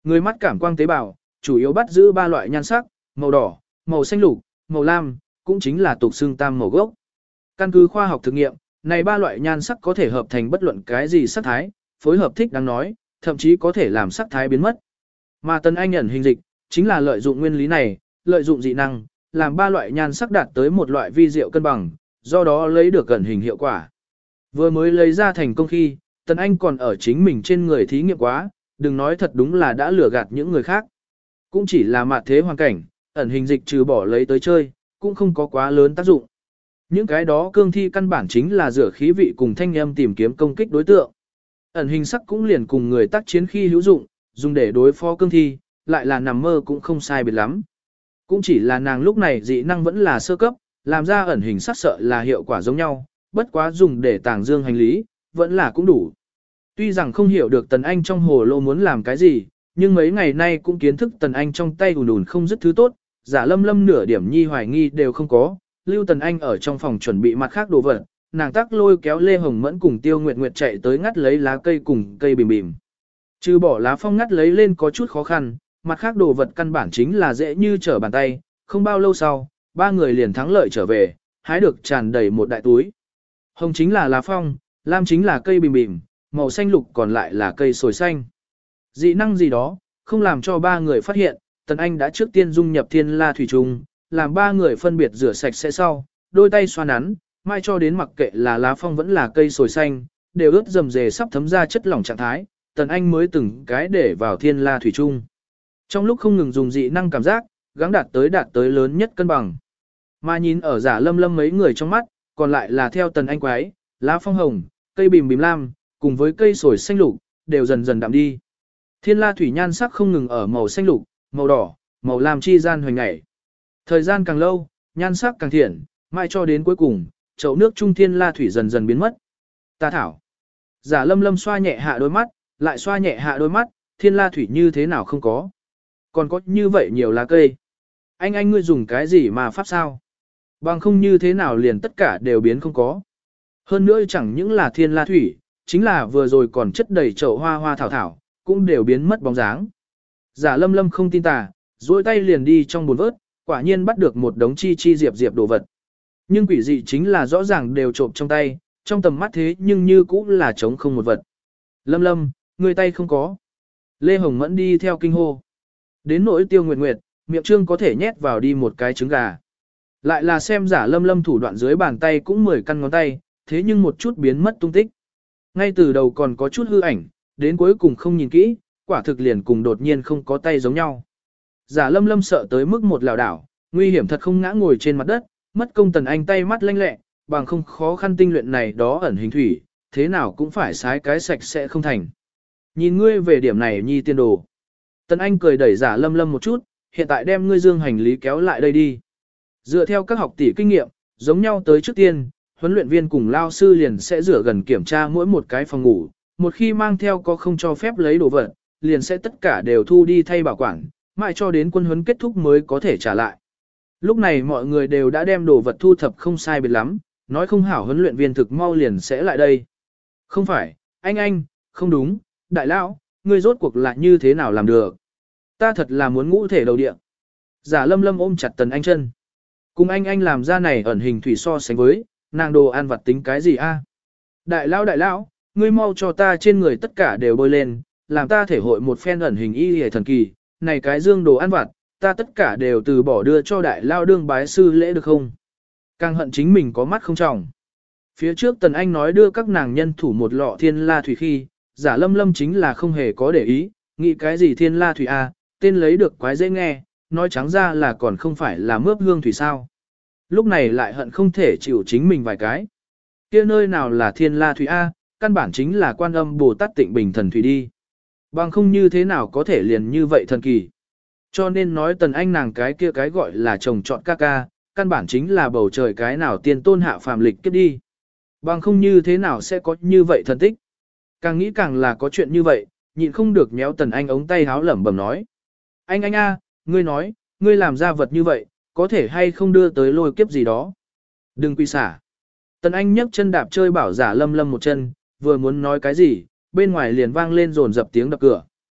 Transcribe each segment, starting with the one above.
Người mắt cảm quang tế bào, chủ yếu bắt giữ ba loại nhan sắc, màu đỏ, màu xanh lục, màu lam, cũng chính là tục xương tam màu gốc. Căn cứ khoa học thực nghiệm, này ba loại nhan sắc có thể hợp thành bất luận cái gì sắc thái, phối hợp thích đáng nói, thậm chí có thể làm sắc thái biến mất. Mà Tần Anh ẩn hình dịch, chính là lợi dụng nguyên lý này, lợi dụng dị năng, làm ba loại nhan sắc đạt tới một loại vi diệu cân bằng, do đó lấy được ẩn hình hiệu quả. Vừa mới lấy ra thành công khi, Tần Anh còn ở chính mình trên người thí nghiệm quá, đừng nói thật đúng là đã lừa gạt những người khác. Cũng chỉ là mạt thế hoàn cảnh, ẩn hình dịch trừ bỏ lấy tới chơi, cũng không có quá lớn tác dụng. Những cái đó cương thi căn bản chính là rửa khí vị cùng thanh âm tìm kiếm công kích đối tượng. Ẩn hình sắc cũng liền cùng người tác chiến khi hữu dụng, dùng để đối phó cương thi, lại là nằm mơ cũng không sai biệt lắm. Cũng chỉ là nàng lúc này dị năng vẫn là sơ cấp, làm ra ẩn hình sắc sợ là hiệu quả giống nhau, bất quá dùng để tàng dương hành lý, vẫn là cũng đủ. Tuy rằng không hiểu được Tần Anh trong hồ lô muốn làm cái gì, nhưng mấy ngày nay cũng kiến thức Tần Anh trong tay ùn ùn không dứt thứ tốt, giả lâm lâm nửa điểm nhi hoài nghi đều không có, lưu Tần Anh ở trong phòng chuẩn bị mặt khác đồ vật, nàng tắc lôi kéo Lê Hồng Mẫn cùng Tiêu Nguyệt Nguyệt chạy tới ngắt lấy lá cây cùng cây bìm bìm. Trừ bỏ lá phong ngắt lấy lên có chút khó khăn, mặt khác đồ vật căn bản chính là dễ như trở bàn tay, không bao lâu sau, ba người liền thắng lợi trở về, hái được tràn đầy một đại túi. Hồng chính là lá phong, lam chính là cây bìm bìm, màu xanh lục còn lại là cây sồi xanh. Dị năng gì đó, không làm cho ba người phát hiện, Tần Anh đã trước tiên dung nhập thiên la thủy trùng, làm ba người phân biệt rửa sạch sẽ sau, đôi tay xoa nắn, mai cho đến mặc kệ là lá phong vẫn là cây sồi xanh, đều ướt rầm rề sắp thấm ra chất lỏng trạng thái, Tần Anh mới từng cái để vào thiên la thủy trung. Trong lúc không ngừng dùng dị năng cảm giác, gắng đạt tới lớn nhất cân bằng. Mà nhìn ở giả lâm lâm mấy người trong mắt, còn lại là theo Tần Anh quái, lá phong hồng, cây bìm bìm lam, cùng với cây sồi xanh lục, đều dần dần đạm đi. Thiên la thủy nhan sắc không ngừng ở màu xanh lục, màu đỏ, màu lam chi gian hoành ngày. Thời gian càng lâu, nhan sắc càng thiện, mãi cho đến cuối cùng, chậu nước trung thiên la thủy dần dần biến mất. Ta thảo. Giả lâm lâm xoa nhẹ hạ đôi mắt, lại xoa nhẹ hạ đôi mắt, thiên la thủy như thế nào không có. Còn có như vậy nhiều lá cây. Anh ngươi dùng cái gì mà pháp sao? Bằng không như thế nào liền tất cả đều biến không có. Hơn nữa chẳng những là thiên la thủy, chính là vừa rồi còn chất đầy chậu hoa hoa thảo thảo, cũng đều biến mất bóng dáng. Giả lâm lâm không tin tà, duỗi tay liền đi trong bồn vớt, quả nhiên bắt được một đống chi chi diệp diệp đồ vật. Nhưng quỷ dị chính là rõ ràng đều trộm trong tay, trong tầm mắt thế nhưng như cũng là trống không một vật. Lâm lâm, người tay không có. Lê Hồng Mẫn đi theo kinh hô. Đến nỗi Tiêu Nguyệt Nguyệt, miệng trương có thể nhét vào đi một cái trứng gà. Lại là xem giả lâm lâm thủ đoạn dưới bàn tay cũng 10 căn ngón tay, thế nhưng một chút biến mất tung tích. Ngay từ đầu còn có chút hư ảnh, đến cuối cùng không nhìn kỹ, quả thực liền cùng đột nhiên không có tay giống nhau. Giả lâm lâm sợ tới mức một lảo đảo, nguy hiểm thật không ngã ngồi trên mặt đất, mất công Tần Anh tay mắt lanh lẹ, bằng không khó khăn tinh luyện này đó ẩn hình thủy, thế nào cũng phải sái cái sạch sẽ không thành. Nhìn ngươi về điểm này nhi tiên đồ. Tần Anh cười đẩy giả lâm lâm một chút, hiện tại đem ngươi dương hành lý kéo lại đây đi. Dựa theo các học tỷ kinh nghiệm, giống nhau tới trước tiên, huấn luyện viên cùng lao sư liền sẽ rửa gần kiểm tra mỗi một cái phòng ngủ, một khi mang theo có không cho phép lấy đồ vật, liền sẽ tất cả đều thu đi thay bảo quản, mãi cho đến quân huấn kết thúc mới có thể trả lại. Lúc này mọi người đều đã đem đồ vật thu thập không sai biệt lắm, nói không hảo huấn luyện viên thực mau liền sẽ lại đây. Không phải, anh, không đúng, đại lão, ngươi rốt cuộc là như thế nào làm được? Ta thật là muốn ngũ thể đầu địa. Giả lâm lâm ôm chặt Tần Anh chân. Cùng anh làm ra này ẩn hình thủy so sánh với, nàng đồ ăn vặt tính cái gì a? Đại lão, ngươi mau cho ta trên người tất cả đều bôi lên, làm ta thể hội một phen ẩn hình y hề thần kỳ, này cái dương đồ ăn vặt, ta tất cả đều từ bỏ đưa cho đại lao đương bái sư lễ được không? Càng hận chính mình có mắt không trọng. Phía trước Tần Anh nói đưa các nàng nhân thủ một lọ thiên la thủy khi, giả lâm lâm chính là không hề có để ý, nghĩ cái gì thiên la thủy a, tên lấy được quái dễ nghe, nói trắng ra là còn không phải là mướp hương thủy sao. Lúc này lại hận không thể chịu chính mình vài cái. Kia nơi nào là thiên la thủy a, căn bản chính là Quan Âm Bồ Tát Tịnh Bình thần thủy đi. Bằng không như thế nào có thể liền như vậy thần kỳ. Cho nên nói Tần Anh nàng cái kia cái gọi là chồng chọn ca ca, căn bản chính là bầu trời cái nào tiên tôn hạ phàm lịch kiếp đi. Bằng không như thế nào sẽ có như vậy thần tích. Càng nghĩ càng là có chuyện như vậy, nhịn không được méo Tần Anh ống tay háo lẩm bẩm nói. Anh a, ngươi nói, ngươi làm ra vật như vậy, có thể hay không đưa tới lôi kiếp gì đó. Đừng quy xả. Tần Anh nhấc chân đạp chơi bảo giả lâm lâm một chân, vừa muốn nói cái gì, bên ngoài liền vang lên rồn dập tiếng đập cửa.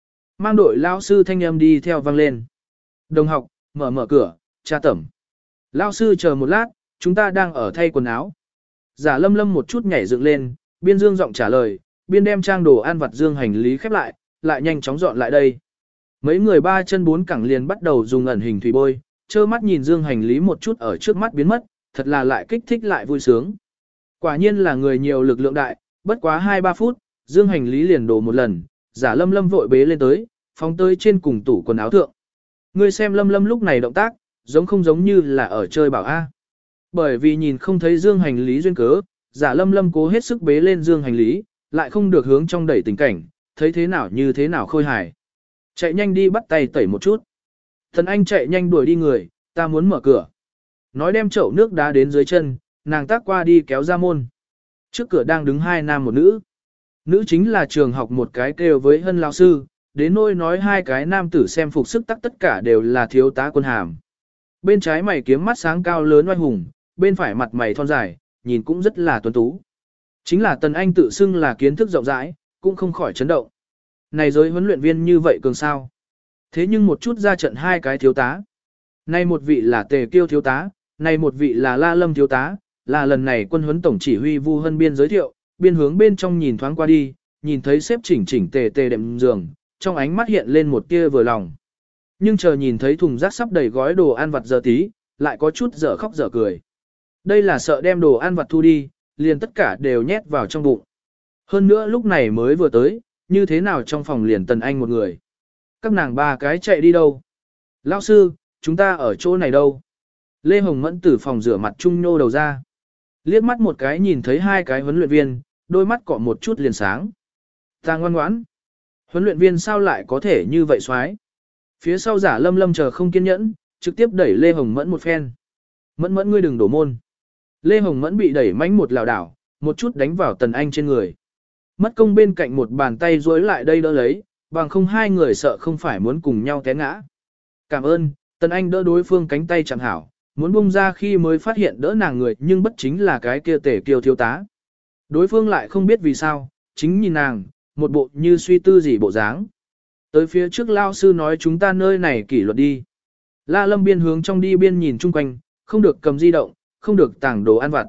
mang đội lao sư thanh âm đi theo vang lên. Đồng học, mở cửa, cha tẩm. Lao sư chờ một lát, chúng ta đang ở thay quần áo. Giả Lâm Lâm một chút nhảy dựng lên, biên dương giọng trả lời, biên đem trang đồ ăn vặt dương hành lý khép lại nhanh chóng dọn lại đây. Mấy người ba chân bốn cẳng liền bắt đầu dùng ẩn hình thủy bôi, trơ mắt nhìn dương hành lý một chút ở trước mắt biến mất, thật là lại kích thích lại vui sướng. Quả nhiên là người nhiều lực lượng đại, bất quá 2-3 phút, dương hành lý liền đổ một lần, Giả Lâm Lâm vội bế lên tới, phóng tới trên cùng tủ quần áo thượng. Ngươi xem Lâm Lâm lúc này động tác, giống không giống như là ở chơi bảo A. Bởi vì nhìn không thấy dương hành lý duyên cớ, Giả Lâm Lâm cố hết sức bế lên dương hành lý, lại không được hướng trong đẩy tình cảnh, thấy thế nào như thế nào khôi hài. Chạy nhanh đi bắt tay tẩy một chút. Thần Anh chạy nhanh đuổi đi người, ta muốn mở cửa. Nói đem chậu nước đá đến dưới chân, nàng tác qua đi kéo ra môn. Trước cửa đang đứng 2 nam một nữ. Nữ chính là trường học một cái kêu với Hân lão sư, đến nỗi nói 2 cái nam tử xem phục sức tất cả đều là thiếu tá quân hàm. Bên trái mày kiếm mắt sáng cao lớn oai hùng, bên phải mặt mày thon dài, nhìn cũng rất là tuấn tú. Chính là Tần Anh tự xưng là kiến thức rộng rãi, cũng không khỏi chấn động. Này giới huấn luyện viên như vậy cường sao? Thế nhưng một chút ra trận 2 cái thiếu tá. Này một vị là Tề Kiêu thiếu tá, này một vị là La Lâm thiếu tá, là lần này quân huấn tổng chỉ huy Vu Hân Biên giới thiệu, biên hướng bên trong nhìn thoáng qua đi, nhìn thấy xếp chỉnh tề đệm giường, trong ánh mắt hiện lên một tia vừa lòng. Nhưng chờ nhìn thấy thùng rác sắp đầy gói đồ ăn vặt giờ tí, lại có chút dở khóc dở cười. Đây là sợ đem đồ ăn vặt thu đi, liền tất cả đều nhét vào trong bụng. Hơn nữa lúc này mới vừa tới, như thế nào trong phòng liền Tần Anh một người. Các nàng 3 cái chạy đi đâu? Lão sư, chúng ta ở chỗ này đâu? Lê Hồng Mẫn từ phòng rửa mặt trung nhô đầu ra. Liếc mắt một cái nhìn thấy 2 cái huấn luyện viên, đôi mắt cọ một chút liền sáng. Ta ngoan ngoãn. Huấn luyện viên sao lại có thể như vậy xoái? Phía sau Giả Lâm Lâm chờ không kiên nhẫn, trực tiếp đẩy Lê Hồng Mẫn một phen. Mẫn Mẫn ngươi đừng đổ môn. Lê Hồng Mẫn bị đẩy mánh một lảo đảo, một chút đánh vào Tần Anh trên người. Mất công bên cạnh một bàn tay duỗi lại đây đỡ lấy, bằng không 2 người sợ không phải muốn cùng nhau té ngã. Cảm ơn, Tần Anh đỡ đối phương cánh tay chẳng hảo, muốn bung ra khi mới phát hiện đỡ nàng người nhưng bất chính là cái kia Tề Kiêu thiếu tá. Đối phương lại không biết vì sao, chính nhìn nàng, một bộ như suy tư gì bộ dáng. Tới phía trước lao sư nói chúng ta nơi này kỷ luật đi. La Lâm biên hướng trong đi biên nhìn chung quanh, không được cầm di động, không được tàng đồ ăn vặt.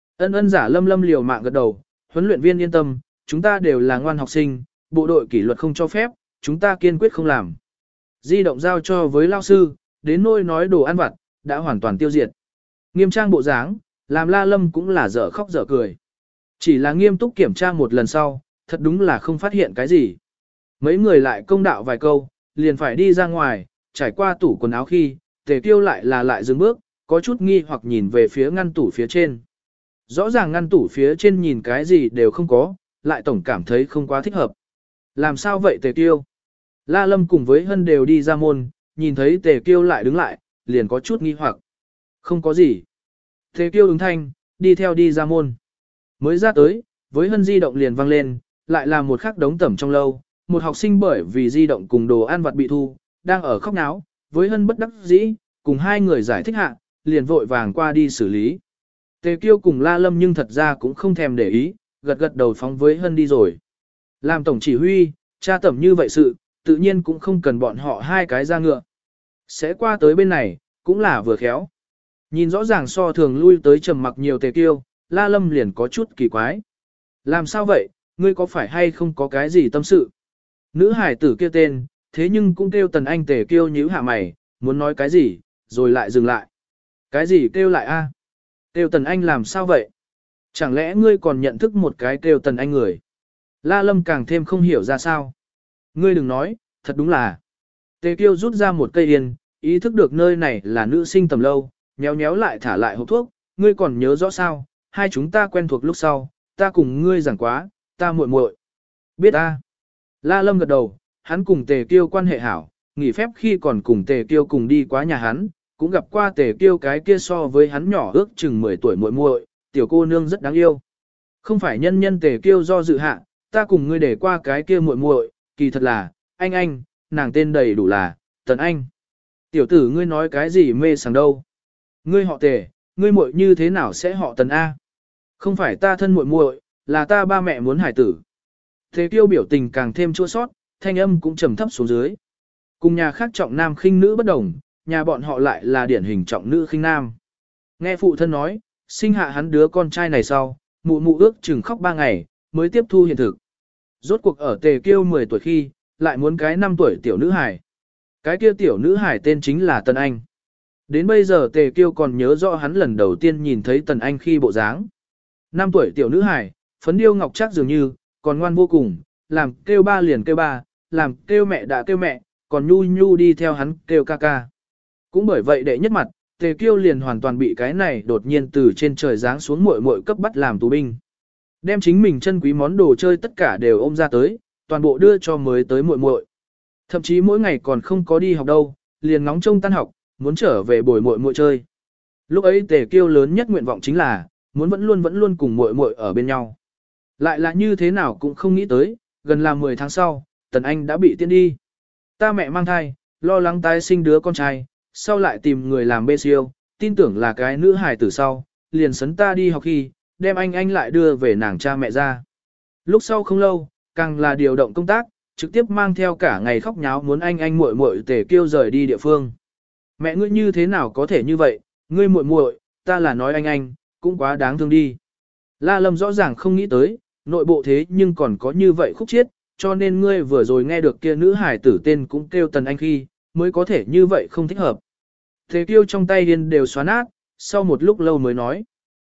Ân Giả Lâm Lâm liều mạng gật đầu, huấn luyện viên yên tâm, chúng ta đều là ngoan học sinh, bộ đội kỷ luật không cho phép, chúng ta kiên quyết không làm. Di động giao cho với lao sư, đến nôi nói đồ ăn vặt, đã hoàn toàn tiêu diệt. Nghiêm trang bộ dáng, làm La Lâm cũng là dở khóc dở cười. Chỉ là nghiêm túc kiểm tra một lần sau, thật đúng là không phát hiện cái gì. Mấy người lại công đạo vài câu, liền phải đi ra ngoài, trải qua tủ quần áo khi, Tề Kiêu lại dừng bước, có chút nghi hoặc nhìn về phía ngăn tủ phía trên. Rõ ràng ngăn tủ phía trên nhìn cái gì đều không có, lại tổng cảm thấy không quá thích hợp. Làm sao vậy Tề Kiêu? La Lâm cùng với Hân đều đi ra môn, nhìn thấy Tề Kiêu lại đứng lại, liền có chút nghi hoặc. Không có gì. Tề Kiêu ứng thanh, đi theo đi ra môn. Mới ra tới, với Hân di động liền vang lên, lại là một khắc đống tẩm trong lâu. Một học sinh bởi vì di động cùng đồ ăn vặt bị thu, đang ở khóc náo, với Hân bất đắc dĩ, cùng 2 người giải thích hạ, liền vội vàng qua đi xử lý. Tề Kiêu cùng La Lâm nhưng thật ra cũng không thèm để ý, gật đầu phóng với Hân đi rồi. Làm tổng chỉ huy, tra tẩm như vậy sự, tự nhiên cũng không cần bọn họ 2 cái ra ngựa. Sẽ qua tới bên này, cũng là vừa khéo. Nhìn rõ ràng so thường lui tới trầm mặc nhiều Tề Kiêu, La Lâm liền có chút kỳ quái. Làm sao vậy, ngươi có phải hay không có cái gì tâm sự? Nữ hải tử kia tên, thế nhưng cũng kêu Tần Anh. Tề Kiêu nhíu hạ mày, muốn nói cái gì, rồi lại dừng lại. Cái gì kêu lại a? Kêu Tần Anh làm sao vậy? Chẳng lẽ ngươi còn nhận thức một cái kêu Tần Anh người? La Lâm càng thêm không hiểu ra sao. Ngươi đừng nói, thật đúng là. Tề Kiêu rút ra một cây yên, ý thức được nơi này là nữ sinh tầm lâu, nhéo nhéo lại thả lại hộp thuốc, ngươi còn nhớ rõ sao, 2 chúng ta quen thuộc lúc sau, ta cùng ngươi giảng quá, ta muội muội. Biết a? La Lâm gật đầu, hắn cùng Tề Kiêu quan hệ hảo, nghỉ phép khi còn cùng Tề Kiêu cùng đi qua nhà hắn, cũng gặp qua Tề Kiêu cái kia so với hắn nhỏ ước chừng 10 tuổi muội muội, tiểu cô nương rất đáng yêu. Không phải nhân Tề Kiêu do dự hạ, ta cùng ngươi để qua cái kia muội muội, kỳ thật là, anh, nàng tên đầy đủ là, Tần Anh. Tiểu tử ngươi nói cái gì mê sảng đâu? Ngươi họ Tề, ngươi muội như thế nào sẽ họ Tần A? Không phải ta thân muội muội, là ta ba mẹ muốn hải tử. Tề Kiêu biểu tình càng thêm chua sót, thanh âm cũng trầm thấp xuống dưới. Cùng nhà khác trọng nam khinh nữ bất đồng, nhà bọn họ lại là điển hình trọng nữ khinh nam. Nghe phụ thân nói, sinh hạ hắn đứa con trai này sau, mụ mụ ước chừng khóc 3 ngày, mới tiếp thu hiện thực. Rốt cuộc ở Tề Kiêu 10 tuổi khi, lại muốn cái 5 tuổi tiểu nữ hải. Cái kia tiểu nữ hải tên chính là Tần Anh. Đến bây giờ Tề Kiêu còn nhớ rõ hắn lần đầu tiên nhìn thấy Tần Anh khi bộ dáng. 5 tuổi tiểu nữ hải, phấn điêu ngọc trác dường như, còn ngoan vô cùng, làm kêu ba liền kêu ba, làm kêu mẹ đã kêu mẹ, còn nhu nhu đi theo hắn kêu ca ca. Cũng bởi vậy đệ nhất mặt, Tề Kiêu liền hoàn toàn bị cái này đột nhiên từ trên trời giáng xuống muội muội cấp bắt làm tù binh. Đem chính mình chân quý món đồ chơi tất cả đều ôm ra tới, toàn bộ đưa cho mới tới muội muội. Thậm chí mỗi ngày còn không có đi học đâu, liền ngóng trông tan học, muốn trở về bồi muội muội chơi. Lúc ấy Tề Kiêu lớn nhất nguyện vọng chính là muốn vẫn luôn cùng muội muội ở bên nhau. Lại là như thế nào cũng không nghĩ tới, gần là 10 tháng sau, Tần Anh đã bị tiễn đi. Ta mẹ mang thai, lo lắng tái sinh đứa con trai, sau lại tìm người làm bê siêu, tin tưởng là cái nữ hài tử sau, liền sấn ta đi học khi, đem anh lại đưa về nàng cha mẹ ra. Lúc sau không lâu, càng là điều động công tác, trực tiếp mang theo cả ngày khóc nháo muốn anh muội muội Tề Kiêu rời đi địa phương. Mẹ ngươi như thế nào có thể như vậy, ngươi muội muội, ta là nói anh, cũng quá đáng thương đi. La Lâm rõ ràng không nghĩ tới, nội bộ thế nhưng còn có như vậy khúc chiết, cho nên ngươi vừa rồi nghe được kia nữ hải tử tên cũng kêu Tần Anh khi, mới có thể như vậy không thích hợp. Tề Kiêu trong tay điên đều xóa nát, sau một lúc lâu mới nói.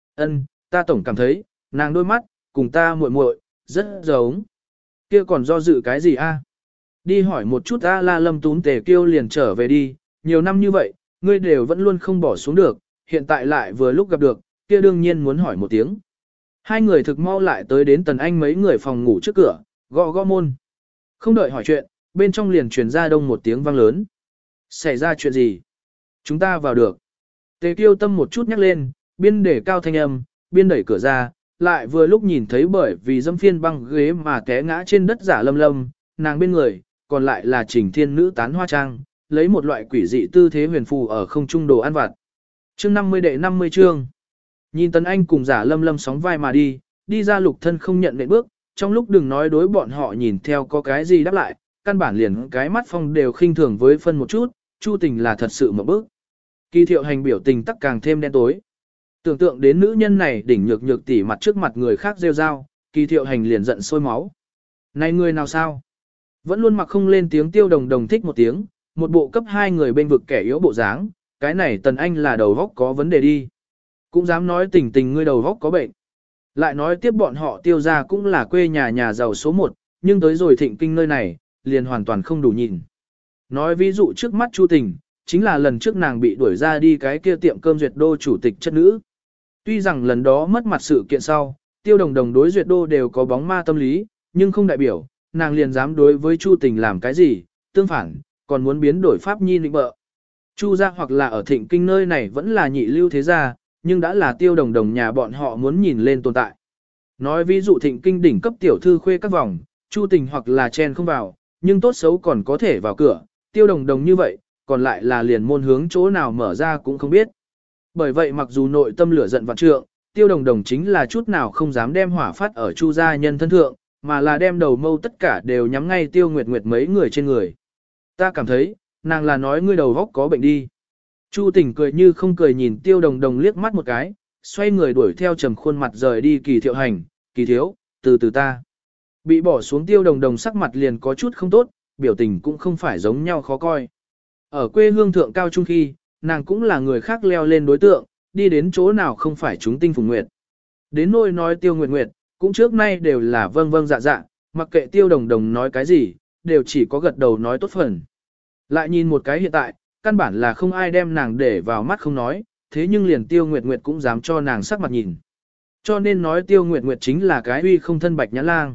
Ta tổng cảm thấy, nàng đôi mắt, cùng ta muội muội rất giống. Kia còn do dự cái gì a? Đi hỏi một chút a. La Lâm túm Tề Kiêu liền trở về đi, nhiều năm như vậy, ngươi đều vẫn luôn không bỏ xuống được, hiện tại lại vừa lúc gặp được, kia đương nhiên muốn hỏi một tiếng. Hai người thực mau lại tới đến Tần Anh mấy người phòng ngủ trước cửa, gõ gõ môn. Không đợi hỏi chuyện, bên trong liền truyền ra đông một tiếng vang lớn. Xảy ra chuyện gì? Chúng ta vào được. Tề Kiêu tâm một chút nhắc lên, biên để cao thanh âm, biên đẩy cửa ra, lại vừa lúc nhìn thấy bởi vì dâm phiên băng ghế mà té ngã trên đất Giả Lâm Lâm, nàng bên người, còn lại là Trình Thiên Nữ tán hoa trang, lấy một loại quỷ dị tư thế huyền phù ở không trung đồ ăn vặt. Chương 50 đệ 50 chương. Nhìn Tần Anh cùng Giả Lâm Lâm sóng vai mà đi ra Lục Thân không nhận nện bước, trong lúc đừng nói đối bọn họ nhìn theo có cái gì đáp lại, căn bản liền cái mắt phong đều khinh thường với phân một chút, Chu Tình là thật sự một bước. Kỳ Thiệu Hành biểu tình tắc càng thêm đen tối. Tưởng tượng đến nữ nhân này đỉnh nhược tỉ mặt trước mặt người khác rêu rao, Kỳ Thiệu Hành liền giận sôi máu. Này người nào sao? Vẫn luôn mặc không lên tiếng Tiêu Đồng Đồng thích một tiếng, một bộ cấp hai người bên vực kẻ yếu bộ dáng, cái này Tần Anh là đầu góc có vấn đề đi. Cũng dám nói tình ngươi đầu góc có bệnh. Lại nói tiếp bọn họ Tiêu gia cũng là quê nhà giàu số 1, nhưng tới rồi Thịnh Kinh nơi này, liền hoàn toàn không đủ nhìn. Nói ví dụ trước mắt Chu Tình, chính là lần trước nàng bị đuổi ra đi cái kia tiệm cơm Duyệt Đô chủ tịch chất nữ. Tuy rằng lần đó mất mặt sự kiện sau, Tiêu Đồng Đồng đối Duyệt Đô đều có bóng ma tâm lý, nhưng không đại biểu, nàng liền dám đối với Chu Tình làm cái gì, tương phản, còn muốn biến đổi pháp nhi định bợ. Chu gia hoặc là ở Thịnh Kinh nơi này vẫn là nhị lưu thế gia, nhưng đã là Tiêu Đồng Đồng nhà bọn họ muốn nhìn lên tồn tại. Nói ví dụ Thịnh Kinh đỉnh cấp tiểu thư khuê các vòng, Chu Tình hoặc là chen không vào, nhưng tốt xấu còn có thể vào cửa, Tiêu Đồng Đồng như vậy, còn lại là liền môn hướng chỗ nào mở ra cũng không biết. Bởi vậy mặc dù nội tâm lửa giận vạn trượng, Tiêu Đồng Đồng chính là chút nào không dám đem hỏa phát ở Chu gia nhân thân thượng, mà là đem đầu mâu tất cả đều nhắm ngay Tiêu Nguyệt Nguyệt mấy người trên người. Ta cảm thấy, nàng là nói ngươi đầu góc có bệnh đi. Chu Tình cười như không cười nhìn Tiêu Đồng Đồng liếc mắt một cái, xoay người đuổi theo trầm khuôn mặt rời đi. Kỳ Thiệu Hành, Kỳ thiếu, từ từ ta. Bị bỏ xuống Tiêu Đồng Đồng sắc mặt liền có chút không tốt, biểu tình cũng không phải giống nhau khó coi. Ở quê hương thượng cao trung khi, nàng cũng là người khác leo lên đối tượng, đi đến chỗ nào không phải chúng tinh phùng nguyệt. Đến nỗi nói Tiêu Nguyệt Nguyệt, cũng trước nay đều là vâng vâng dạ dạ, mặc kệ Tiêu Đồng Đồng nói cái gì, đều chỉ có gật đầu nói tốt phần. Lại nhìn một cái hiện tại, căn bản là không ai đem nàng để vào mắt không nói, thế nhưng liền Tiêu Nguyệt Nguyệt cũng dám cho nàng sắc mặt nhìn. Cho nên nói Tiêu Nguyệt Nguyệt chính là cái uy không thân bạch nhãn lang.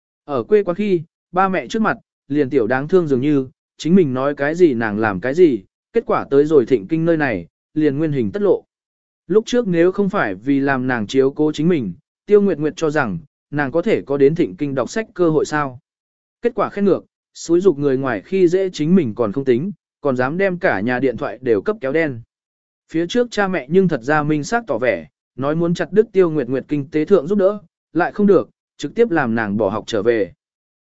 Ở quê quán khi, ba mẹ trước mặt, liền tiểu đáng thương dường như, chính mình nói cái gì nàng làm cái gì, kết quả tới rồi Thịnh Kinh nơi này, liền nguyên hình tất lộ. Lúc trước nếu không phải vì làm nàng chiếu cố chính mình, Tiêu Nguyệt Nguyệt cho rằng, nàng có thể có đến Thịnh Kinh đọc sách cơ hội sao. Kết quả khen ngược, xúi dục người ngoài khi dễ chính mình còn không tính, còn dám đem cả nhà điện thoại đều cấp kéo đen. Phía trước cha mẹ nhưng thật ra minh xác tỏ vẻ, nói muốn chặt đứt Tiêu Nguyệt Nguyệt kinh tế thượng giúp đỡ, lại không được, trực tiếp làm nàng bỏ học trở về.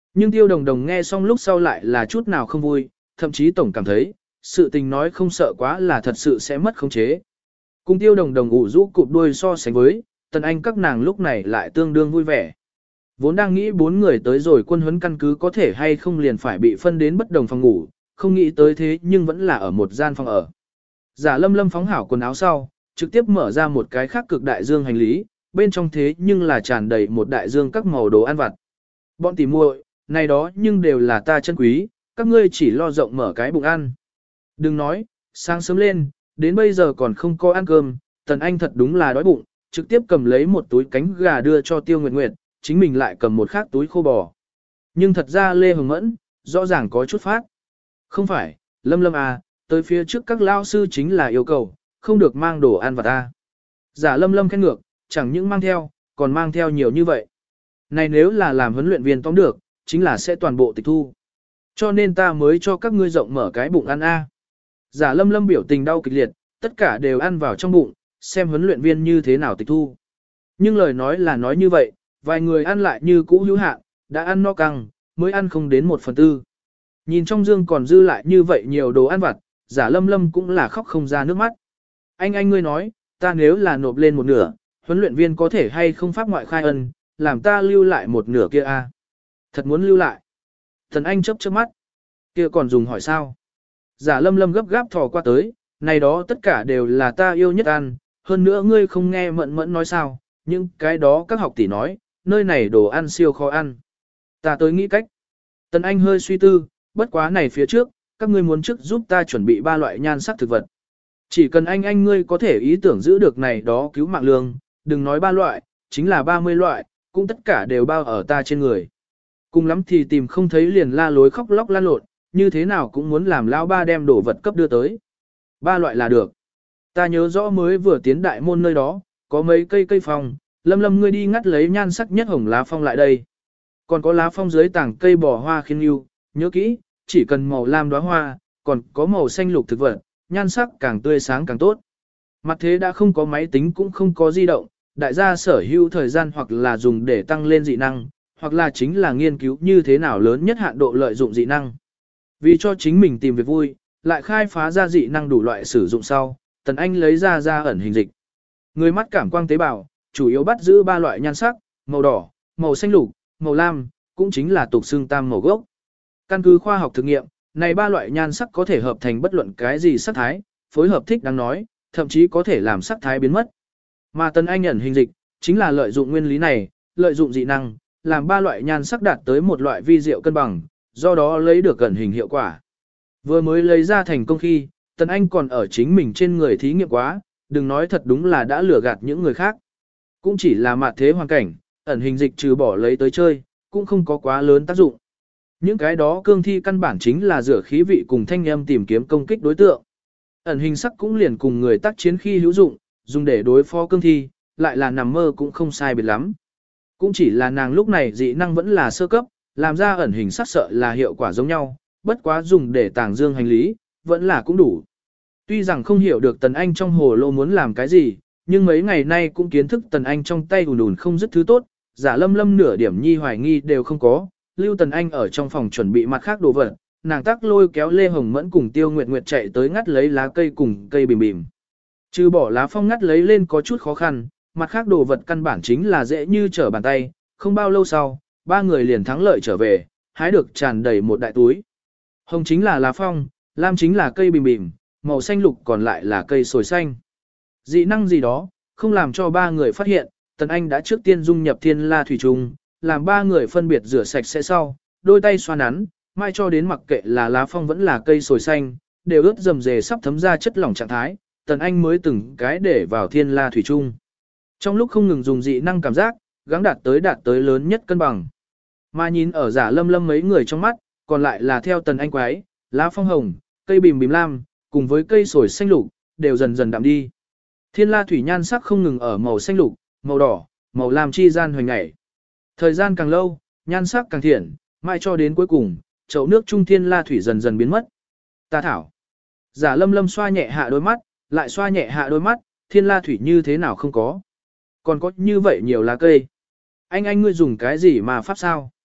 Nhưng Tiêu Đồng Đồng nghe xong lúc sau lại là chút nào không vui, thậm chí tổng cảm thấy, sự tình nói không sợ quá là thật sự sẽ mất khống chế. Cùng Tiêu Đồng Đồng ủ rũ cụp đuôi so sánh với, Tần Anh các nàng lúc này lại tương đương vui vẻ. Vốn đang nghĩ 4 người tới rồi quân huấn căn cứ có thể hay không liền phải bị phân đến bất đồng phòng ngủ, không nghĩ tới thế nhưng vẫn là ở một gian phòng ở. Giả Lâm Lâm phóng hảo quần áo sau, trực tiếp mở ra một cái khác cực đại dương hành lý, bên trong thế nhưng là tràn đầy một đại dương các màu đồ ăn vặt. Bọn tỉ muội, này đó nhưng đều là ta chân quý, các ngươi chỉ lo rộng mở cái bụng ăn. Đừng nói, sáng sớm lên, đến bây giờ còn không có ăn cơm, Tần Anh thật đúng là đói bụng, trực tiếp cầm lấy một túi cánh gà đưa cho Tiêu Nguyệt Nguyệt, chính mình lại cầm một khác túi khô bò. Nhưng thật ra Lê Hồng Mẫn, rõ ràng có chút phát. Không phải, Lâm Lâm à, tới phía trước các lao sư chính là yêu cầu, không được mang đồ ăn vặt ta. Giả Lâm Lâm khen ngược, chẳng những mang theo, còn mang theo nhiều như vậy. Này nếu là làm huấn luyện viên tóm được, chính là sẽ toàn bộ tịch thu. Cho nên ta mới cho các ngươi rộng mở cái bụng ăn a. Giả Lâm Lâm biểu tình đau kịch liệt, tất cả đều ăn vào trong bụng, xem huấn luyện viên như thế nào tịch thu. Nhưng lời nói là nói như vậy, vài người ăn lại như cũ hữu hạn, đã ăn no căng, mới ăn không đến 1/4. Nhìn trong dương còn dư lại như vậy nhiều đồ ăn vặt, Giả Lâm Lâm cũng là khóc không ra nước mắt. Anh ngươi nói, ta nếu là nộp lên một nửa, huấn luyện viên có thể hay không pháp ngoại khai ân, làm ta lưu lại một nửa kia a? Thật muốn lưu lại. Thần Anh chớp chớp mắt. Kia còn dùng hỏi sao? Giả Lâm Lâm gấp gáp thò qua tới, này đó tất cả đều là ta yêu nhất ăn, hơn nữa ngươi không nghe Mẫn Mẫn nói sao, nhưng cái đó các học tỷ nói, nơi này đồ ăn siêu khó ăn. Ta tới nghĩ cách. Tần Anh hơi suy tư, bất quá này phía trước, các ngươi muốn trước giúp ta chuẩn bị 3 loại nhan sắc thực vật. Chỉ cần anh ngươi có thể ý tưởng giữ được này đó cứu mạng lương, đừng nói 3 loại, chính là 30 loại, cũng tất cả đều bao ở ta trên người. Cùng lắm thì tìm không thấy liền la lối khóc lóc lan lộn, như thế nào cũng muốn làm lão ba đem đồ vật cấp đưa tới. 3 loại là được. Ta nhớ rõ mới vừa tiến đại môn nơi đó, có mấy cây phong, Lâm Lâm ngươi đi ngắt lấy nhan sắc nhất hồng lá phong lại đây. Còn có lá phong dưới tảng cây bò hoa khiên yêu, nhớ kỹ, chỉ cần màu lam đóa hoa, còn có màu xanh lục thực vật, nhan sắc càng tươi sáng càng tốt. Mặt thế đã không có máy tính cũng không có di động, đại gia sở hữu thời gian hoặc là dùng để tăng lên dị năng, hoặc là chính là nghiên cứu như thế nào lớn nhất hạn độ lợi dụng dị năng. Vì cho chính mình tìm việc vui, lại khai phá ra dị năng đủ loại sử dụng sau, Tần Anh lấy ra ẩn hình dịch. Người mắt cảm quang tế bào, chủ yếu bắt giữ 3 loại nhan sắc, màu đỏ, màu xanh lục, màu lam, cũng chính là tục xương tam màu gốc. Căn cứ khoa học thực nghiệm, này 3 loại nhan sắc có thể hợp thành bất luận cái gì sắc thái, phối hợp thích đáng nói, thậm chí có thể làm sắc thái biến mất. Mà Tần Anh ẩn hình dịch, chính là lợi dụng nguyên lý này, lợi dụng dị năng, làm 3 loại nhan sắc đạt tới một loại vi diệu cân bằng, do đó lấy được ẩn hình hiệu quả. Vừa mới lấy ra thành công khi, Tần Anh còn ở chính mình trên người thí nghiệm quá, đừng nói thật đúng là đã lừa gạt những người khác. Cũng chỉ là mạt thế hoàn cảnh, ẩn hình dịch trừ bỏ lấy tới chơi, cũng không có quá lớn tác dụng. Những cái đó cương thi căn bản chính là rửa khí vị cùng thanh âm tìm kiếm công kích đối tượng. Ẩn hình sắc cũng liền cùng người tác chiến khi hữu dụng, dùng để đối phó cương thi, lại là nằm mơ cũng không sai biệt lắm. Cũng chỉ là nàng lúc này dị năng vẫn là sơ cấp, làm ra ẩn hình sắc sợ là hiệu quả giống nhau, bất quá dùng để tàng dương hành lý, vẫn là cũng đủ. Tuy rằng không hiểu được Tần Anh trong hồ lô muốn làm cái gì, nhưng mấy ngày nay cũng kiến thức Tần Anh trong tay ùn ùn không dứt thứ tốt, Giả Lâm Lâm nửa điểm nhi hoài nghi đều không có, lưu Tần Anh ở trong phòng chuẩn bị mặt khác đồ vật, nàng tác lôi kéo Lê Hồng Mẫn cùng Tiêu Nguyệt Nguyệt chạy tới ngắt lấy lá cây cùng cây bìm bìm. Trừ bỏ lá phong ngắt lấy lên có chút khó khăn, mặt khác đồ vật căn bản chính là dễ như trở bàn tay, không bao lâu sau, 3 người liền thắng lợi trở về, hái được tràn đầy một đại túi. Hồng chính là lá phong, lam chính là cây bìm bìm, màu xanh lục còn lại là cây sồi xanh. Dị năng gì đó, không làm cho 3 người phát hiện, Tần Anh đã trước tiên dung nhập thiên la thủy trùng, làm 3 người phân biệt rửa sạch sẽ sau, đôi tay xoa nắn, mai cho đến mặc kệ là lá phong vẫn là cây sồi xanh, đều ướt rầm rề sắp thấm ra chất lỏng trạng thái, Tần Anh mới từng cái để vào thiên la thủy trung. Trong lúc không ngừng dùng dị năng cảm giác, gắng đạt tới lớn nhất cân bằng. Mà nhìn ở Giả Lâm Lâm mấy người trong mắt, còn lại là theo Tần Anh quái, lá phong hồng, cây bìm bìm lam, cùng với cây sồi xanh lục, đều dần dần đậm đi. Thiên la thủy nhan sắc không ngừng ở màu xanh lục, màu đỏ, màu lam chi gian hoành nhảy. Thời gian càng lâu, nhan sắc càng thiện, mai cho đến cuối cùng, chậu nước trung thiên la thủy dần dần biến mất. Ta thảo. Giả Lâm Lâm xoa nhẹ hạ đôi mắt, lại xoa nhẹ hạ đôi mắt, thiên la thủy như thế nào không có. Còn có như vậy nhiều lá cây. Anh ngươi dùng cái gì mà pháp sao?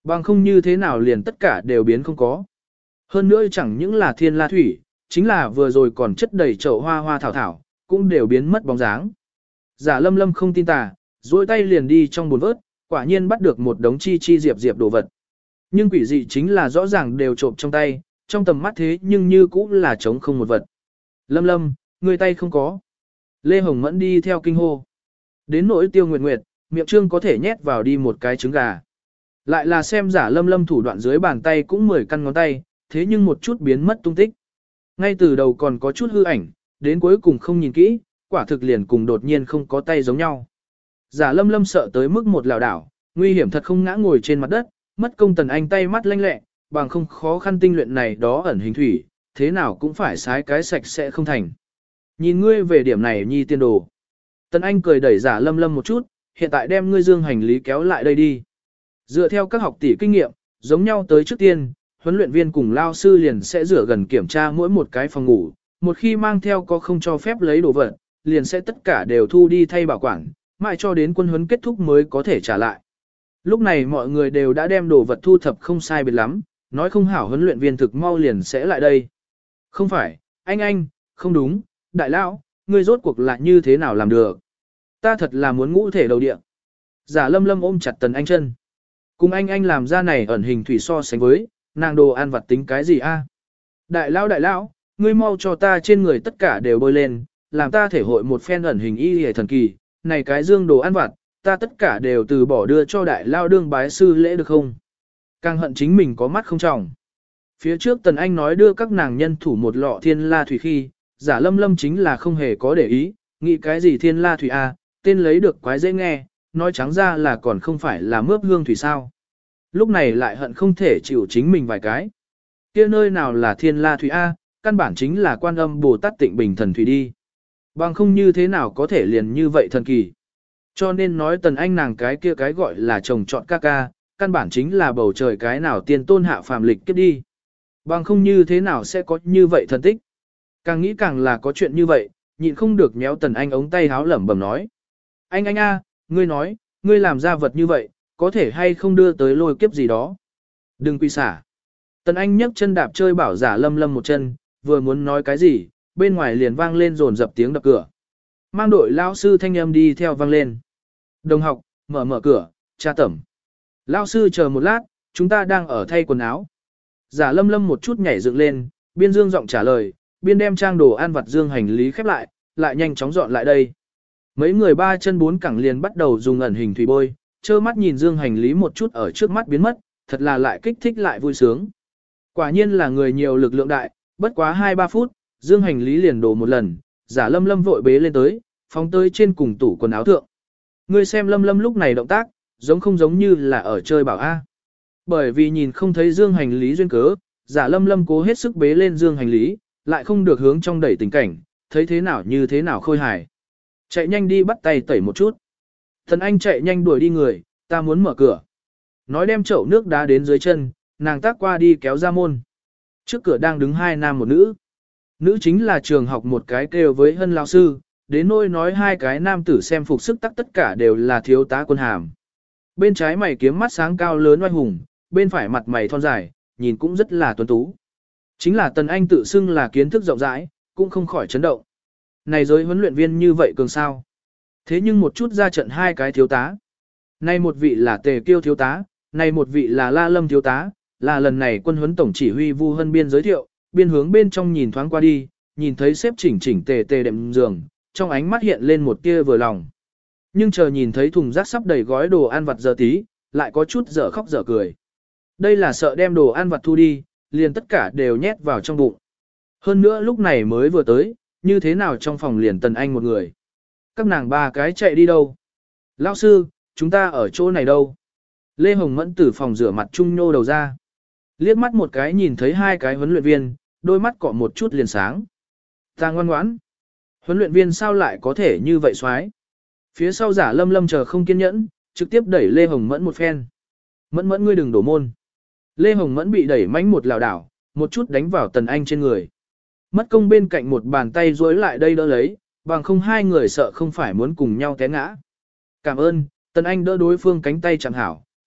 Bằng không như thế nào liền tất cả đều biến không có. Hơn nữa chẳng những là thiên la thủy, chính là vừa rồi còn chất đầy chậu hoa hoa thảo thảo, cũng đều biến mất bóng dáng. Giả lâm lâm không tin tà, duỗi tay liền đi trong bồn vớt, quả nhiên bắt được một đống chi chi diệp diệp đồ vật. Nhưng quỷ dị chính là rõ ràng đều trộm trong tay, trong tầm mắt thế nhưng như cũng là trống không một vật. Lâm lâm, người tay không có. Lê Hồng Mẫn đi theo kinh hô. Đến nỗi Tiêu Nguyệt Nguyệt, miệng trương có thể nhét vào đi một cái trứng gà. Lại là xem giả lâm lâm thủ đoạn dưới bàn tay cũng 10 căn ngón tay, thế nhưng một chút biến mất tung tích. Ngay từ đầu còn có chút hư ảnh, đến cuối cùng không nhìn kỹ, quả thực liền cùng đột nhiên không có tay giống nhau. Giả lâm lâm sợ tới mức một lảo đảo, nguy hiểm thật không ngã ngồi trên mặt đất, mất công Tần Anh tay mắt lanh lẹ, bằng không khó khăn tinh luyện này đó ẩn hình thủy, thế nào cũng phải sái cái sạch sẽ không thành. Nhìn ngươi về điểm này nhi tiên đồ. Tần Anh cười đẩy giả lâm lâm một chút, hiện tại đem ngươi dương hành lý kéo lại đây đi. Dựa theo các học tỷ kinh nghiệm, giống nhau tới trước tiên, huấn luyện viên cùng lao sư liền sẽ rửa gần kiểm tra mỗi một cái phòng ngủ, một khi mang theo có không cho phép lấy đồ vật, liền sẽ tất cả đều thu đi thay bảo quản, mãi cho đến quân huấn kết thúc mới có thể trả lại. Lúc này mọi người đều đã đem đồ vật thu thập không sai biệt lắm, nói không hảo huấn luyện viên thực mau liền sẽ lại đây. Không phải, anh, không đúng, đại lão, ngươi rốt cuộc lại như thế nào làm được? Ta thật là muốn ngũ thể đầu địa. Giả lâm lâm ôm chặt Tần Anh chân. Cùng anh làm ra này ẩn hình thủy so sánh với, nàng đồ ăn vặt tính cái gì a? Đại lão, ngươi mau cho ta trên người tất cả đều bôi lên, làm ta thể hội một phen ẩn hình y hề thần kỳ, này cái dương đồ ăn vặt, ta tất cả đều từ bỏ đưa cho đại lao đương bái sư lễ được không? Càng hận chính mình có mắt không trọng. Phía trước Tần Anh nói đưa các nàng nhân thủ một lọ thiên la thủy khi, giả lâm lâm chính là không hề có để ý, nghĩ cái gì thiên la thủy a, tên lấy được quái dễ nghe, nói trắng ra là còn không phải là mướp hương thủy sao. Lúc này lại hận không thể chịu chính mình vài cái. Kia nơi nào là thiên la thủy a, căn bản chính là Quan Âm Bồ Tát Tịnh Bình thần thủy đi. Bằng không như thế nào có thể liền như vậy thần kỳ. Cho nên nói Tần Anh nàng cái kia cái gọi là chồng chọn ca ca, căn bản chính là bầu trời cái nào tiên tôn hạ phàm lịch kết đi. Bằng không như thế nào sẽ có như vậy thần tích. Càng nghĩ càng là có chuyện như vậy, nhịn không được méo Tần Anh ống tay háo lẩm bẩm nói. Anh a, ngươi nói, ngươi làm ra vật như vậy, có thể hay không đưa tới lôi kiếp gì đó. Đừng quy xả. Tần Anh nhấc chân đạp chơi bảo giả lâm lâm một chân, vừa muốn nói cái gì, bên ngoài liền vang lên rồn dập tiếng đập cửa. Mang đội lao sư thanh âm đi theo vang lên. Đồng học, mở cửa, cha tẩm. Lao sư chờ một lát, chúng ta đang ở thay quần áo. Giả lâm lâm một chút nhảy dựng lên, biên dương giọng trả lời, biên đem trang đồ ăn vặt dương hành lý khép lại nhanh chóng dọn lại đây. Mấy người ba chân bốn cẳng liền bắt đầu dùng ẩn hình thủy bôi, trơ mắt nhìn dương hành lý một chút ở trước mắt biến mất, thật là lại kích thích lại vui sướng. Quả nhiên là người nhiều lực lượng đại, bất quá 2-3 phút, dương hành lý liền đổ một lần, giả lâm lâm vội bế lên tới, phóng tới trên cùng tủ quần áo thượng. Ngươi xem lâm lâm lúc này động tác, giống không giống như là ở chơi bảo A. Bởi vì nhìn không thấy dương hành lý duyên cớ, giả lâm lâm cố hết sức bế lên dương hành lý, lại không được hướng trong đẩy tình cảnh, thấy thế nào như thế nào khôi hài. Chạy nhanh đi bắt tay tẩy một chút. Thần Anh chạy nhanh đuổi đi người, ta muốn mở cửa. Nói đem chậu nước đá đến dưới chân, nàng tác qua đi kéo ra môn. Trước cửa đang đứng 2 nam một nữ. Nữ chính là trường học một cái kêu với Hân lão sư, đến nỗi nói 2 cái nam tử xem phục sức tất cả đều là thiếu tá quân hàm. Bên trái mày kiếm mắt sáng cao lớn oai hùng, bên phải mặt mày thon dài, nhìn cũng rất là tuấn tú. Chính là Tần Anh tự xưng là kiến thức rộng rãi, cũng không khỏi chấn động. Này giới huấn luyện viên như vậy cường sao? Thế nhưng một chút ra trận 2 cái thiếu tá. Nay một vị là Tề Kiêu thiếu tá, nay một vị là La Lâm thiếu tá, là lần này quân huấn tổng chỉ huy Vu Hân Biên giới thiệu, biên hướng bên trong nhìn thoáng qua đi, nhìn thấy xếp chỉnh chỉnh tề tề đệm giường, trong ánh mắt hiện lên một tia vừa lòng. Nhưng chờ nhìn thấy thùng rác sắp đầy gói đồ ăn vặt giờ tí, lại có chút dở khóc dở cười. Đây là sợ đem đồ ăn vặt thu đi, liền tất cả đều nhét vào trong bụng. Hơn nữa lúc này mới vừa tới, như thế nào trong phòng liền Tần Anh một người. Các nàng 3 cái chạy đi đâu? Lão sư, chúng ta ở chỗ này đâu? Lê Hồng Mẫn từ phòng rửa mặt trung nhô đầu ra. Liếc mắt một cái nhìn thấy 2 cái huấn luyện viên, đôi mắt cọ một chút liền sáng. Ta ngoan ngoãn. Huấn luyện viên sao lại có thể như vậy xoái? Phía sau giả lâm lâm chờ không kiên nhẫn, trực tiếp đẩy Lê Hồng Mẫn một phen. Mẫn ngươi đừng đổ môn. Lê Hồng Mẫn bị đẩy mánh một lảo đảo, một chút đánh vào Tần Anh trên người. Mất công bên cạnh một bàn tay duỗi lại đây đỡ lấy, bằng không 2 người sợ không phải muốn cùng nhau té ngã. Cảm ơn, Tần Anh đỡ đối phương cánh tay chẳng hảo,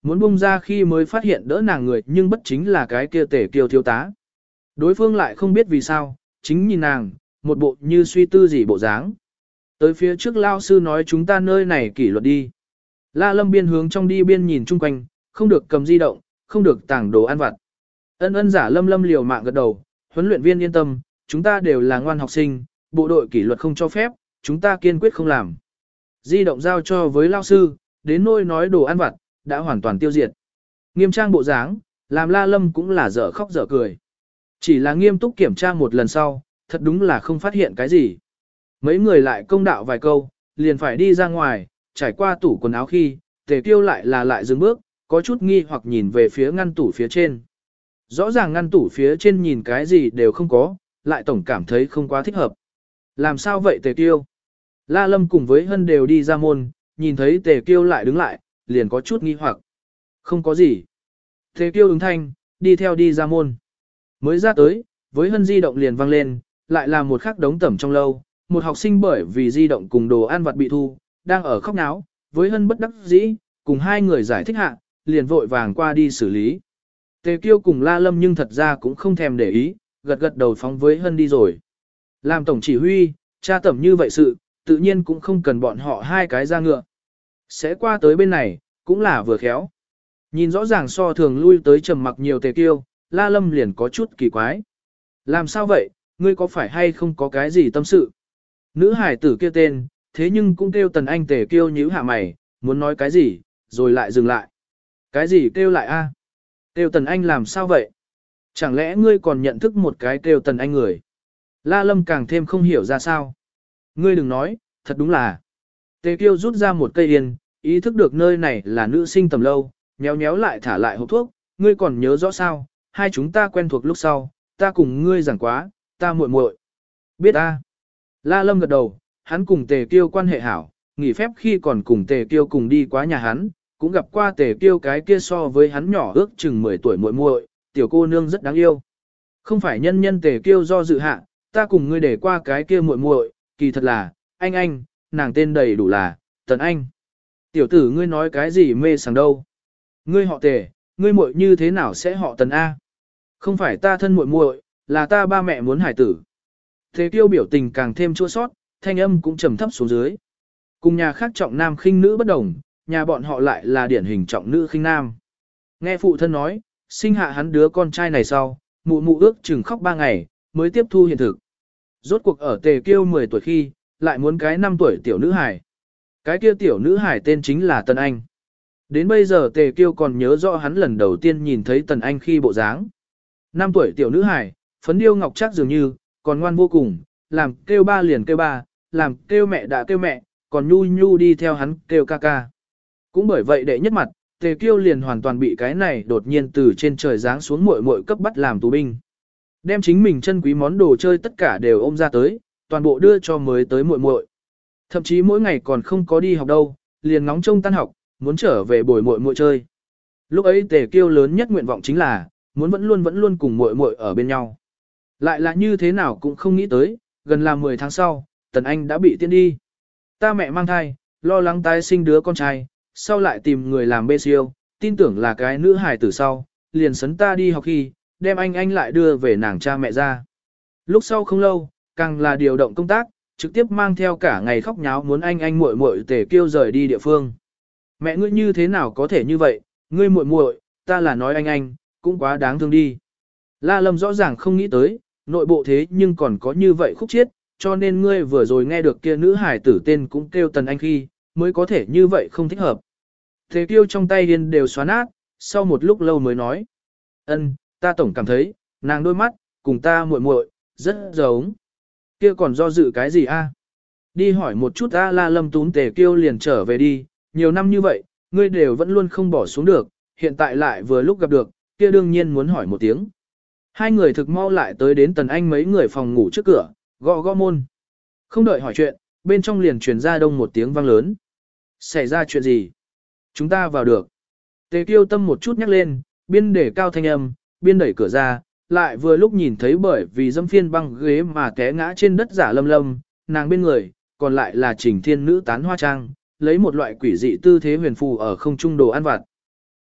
Muốn bung ra khi mới phát hiện đỡ nàng người nhưng bất chính là cái kia Tề Kiêu thiếu tá. Đối phương lại không biết vì sao, chính nhìn nàng, một bộ như suy tư gì bộ dáng. Tới phía trước lao sư nói chúng ta nơi này kỷ luật đi. La Lâm biên hướng trong đi biên nhìn chung quanh, không được cầm di động, không được tàng đồ ăn vặt. Ân ân giả Lâm Lâm liều mạng gật đầu, huấn luyện viên yên tâm, chúng ta đều là ngoan học sinh, bộ đội kỷ luật không cho phép, chúng ta kiên quyết không làm. Di động giao cho với lao sư, đến nôi nói đồ ăn vặt, đã hoàn toàn tiêu diệt. Nghiêm trang bộ dáng, làm La Lâm cũng là dở khóc dở cười. Chỉ là nghiêm túc kiểm tra một lần sau, thật đúng là không phát hiện cái gì. Mấy người lại công đạo vài câu, liền phải đi ra ngoài, trải qua tủ quần áo khi, Tề Kiêu lại dừng bước, có chút nghi hoặc nhìn về phía ngăn tủ phía trên. Rõ ràng ngăn tủ phía trên nhìn cái gì đều không có, lại tổng cảm thấy không quá thích hợp. Làm sao vậy Tề Kiêu? La Lâm cùng với Hân đều đi ra môn, nhìn thấy Tề Kiêu lại đứng lại, liền có chút nghi hoặc. Không có gì. Tề Kiêu ứng thanh, đi theo đi ra môn. Mới ra tới, với Hân di động liền vang lên, lại là một khắc đống tẩm trong lâu. Một học sinh bởi vì di động cùng đồ ăn vặt bị thu, đang ở khóc náo, với Hân bất đắc dĩ, cùng hai người giải thích hạ, liền vội vàng qua đi xử lý. Tề Kiêu cùng La Lâm nhưng thật ra cũng không thèm để ý, gật gật đầu phóng với Hân đi rồi. Làm tổng chỉ huy, tra tẩm như vậy sự, tự nhiên cũng không cần bọn họ hai cái ra ngựa. Sẽ qua tới bên này, cũng là vừa khéo. Nhìn rõ ràng so thường lui tới trầm mặc nhiều Tề Kiêu, La Lâm liền có chút kỳ quái. Làm sao vậy, ngươi có phải hay không có cái gì tâm sự? Nữ hải tử kia tên, thế nhưng cũng kêu Tần Anh. Tề Kiêu nhíu hạ mày, muốn nói cái gì, rồi lại dừng lại. Cái gì kêu lại a? Kêu Tần Anh làm sao vậy? Chẳng lẽ ngươi còn nhận thức một cái kêu Tần Anh người? La Lâm càng thêm không hiểu ra sao. Ngươi đừng nói, thật đúng là. Tề Kiêu rút ra một cây yên, ý thức được nơi này là nữ sinh tầm lâu, nhéo nhéo lại thả lại hộp thuốc, ngươi còn nhớ rõ sao, hai chúng ta quen thuộc lúc sau, ta cùng ngươi giảng quá, ta muội muội. Biết a? La Lâm gật đầu, hắn cùng Tề Kiêu quan hệ hảo, nghỉ phép khi còn cùng Tề Kiêu cùng đi quá nhà hắn, cũng gặp qua Tề Kiêu cái kia so với hắn nhỏ ước chừng 10 tuổi muội muội, tiểu cô nương rất đáng yêu. Không phải nhân nhân Tề Kiêu do dự hạ, ta cùng ngươi để qua cái kia muội muội, kỳ thật là, anh, nàng tên đầy đủ là, Tần Anh. Tiểu tử ngươi nói cái gì mê sảng đâu? Ngươi họ Tề, ngươi muội như thế nào sẽ họ Tần A? Không phải ta thân muội muội, là ta ba mẹ muốn hải tử. Tề Kiêu biểu tình càng thêm chua sót, thanh âm cũng trầm thấp xuống dưới. Cùng nhà khác trọng nam khinh nữ bất đồng, nhà bọn họ lại là điển hình trọng nữ khinh nam. Nghe phụ thân nói, sinh hạ hắn đứa con trai này sau, mụ mụ ước chừng khóc 3 ngày, mới tiếp thu hiện thực. Rốt cuộc ở Tề Kiêu 10 tuổi khi, lại muốn cái 5 tuổi tiểu nữ hải. Cái kia tiểu nữ hải tên chính là Tần Anh. Đến bây giờ Tề Kiêu còn nhớ rõ hắn lần đầu tiên nhìn thấy Tần Anh khi bộ dáng. 5 tuổi tiểu nữ hải, phấn điêu ngọc chắc dường như, còn ngoan vô cùng, làm kêu ba liền kêu ba, làm kêu mẹ đã kêu mẹ, còn nhu nhu đi theo hắn kêu ca ca. Cũng bởi vậy đệ nhất mặt, Tề Kiêu liền hoàn toàn bị cái này đột nhiên từ trên trời giáng xuống muội muội cấp bắt làm tù binh. Đem chính mình chân quý món đồ chơi tất cả đều ôm ra tới, toàn bộ đưa cho mới tới muội muội. Thậm chí mỗi ngày còn không có đi học đâu, liền ngóng trông tan học, muốn trở về bồi muội muội chơi. Lúc ấy Tề Kiêu lớn nhất nguyện vọng chính là muốn vẫn luôn cùng muội muội ở bên nhau. Lại là như thế nào cũng không nghĩ tới, gần là 10 tháng sau, Tần Anh đã bị tiễn đi. Ta mẹ mang thai, lo lắng tái sinh đứa con trai, sau lại tìm người làm bê siêu, tin tưởng là cái nữ hài tử sau, liền sấn ta đi học khi, đem anh lại đưa về nàng cha mẹ ra. Lúc sau không lâu, càng là điều động công tác, trực tiếp mang theo cả ngày khóc nháo muốn anh muội muội Tề Kiêu rời đi địa phương. Mẹ ngươi như thế nào có thể như vậy, ngươi muội muội, ta là nói anh, cũng quá đáng thương đi. La Lâm rõ ràng không nghĩ tới, nội bộ thế nhưng còn có như vậy khúc chiết, cho nên ngươi vừa rồi nghe được kia nữ hải tử tên cũng kêu Tần Anh khi, mới có thể như vậy không thích hợp. Tề Kiêu trong tay điên đều xóa nát, sau một lúc lâu mới nói. Ta tổng cảm thấy, nàng đôi mắt, cùng ta muội muội rất giống. Kia còn do dự cái gì a? Đi hỏi một chút a. La Lâm túm Tề Kiêu liền trở về đi, nhiều năm như vậy, ngươi đều vẫn luôn không bỏ xuống được, hiện tại lại vừa lúc gặp được, kia đương nhiên muốn hỏi một tiếng. Hai người thực mau lại tới đến Tần Anh mấy người phòng ngủ trước cửa, gõ gõ môn. Không đợi hỏi chuyện, bên trong liền truyền ra đông một tiếng vang lớn. Xảy ra chuyện gì? Chúng ta vào được. Tề Kiêu tâm một chút nhắc lên, biên để cao thanh âm, biên đẩy cửa ra, lại vừa lúc nhìn thấy bởi vì dâm phiên băng ghế mà té ngã trên đất giả Lâm, nàng bên người, còn lại là Trình Thiên Nữ tán hoa trang, lấy một loại quỷ dị tư thế huyền phù ở không trung đồ ăn vặt.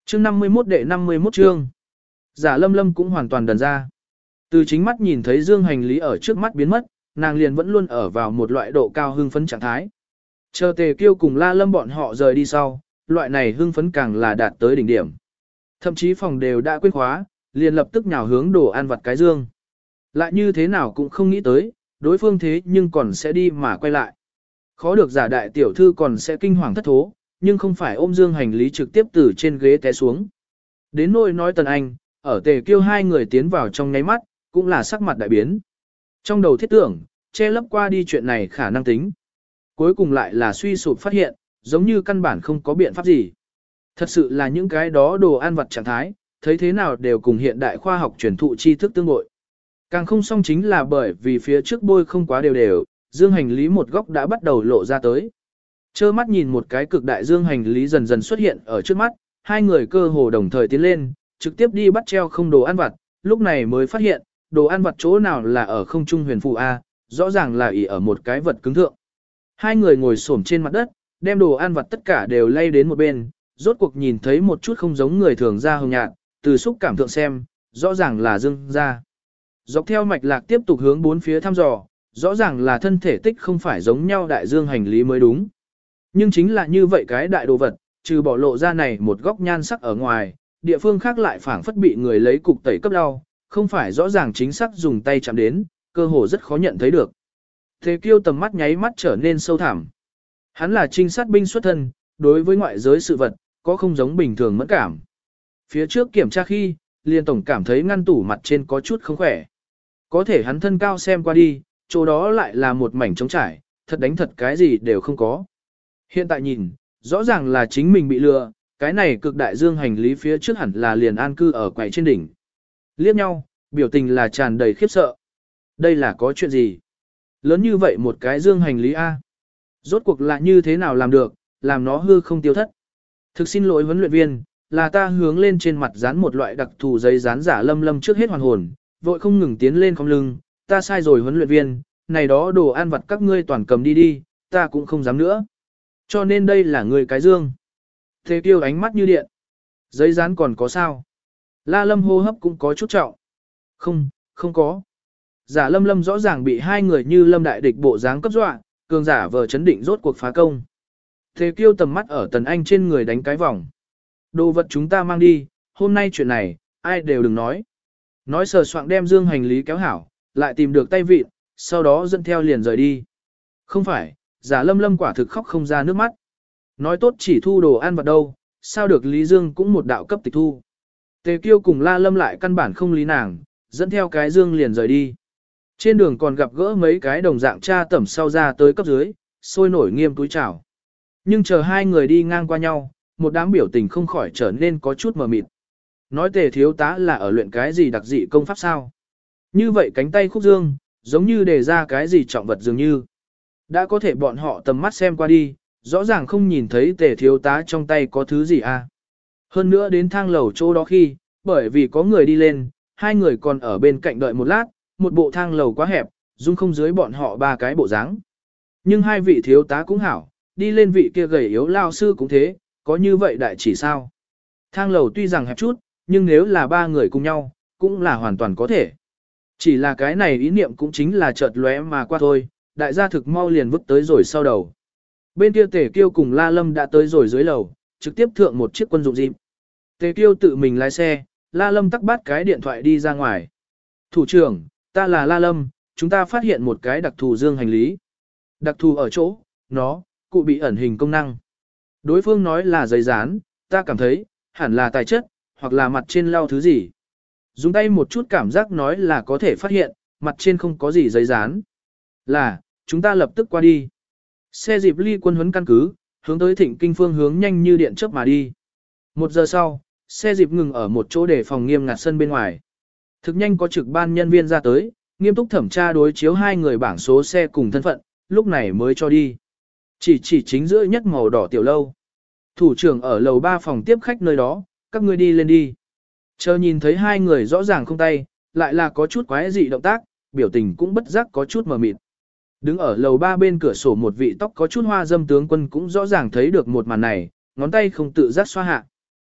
Chương 51 đệ 51 chương. Giả Lâm Lâm cũng hoàn toàn đần ra. Từ chính mắt nhìn thấy dương hành lý ở trước mắt biến mất, nàng liền vẫn luôn ở vào một loại độ cao hưng phấn trạng thái. Chờ Tề Kiêu cùng La Lâm bọn họ rời đi sau, loại này hưng phấn càng là đạt tới đỉnh điểm. Thậm chí phòng đều đã quên khóa, liền lập tức nhào hướng đồ ăn vặt cái dương. Lại như thế nào cũng không nghĩ tới, đối phương thế nhưng còn sẽ đi mà quay lại. Khó được giả đại tiểu thư còn sẽ kinh hoàng thất thố, nhưng không phải ôm dương hành lý trực tiếp từ trên ghế té xuống. Đến nỗi nói Tần Anh, ở Tề Kiêu hai người tiến vào trong nháy mắt, cũng là sắc mặt đại biến. Trong đầu thiết tưởng, che lấp qua đi chuyện này khả năng tính. Cuối cùng lại là suy sụp phát hiện, giống như căn bản không có biện pháp gì. Thật sự là những cái đó đồ ăn vặt trạng thái, thấy thế nào đều cùng hiện đại khoa học truyền thụ tri thức tương bội. Càng không xong chính là bởi vì phía trước bôi không quá đều đều, dương hành lý một góc đã bắt đầu lộ ra tới. Chơ mắt nhìn một cái cực đại dương hành lý dần dần xuất hiện ở trước mắt, hai người cơ hồ đồng thời tiến lên, trực tiếp đi bắt treo không đồ ăn vặt, lúc này mới phát hiện, đồ ăn vặt chỗ nào là ở không trung huyền phù A, rõ ràng là ỉ ở một cái vật cứng thượng. Hai người ngồi xổm trên mặt đất, đem đồ ăn vặt tất cả đều lay đến một bên, rốt cuộc nhìn thấy một chút không giống người thường ra hồng nhạt, từ xúc cảm thượng xem, rõ ràng là dương ra. Dọc theo mạch lạc tiếp tục hướng bốn phía thăm dò, rõ ràng là thân thể tích không phải giống nhau đại dương hành lý mới đúng. Nhưng chính là như vậy cái đại đồ vật, trừ bỏ lộ ra này một góc nhan sắc ở ngoài, địa phương khác lại phảng phất bị người lấy cục tẩy cấp đau, không phải rõ ràng chính xác dùng tay chạm đến, cơ hồ rất khó nhận thấy được. Thế Kiêu tầm mắt nháy mắt trở nên sâu thẳm. Hắn là trinh sát binh xuất thân, đối với ngoại giới sự vật, có không giống bình thường mẫn cảm. Phía trước kiểm tra khi, liền tổng cảm thấy ngăn tủ mặt trên có chút không khỏe. Có thể hắn thân cao xem qua đi, chỗ đó lại là một mảnh trống trải, thật đánh thật cái gì đều không có. Hiện tại nhìn, rõ ràng là chính mình bị lừa, cái này cực đại dương hành lý phía trước hẳn là liền an cư ở quầy trên đỉnh. Liếc nhau, biểu tình là tràn đầy khiếp sợ. Đây là có chuyện gì? Lớn như vậy một cái dương hành lý A. Rốt cuộc là như thế nào làm được, làm nó hư không tiêu thất. Thực xin lỗi huấn luyện viên, là ta hướng lên trên mặt dán một loại đặc thù giấy dán giả Lâm Lâm trước hết hoàn hồn, vội không ngừng tiến lên không lưng, ta sai rồi huấn luyện viên, này đó đồ ăn vặt các ngươi toàn cầm đi đi, ta cũng không dám nữa. Cho nên đây là người cái dương. Thế Kiêu ánh mắt như điện. Giấy dán còn có sao? La Lâm hô hấp cũng có chút trọng. Không, không có. Giả Lâm Lâm rõ ràng bị hai người như Lâm đại địch bộ dáng cấp dọa, cường giả vờ chấn định rốt cuộc phá công. Thế Kiêu tầm mắt ở Tần Anh trên người đánh cái vòng. Đồ vật chúng ta mang đi, hôm nay chuyện này, ai đều đừng nói. Nói sờ soạng đem dương hành lý kéo hảo, lại tìm được tay vịt, sau đó dẫn theo liền rời đi. Không phải, giả Lâm Lâm quả thực khóc không ra nước mắt. Nói tốt chỉ thu đồ ăn vặt đâu, sao được Lý Dương cũng một đạo cấp tịch thu. Tề Kiêu cùng La Lâm lại căn bản không lý nàng, dẫn theo cái dương liền rời đi. Trên đường còn gặp gỡ mấy cái đồng dạng cha tẩm sau ra tới cấp dưới, sôi nổi nghiêm túi chào. Nhưng chờ hai người đi ngang qua nhau, một đám biểu tình không khỏi trở nên có chút mờ mịt. Nói Tề thiếu tá là ở luyện cái gì đặc dị công pháp sao? Như vậy cánh tay khúc dương, giống như đề ra cái gì trọng vật dường như. Đã có thể bọn họ tầm mắt xem qua đi, rõ ràng không nhìn thấy Tề thiếu tá trong tay có thứ gì à. Hơn nữa đến thang lầu chỗ đó khi, bởi vì có người đi lên, hai người còn ở bên cạnh đợi một lát, một bộ thang lầu quá hẹp, dung không dưới bọn họ ba cái bộ dáng. Nhưng hai vị thiếu tá cũng hảo, đi lên vị kia gầy yếu lao sư cũng thế, có như vậy đại chỉ sao. Thang lầu tuy rằng hẹp chút, nhưng nếu là ba người cùng nhau, cũng là hoàn toàn có thể. Chỉ là cái này ý niệm cũng chính là chợt lóe mà qua thôi, đại gia thực mau liền vứt tới rồi sau đầu. Bên kia Tề Kiêu cùng La Lâm đã tới rồi dưới lầu, trực tiếp thượng một chiếc quân dụng dịp. Tề Kiêu tự mình lái xe, La Lâm tắc bắt cái điện thoại đi ra ngoài. Thủ trưởng, ta là La Lâm, chúng ta phát hiện một cái đặc thù dương hành lý. Đặc thù ở chỗ, nó, cụ bị ẩn hình công năng. Đối phương nói là giấy dán, ta cảm thấy, hẳn là tài chất, hoặc là mặt trên lau thứ gì. Dùng tay một chút cảm giác nói là có thể phát hiện, mặt trên không có gì giấy dán. Là, chúng ta lập tức qua đi. Xe dịp ly quân huấn căn cứ, hướng tới Thịnh Kinh phương hướng nhanh như điện chớp mà đi. 1 giờ sau, xe dịp ngừng ở một chỗ để phòng nghiêm ngặt sân bên ngoài. Thực nhanh có trực ban nhân viên ra tới, nghiêm túc thẩm tra đối chiếu hai người bảng số xe cùng thân phận, lúc này mới cho đi. Chỉ chính giữa nhất màu đỏ tiểu lâu. Thủ trưởng ở lầu 3 phòng tiếp khách nơi đó, các ngươi đi lên đi. Chờ nhìn thấy hai người rõ ràng không tay, lại là có chút quái dị động tác, biểu tình cũng bất giác có chút mờ mịt. Đứng ở lầu 3 bên cửa sổ một vị tóc có chút hoa dâm tướng quân cũng rõ ràng thấy được một màn này, ngón tay không tự giác xoa hạ.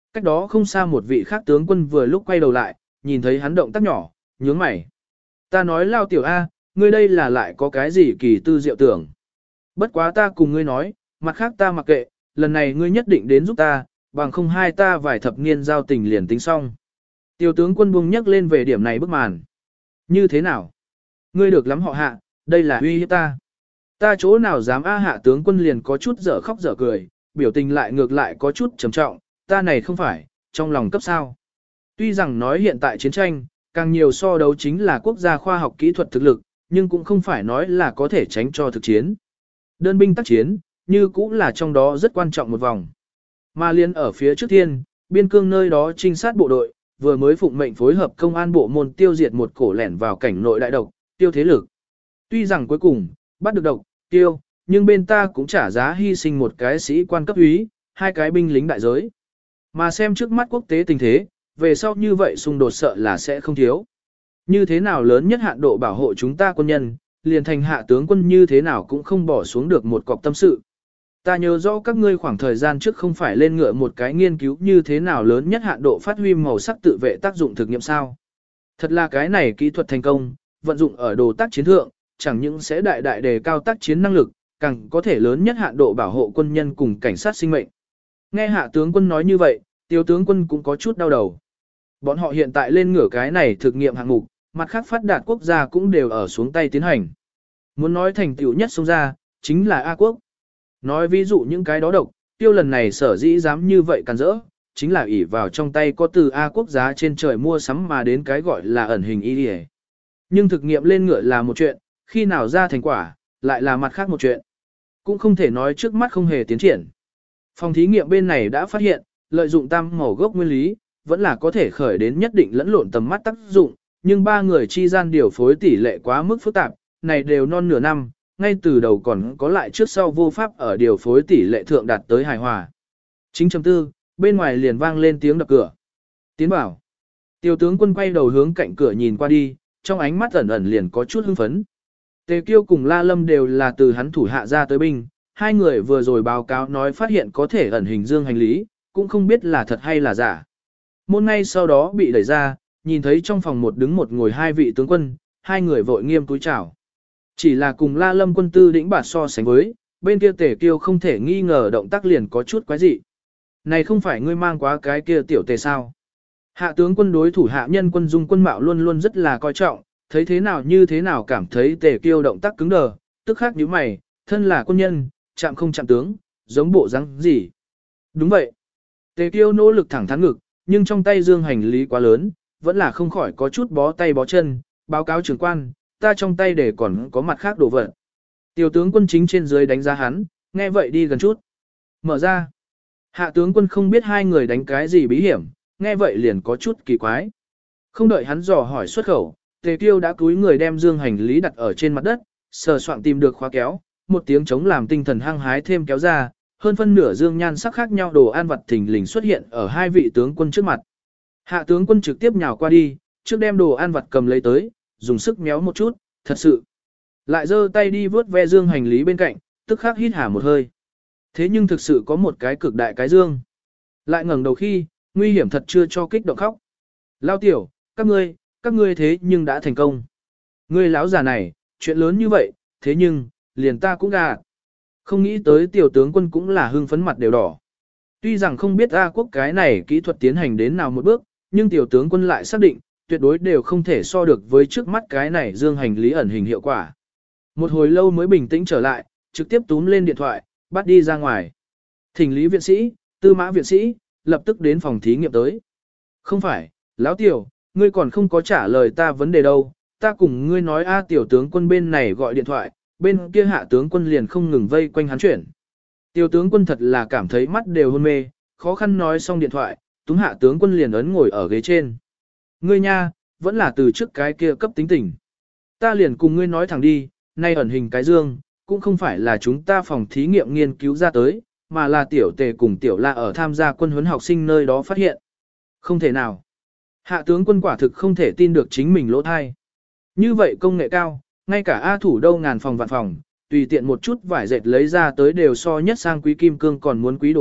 Cách đó không xa một vị khác tướng quân vừa lúc quay đầu lại, nhìn thấy hắn động tác nhỏ, nhướng mày. Ta nói Lao tiểu A, ngươi đây là lại có cái gì kỳ tư diệu tưởng. Bất quá ta cùng ngươi nói, mặt khác ta mặc kệ, lần này ngươi nhất định đến giúp ta, bằng không hai ta vài thập niên giao tình liền tính xong. Tiểu tướng quân buông nhắc lên về điểm này bức màn. Như thế nào? Ngươi được lắm họ Hạ, đây là uy hiếp ta. Ta chỗ nào dám Hạ tướng quân liền có chút dở khóc dở cười, biểu tình lại ngược lại có chút trầm trọng, ta này không phải, trong lòng cấp sao. Tuy rằng nói hiện tại chiến tranh, càng nhiều so đấu chính là quốc gia khoa học kỹ thuật thực lực, nhưng cũng không phải nói là có thể tránh cho thực chiến. Đơn binh tác chiến, như cũng là trong đó rất quan trọng một vòng. Mà liên ở phía trước thiên, biên cương nơi đó trinh sát bộ đội, vừa mới phụng mệnh phối hợp công an bộ môn tiêu diệt một cổ lẻn vào cảnh nội đại độc, tiêu thế lực. Tuy rằng cuối cùng, bắt được độc, tiêu, nhưng bên ta cũng trả giá hy sinh một cái sĩ quan cấp úy, hai cái binh lính đại giới. Mà xem trước mắt quốc tế tình thế, về sau như vậy xung đột sợ là sẽ không thiếu. Như thế nào lớn nhất hạn độ bảo hộ chúng ta quân nhân, liền thành hạ tướng quân như thế nào cũng không bỏ xuống được một cọc tâm sự. Ta nhớ rõ các ngươi khoảng thời gian trước không phải lên ngựa một cái nghiên cứu như thế nào lớn nhất hạn độ phát huy màu sắc tự vệ tác dụng thực nghiệm sao. Thật là cái này kỹ thuật thành công, vận dụng ở đồ tác chiến thượng, chẳng những sẽ đại đại đề cao tác chiến năng lực, càng có thể lớn nhất hạn độ bảo hộ quân nhân cùng cảnh sát sinh mệnh. Nghe hạ tướng quân nói như vậy, tiêu tướng quân cũng có chút đau đầu. Bọn họ hiện tại lên ngửa cái này thực nghiệm hạng mục, mặt khác phát đạt quốc gia cũng đều ở xuống tay tiến hành. Muốn nói thành tựu nhất xông ra, chính là A quốc. Nói ví dụ những cái đó độc, tiêu lần này sở dĩ dám như vậy càn rỡ, chính là ỷ vào trong tay có từ A quốc giá trên trời mua sắm mà đến cái gọi là ẩn hình y đi. Nhưng thực nghiệm lên ngựa là một chuyện, khi nào ra thành quả, lại là mặt khác một chuyện. Cũng không thể nói trước mắt không hề tiến triển. Phòng thí nghiệm bên này đã phát hiện, lợi dụng tam màu gốc nguyên lý, vẫn là có thể khởi đến nhất định lẫn lộn tầm mắt tác dụng, nhưng ba người chi gian điều phối tỷ lệ quá mức phức tạp, này đều non nửa năm, ngay từ đầu còn có lại trước sau vô pháp ở điều phối tỷ lệ thượng đạt tới hài hòa. 9.4, bên ngoài liền vang lên tiếng đập cửa. Tiến bảo. Tiêu tướng quân quay đầu hướng cạnh cửa nhìn qua đi, trong ánh mắt ẩn ẩn liền có chút hưng phấn. Tề Kiêu cùng La Lâm đều là từ hắn thủ hạ ra tới binh, hai người vừa rồi báo cáo nói phát hiện có thể ẩn hình dương hành lý, cũng không biết là thật hay là giả. Môn ngay sau đó bị đẩy ra, nhìn thấy trong phòng một đứng một ngồi hai vị tướng quân, hai người vội nghiêm túi chào. Chỉ là cùng La Lâm quân tư đĩnh bạt so sánh với, bên kia Tề Kiêu không thể nghi ngờ động tác liền có chút quái dị. Này không phải ngươi mang quá cái kia tiểu Tề sao? Hạ tướng quân đối thủ hạ nhân quân dung quân mạo luôn luôn rất là coi trọng, thấy thế nào như thế nào cảm thấy Tề Kiêu động tác cứng đờ, tức khắc nhíu mày, thân là quân nhân, chạm không chạm tướng, giống bộ răng gì. Đúng vậy. Tề Kiêu nỗ lực thẳng thắn ngực, nhưng trong tay dương hành lý quá lớn, vẫn là không khỏi có chút bó tay bó chân, báo cáo trưởng quan, ta trong tay để còn có mặt khác đồ vật. Tiểu tướng quân chính trên dưới đánh giá hắn, nghe vậy đi gần chút. Mở ra. Hạ tướng quân không biết hai người đánh cái gì bí hiểm, nghe vậy liền có chút kỳ quái. Không đợi hắn dò hỏi xuất khẩu, Tề Kiêu đã cúi người đem dương hành lý đặt ở trên mặt đất, sờ soạn tìm được khóa kéo, một tiếng chống làm tinh thần hăng hái thêm kéo ra, hơn phân nửa dương nhan sắc khác nhau đồ ăn vặt thình lình xuất hiện ở hai vị tướng quân trước mặt. Hạ tướng quân trực tiếp nhào qua đi, trước đem đồ ăn vặt cầm lấy tới, dùng sức méo một chút, thật sự. Lại giơ tay đi vớt ve dương hành lý bên cạnh, tức khắc hít hà một hơi. Thế nhưng thực sự có một cái cực đại cái dương. Lại ngẩng đầu khi, nguy hiểm thật chưa cho kích động khóc. Lao tiểu, các ngươi thế nhưng đã thành công. Ngươi lão già này, chuyện lớn như vậy, thế nhưng, liền ta cũng gà. Không nghĩ tới tiểu tướng quân cũng là hưng phấn mặt đều đỏ. Tuy rằng không biết A quốc cái này kỹ thuật tiến hành đến nào một bước, nhưng tiểu tướng quân lại xác định, tuyệt đối đều không thể so được với trước mắt cái này dương hành lý ẩn hình hiệu quả. Một hồi lâu mới bình tĩnh trở lại, trực tiếp túm lên điện thoại, bắt đi ra ngoài. Thỉnh lý viện sĩ, tư mã viện sĩ, lập tức đến phòng thí nghiệm tới. Không phải, lão tiểu, ngươi còn không có trả lời ta vấn đề đâu, ta cùng ngươi nói A tiểu tướng quân bên này gọi điện thoại, bên kia hạ tướng quân liền không ngừng vây quanh hắn chuyển. Tiểu tướng quân thật là cảm thấy mắt đều hôn mê, khó khăn nói xong điện thoại, túm hạ tướng quân liền ấn ngồi ở ghế trên. Ngươi nha, vẫn là từ trước cái kia cấp tính tình. Ta liền cùng ngươi nói thẳng đi, nay ẩn hình cái dương, cũng không phải là chúng ta phòng thí nghiệm nghiên cứu ra tới, mà là tiểu Tề cùng tiểu La ở tham gia quân huấn học sinh nơi đó phát hiện. Không thể nào. Hạ tướng quân quả thực không thể tin được chính mình lỗ thai. Như vậy công nghệ cao, ngay cả A thủ đâu ngàn phòng vạn phòng, tùy tiện một chút vải dệt lấy ra tới đều so nhất sang quý kim cương còn muốn quý đồ vật,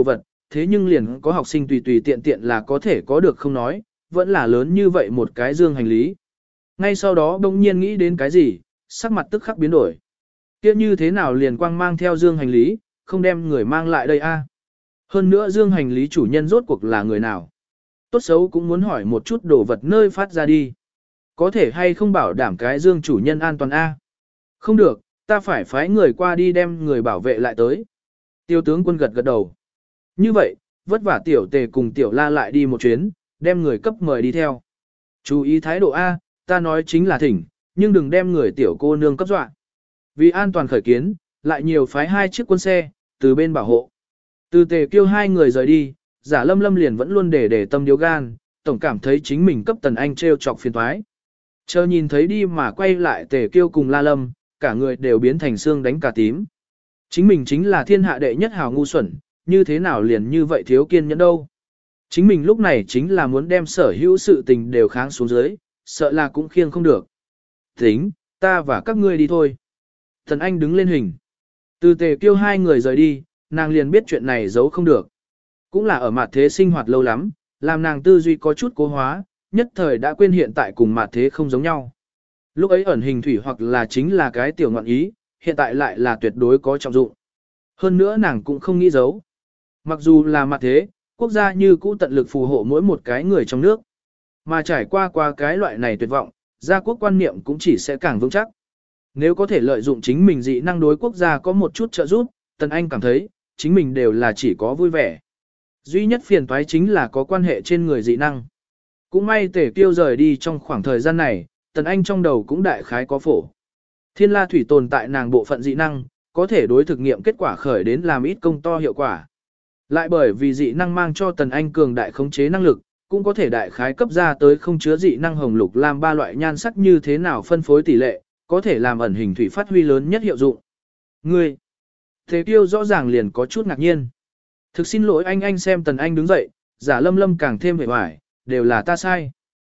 thế nhưng liền có học sinh tùy tùy tiện tiện là có thể có được không nói, vẫn là lớn như vậy một cái dương hành lý. Ngay sau đó đông nhiên nghĩ đến cái gì, sắc mặt tức khắc biến đổi. Kia như thế nào liền quang mang theo dương hành lý, không đem người mang lại đây a? Hơn nữa dương hành lý chủ nhân rốt cuộc là người nào? Tốt xấu cũng muốn hỏi một chút đồ vật nơi phát ra đi. Có thể hay không bảo đảm cái dương chủ nhân an toàn a? Không được, ta phải phái người qua đi đem người bảo vệ lại tới. Tiêu tướng quân gật gật đầu. Như vậy, vất vả tiểu tề cùng tiểu la lại đi một chuyến, đem người cấp mời đi theo. Chú ý thái độ A, ta nói chính là thỉnh, nhưng đừng đem người tiểu cô nương cấp dọa. Vì an toàn khởi kiến, lại nhiều phái 2 chiếc quân xe, từ bên bảo hộ. Từ tề kêu 2 người rời đi, giả lâm lâm liền vẫn luôn để tâm điếu gan, tổng cảm thấy chính mình cấp tần anh treo chọc phiền toái. Chờ nhìn thấy đi mà quay lại tề kêu cùng la lâm, cả người đều biến thành xương đánh cả tím. Chính mình chính là thiên hạ đệ nhất hào ngu xuẩn, như thế nào liền như vậy thiếu kiên nhẫn đâu. Chính mình lúc này chính là muốn đem sở hữu sự tình đều kháng xuống dưới, sợ là cũng khiêng không được. Tính, ta và các ngươi đi thôi. Thần Anh đứng lên hình. Từ tề kêu 2 người rời đi, nàng liền biết chuyện này giấu không được. Cũng là ở mặt thế sinh hoạt lâu lắm, làm nàng tư duy có chút cố hóa, nhất thời đã quên hiện tại cùng mặt thế không giống nhau. Lúc ấy ẩn hình thủy hoặc là chính là cái tiểu ngọn ý, hiện tại lại là tuyệt đối có trọng dụng. Hơn nữa nàng cũng không nghĩ giấu. Mặc dù là mặt thế, quốc gia như cũ tận lực phù hộ mỗi một cái người trong nước. Mà trải qua cái loại này tuyệt vọng, gia quốc quan niệm cũng chỉ sẽ càng vững chắc. Nếu có thể lợi dụng chính mình dị năng đối quốc gia có một chút trợ giúp, Tần Anh cảm thấy, chính mình đều là chỉ có vui vẻ. Duy nhất phiền toái chính là có quan hệ trên người dị năng. Cũng may Tề Kiêu rời đi trong khoảng thời gian này, Tần Anh trong đầu cũng đại khái có phổ. Thiên la thủy tồn tại nàng bộ phận dị năng, có thể đối thực nghiệm kết quả khởi đến làm ít công to hiệu quả. Lại bởi vì dị năng mang cho Tần Anh cường đại khống chế năng lực, cũng có thể đại khái cấp ra tới không chứa dị năng hồng lục lam 3 loại nhan sắc như thế nào phân phối tỷ lệ, có thể làm ẩn hình thủy phát huy lớn nhất hiệu dụng. Ngươi, Thế Tiêu rõ ràng liền có chút ngạc nhiên. Thực xin lỗi anh xem Tần Anh đứng dậy, giả lâm lâm càng thêm vẻ vải, đều là ta sai.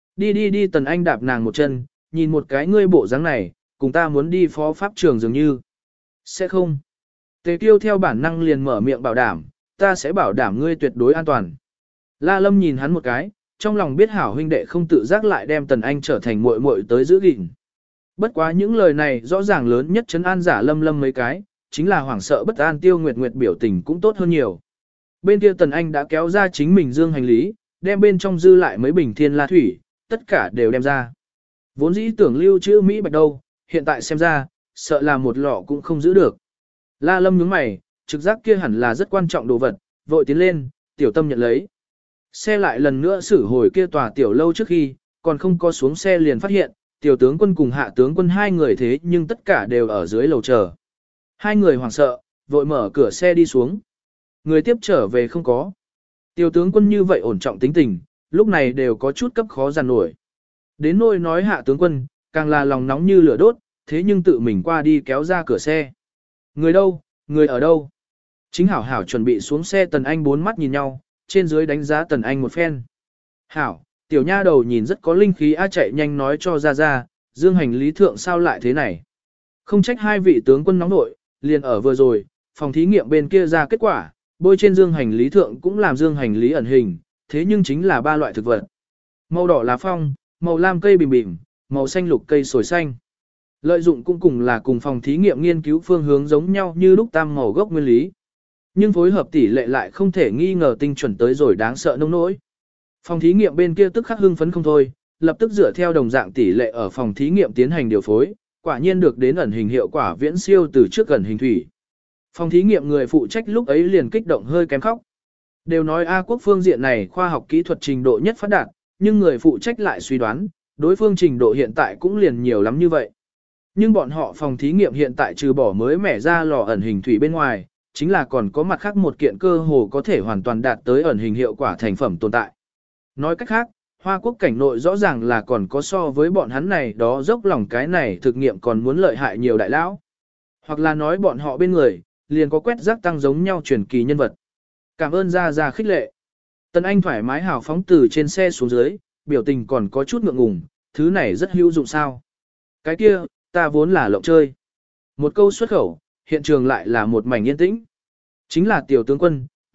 Đi Tần Anh đạp nàng một chân, nhìn một cái ngươi bộ dáng này, cùng ta muốn đi phó pháp trường dường như. Sẽ không. Tề Tiêu theo bản năng liền mở miệng bảo đảm, ta sẽ bảo đảm ngươi tuyệt đối an toàn. La Lâm nhìn hắn một cái, trong lòng biết hảo huynh đệ không tự giác lại đem Tần Anh trở thành muội muội tới giữ gìn. Bất quá những lời này rõ ràng lớn nhất trấn an giả Lâm Lâm mấy cái, chính là hoảng sợ bất an Tiêu Nguyệt Nguyệt biểu tình cũng tốt hơn nhiều. Bên kia Tần Anh đã kéo ra chính mình dương hành lý, đem bên trong dư lại mấy bình thiên la thủy, tất cả đều đem ra. Vốn dĩ tưởng lưu trữ Mỹ bạch đâu, hiện tại xem ra, sợ là một lọ cũng không giữ được. La Lâm nhướng mày, trực giác kia hẳn là rất quan trọng đồ vật, vội tiến lên, tiểu tâm nhận lấy. Xe lại lần nữa xử hồi kia tòa tiểu lâu trước khi, còn không có xuống xe liền phát hiện, tiểu tướng quân cùng hạ tướng quân 2 người thế nhưng tất cả đều ở dưới lầu chờ. 2 người hoảng sợ, vội mở cửa xe đi xuống. Người tiếp trở về không có. Tiểu tướng quân như vậy ổn trọng tính tình, lúc này đều có chút cấp khó giàn nổi. Đến nỗi nói hạ tướng quân, càng là lòng nóng như lửa đốt, thế nhưng tự mình qua đi kéo ra cửa xe. Người đâu, người ở đâu? Chính hảo hảo chuẩn bị xuống xe Tần Anh 4 mắt nhìn nhau, trên dưới đánh giá Tần Anh một phen. Hảo, tiểu nha đầu nhìn rất có linh khí chạy nhanh nói cho ra, dương hành lý thượng sao lại thế này. Không trách 2 vị tướng quân nóng nội, liền ở vừa rồi, phòng thí nghiệm bên kia ra kết quả, bôi trên dương hành lý thượng cũng làm dương hành lý ẩn hình, thế nhưng chính là 3 loại thực vật. Màu đỏ là phong, màu lam cây bìm bìm, màu xanh lục cây sồi xanh. Lợi dụng cũng cùng là cùng phòng thí nghiệm nghiên cứu phương hướng giống nhau như lúc tam màu gốc nguyên lý. Nhưng phối hợp tỷ lệ lại không thể nghi ngờ tinh chuẩn tới rồi đáng sợ nông nỗi. Phòng thí nghiệm bên kia tức khắc hưng phấn không thôi, lập tức dựa theo đồng dạng tỷ lệ ở phòng thí nghiệm tiến hành điều phối, quả nhiên được đến ẩn hình hiệu quả viễn siêu từ trước ẩn hình thủy. Phòng thí nghiệm người phụ trách lúc ấy liền kích động hơi kém khóc. Đều nói A quốc phương diện này khoa học kỹ thuật trình độ nhất phát đạt, nhưng người phụ trách lại suy đoán, đối phương trình độ hiện tại cũng liền nhiều lắm như vậy. Nhưng bọn họ phòng thí nghiệm hiện tại trừ bỏ mới mẻ ra lò ẩn hình thủy bên ngoài, chính là còn có mặt khác một kiện cơ hồ có thể hoàn toàn đạt tới ẩn hình hiệu quả thành phẩm tồn tại. Nói cách khác, Hoa quốc cảnh nội rõ ràng là còn có so với bọn hắn này đó dốc lòng cái này thực nghiệm còn muốn lợi hại nhiều đại lão. Hoặc là nói bọn họ bên người, liền có quét rác tăng giống nhau truyền kỳ nhân vật. Cảm ơn ra khích lệ. Tần Anh thoải mái hào phóng từ trên xe xuống dưới, biểu tình còn có chút ngượng ngùng, thứ này rất hữu dụng sao. Cái kia, ta vốn là lộng chơi. Một câu xuất khẩu, hiện trường lại là một mảnh yên tĩnh. Chính là tiểu tướng quân,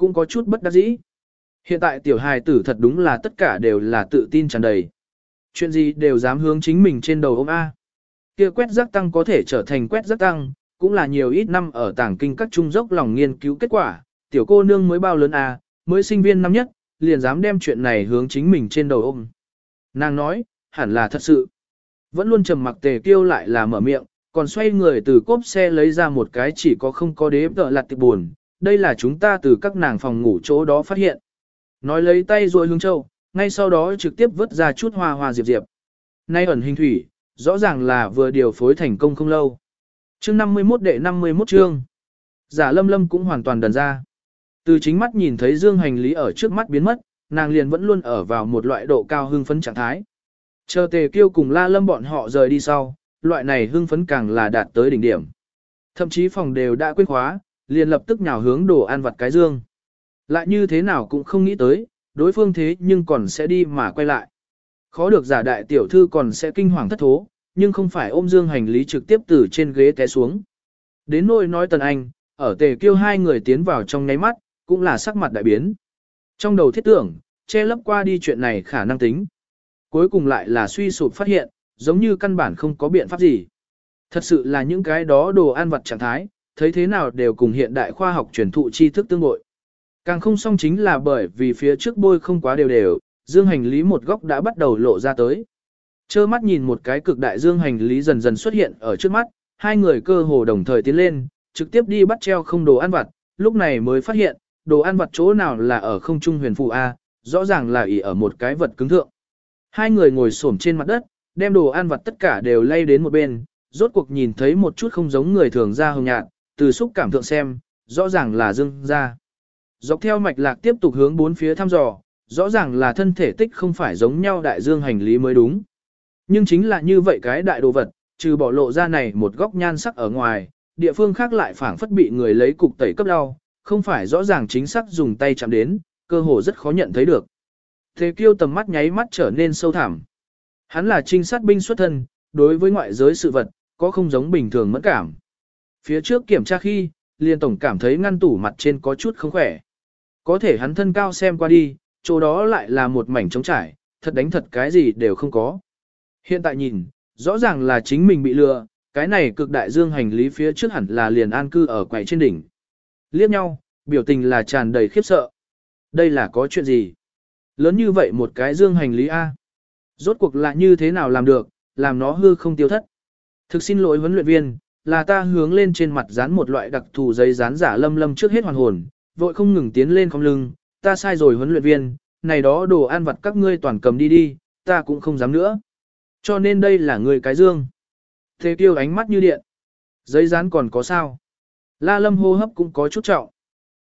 cũng có chút bất đắc dĩ. Hiện tại tiểu hài tử thật đúng là tất cả đều là tự tin tràn đầy. Chuyện gì đều dám hướng chính mình trên đầu ôm A. Kia quét rác tăng có thể trở thành quét rác tăng, cũng là nhiều ít năm ở tảng kinh các trung dốc lòng nghiên cứu kết quả, tiểu cô nương mới bao lớn A, mới sinh viên năm nhất, liền dám đem chuyện này hướng chính mình trên đầu ôm. Nàng nói, hẳn là thật sự. Vẫn luôn trầm mặc Tề Kiêu lại là mở miệng, còn xoay người từ cốp xe lấy ra một cái chỉ có không có đế tợ lặt tiệp buồn. Đây là chúng ta từ các nàng phòng ngủ chỗ đó phát hiện. Nói lấy tay rồi hướng châu, ngay sau đó trực tiếp vứt ra chút hoa hoa diệp diệp. Nay ẩn hình thủy, rõ ràng là vừa điều phối thành công không lâu. Chương 51 đệ 51 chương. Giả Lâm Lâm cũng hoàn toàn đần ra. Từ chính mắt nhìn thấy dương hành lý ở trước mắt biến mất, nàng liền vẫn luôn ở vào một loại độ cao hưng phấn trạng thái. Chờ Tề Kiêu cùng La Lâm bọn họ rời đi sau, loại này hưng phấn càng là đạt tới đỉnh điểm. Thậm chí phòng đều đã quên khóa, liền lập tức nhào hướng đồ ăn vặt cái dương. Lại như thế nào cũng không nghĩ tới, đối phương thế nhưng còn sẽ đi mà quay lại. Khó được giả đại tiểu thư còn sẽ kinh hoàng thất thố, nhưng không phải ôm dương hành lý trực tiếp từ trên ghế té xuống. Đến nỗi nói Tần Anh, ở Tề Kiêu hai người tiến vào trong nháy mắt, cũng là sắc mặt đại biến. Trong đầu thiết tưởng, che lấp qua đi chuyện này khả năng tính. Cuối cùng lại là suy sụp phát hiện, giống như căn bản không có biện pháp gì. Thật sự là những cái đó đồ ăn vặt trạng thái, thấy thế nào đều cùng hiện đại khoa học truyền thụ tri thức tương bội. Càng không xong chính là bởi vì phía trước bôi không quá đều đều, dương hành lý một góc đã bắt đầu lộ ra tới. Chơ mắt nhìn một cái cực đại dương hành lý dần dần xuất hiện ở trước mắt, hai người cơ hồ đồng thời tiến lên, trực tiếp đi bắt treo không đồ ăn vặt, lúc này mới phát hiện, đồ ăn vặt chỗ nào là ở không trung huyền phù A, rõ ràng là ỉ ở một cái vật cứng thượng. Hai người ngồi xổm trên mặt đất, đem đồ ăn vặt tất cả đều lay đến một bên, rốt cuộc nhìn thấy một chút không giống người thường ra hồng nhạt, từ xúc cảm thượng xem, rõ ràng là dương ra. Dọc theo mạch lạc tiếp tục hướng bốn phía thăm dò, rõ ràng là thân thể tích không phải giống nhau đại dương hành lý mới đúng. Nhưng chính là như vậy cái đại đồ vật, trừ bỏ lộ ra này một góc nhan sắc ở ngoài, địa phương khác lại phảng phất bị người lấy cục tẩy cấp đau, không phải rõ ràng chính xác dùng tay chạm đến, cơ hồ rất khó nhận thấy được. Thế Kiêu tầm mắt nháy mắt trở nên sâu thẳm. Hắn là trinh sát binh xuất thân, đối với ngoại giới sự vật, có không giống bình thường mẫn cảm. Phía trước kiểm tra khi, liền tổng cảm thấy ngăn tủ mặt trên có chút không khỏe. Có thể hắn thân cao xem qua đi, chỗ đó lại là một mảnh trống trải, thật đánh thật cái gì đều không có. Hiện tại nhìn, rõ ràng là chính mình bị lừa, cái này cực đại dương hành lý phía trước hẳn là liền an cư ở quầy trên đỉnh. Liếc nhau, biểu tình là tràn đầy khiếp sợ. Đây là có chuyện gì? Lớn như vậy một cái dương hành lý A. Rốt cuộc là như thế nào làm được, làm nó hư không tiêu thất. Thực xin lỗi huấn luyện viên, là ta hướng lên trên mặt dán một loại đặc thù giấy dán giả Lâm Lâm trước hết hoàn hồn, vội không ngừng tiến lên không lưng, ta sai rồi huấn luyện viên, này đó đồ ăn vặt các ngươi toàn cầm đi đi, ta cũng không dám nữa. Cho nên đây là người cái dương. Thế Kiêu ánh mắt như điện. Giấy dán còn có sao? La Lâm hô hấp cũng có chút trọng.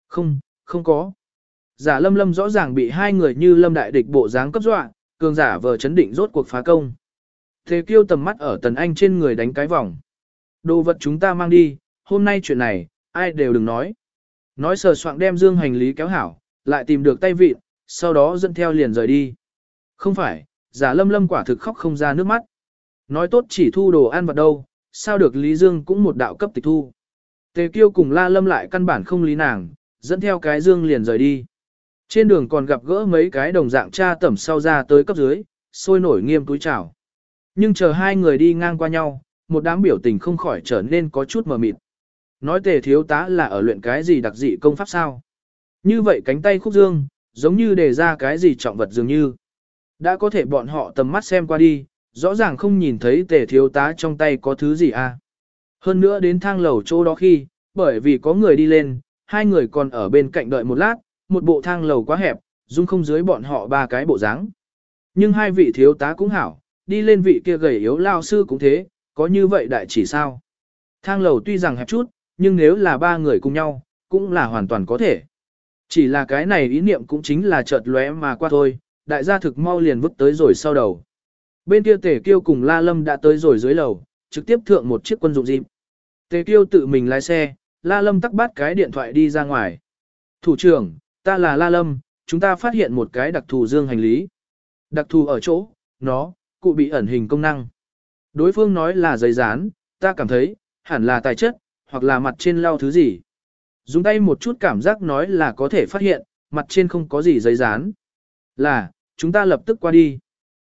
Không có. Giả Lâm Lâm rõ ràng bị hai người như Lâm đại địch bộ dáng cấp dọa, cường giả vờ chấn định rốt cuộc phá công. Thế Kiêu tầm mắt ở Tần Anh trên người đánh cái vòng. Đồ vật chúng ta mang đi, hôm nay chuyện này, ai đều đừng nói. Nói sờ soạng đem dương hành lý kéo hảo, lại tìm được tay vịt, sau đó dẫn theo liền rời đi. Không phải, giả Lâm Lâm quả thực khóc không ra nước mắt. Nói tốt chỉ thu đồ ăn vặt đâu, sao được Lý Dương cũng một đạo cấp tịch thu. Tề Kiêu cùng La Lâm lại căn bản không lý nàng, dẫn theo cái dương liền rời đi. Trên đường còn gặp gỡ mấy cái đồng dạng cha tẩm sau ra tới cấp dưới, sôi nổi nghiêm túi chào. Nhưng chờ hai người đi ngang qua nhau, một đám biểu tình không khỏi trở nên có chút mờ mịt. Nói Tề thiếu tá là ở luyện cái gì đặc dị công pháp sao? Như vậy cánh tay khúc dương, giống như đề ra cái gì trọng vật dường như. Đã có thể bọn họ tầm mắt xem qua đi, rõ ràng không nhìn thấy Tề thiếu tá trong tay có thứ gì à. Hơn nữa đến thang lầu chỗ đó khi, bởi vì có người đi lên, hai người còn ở bên cạnh đợi một lát, một bộ thang lầu quá hẹp, dung không dưới bọn họ ba cái bộ dáng. Nhưng hai vị thiếu tá cũng hảo, đi lên vị kia gầy yếu lao sư cũng thế, có như vậy đại chỉ sao. Thang lầu tuy rằng hẹp chút, nhưng nếu là ba người cùng nhau, cũng là hoàn toàn có thể. Chỉ là cái này ý niệm cũng chính là chợt lóe mà qua thôi, đại gia thực mau liền vứt tới rồi sau đầu. Bên kia Tề Kiêu cùng La Lâm đã tới rồi dưới lầu, trực tiếp thượng một chiếc quân dụng Jeep. Tề Kiêu tự mình lái xe, La Lâm tắc bắt cái điện thoại đi ra ngoài. Thủ trưởng, ta là La Lâm, chúng ta phát hiện một cái đặc thù dương hành lý. Đặc thù ở chỗ, nó, cụ bị ẩn hình công năng. Đối phương nói là giấy dán, ta cảm thấy, hẳn là tài chất, hoặc là mặt trên lau thứ gì. Dùng tay một chút cảm giác nói là có thể phát hiện, mặt trên không có gì giấy dán. Là, chúng ta lập tức qua đi.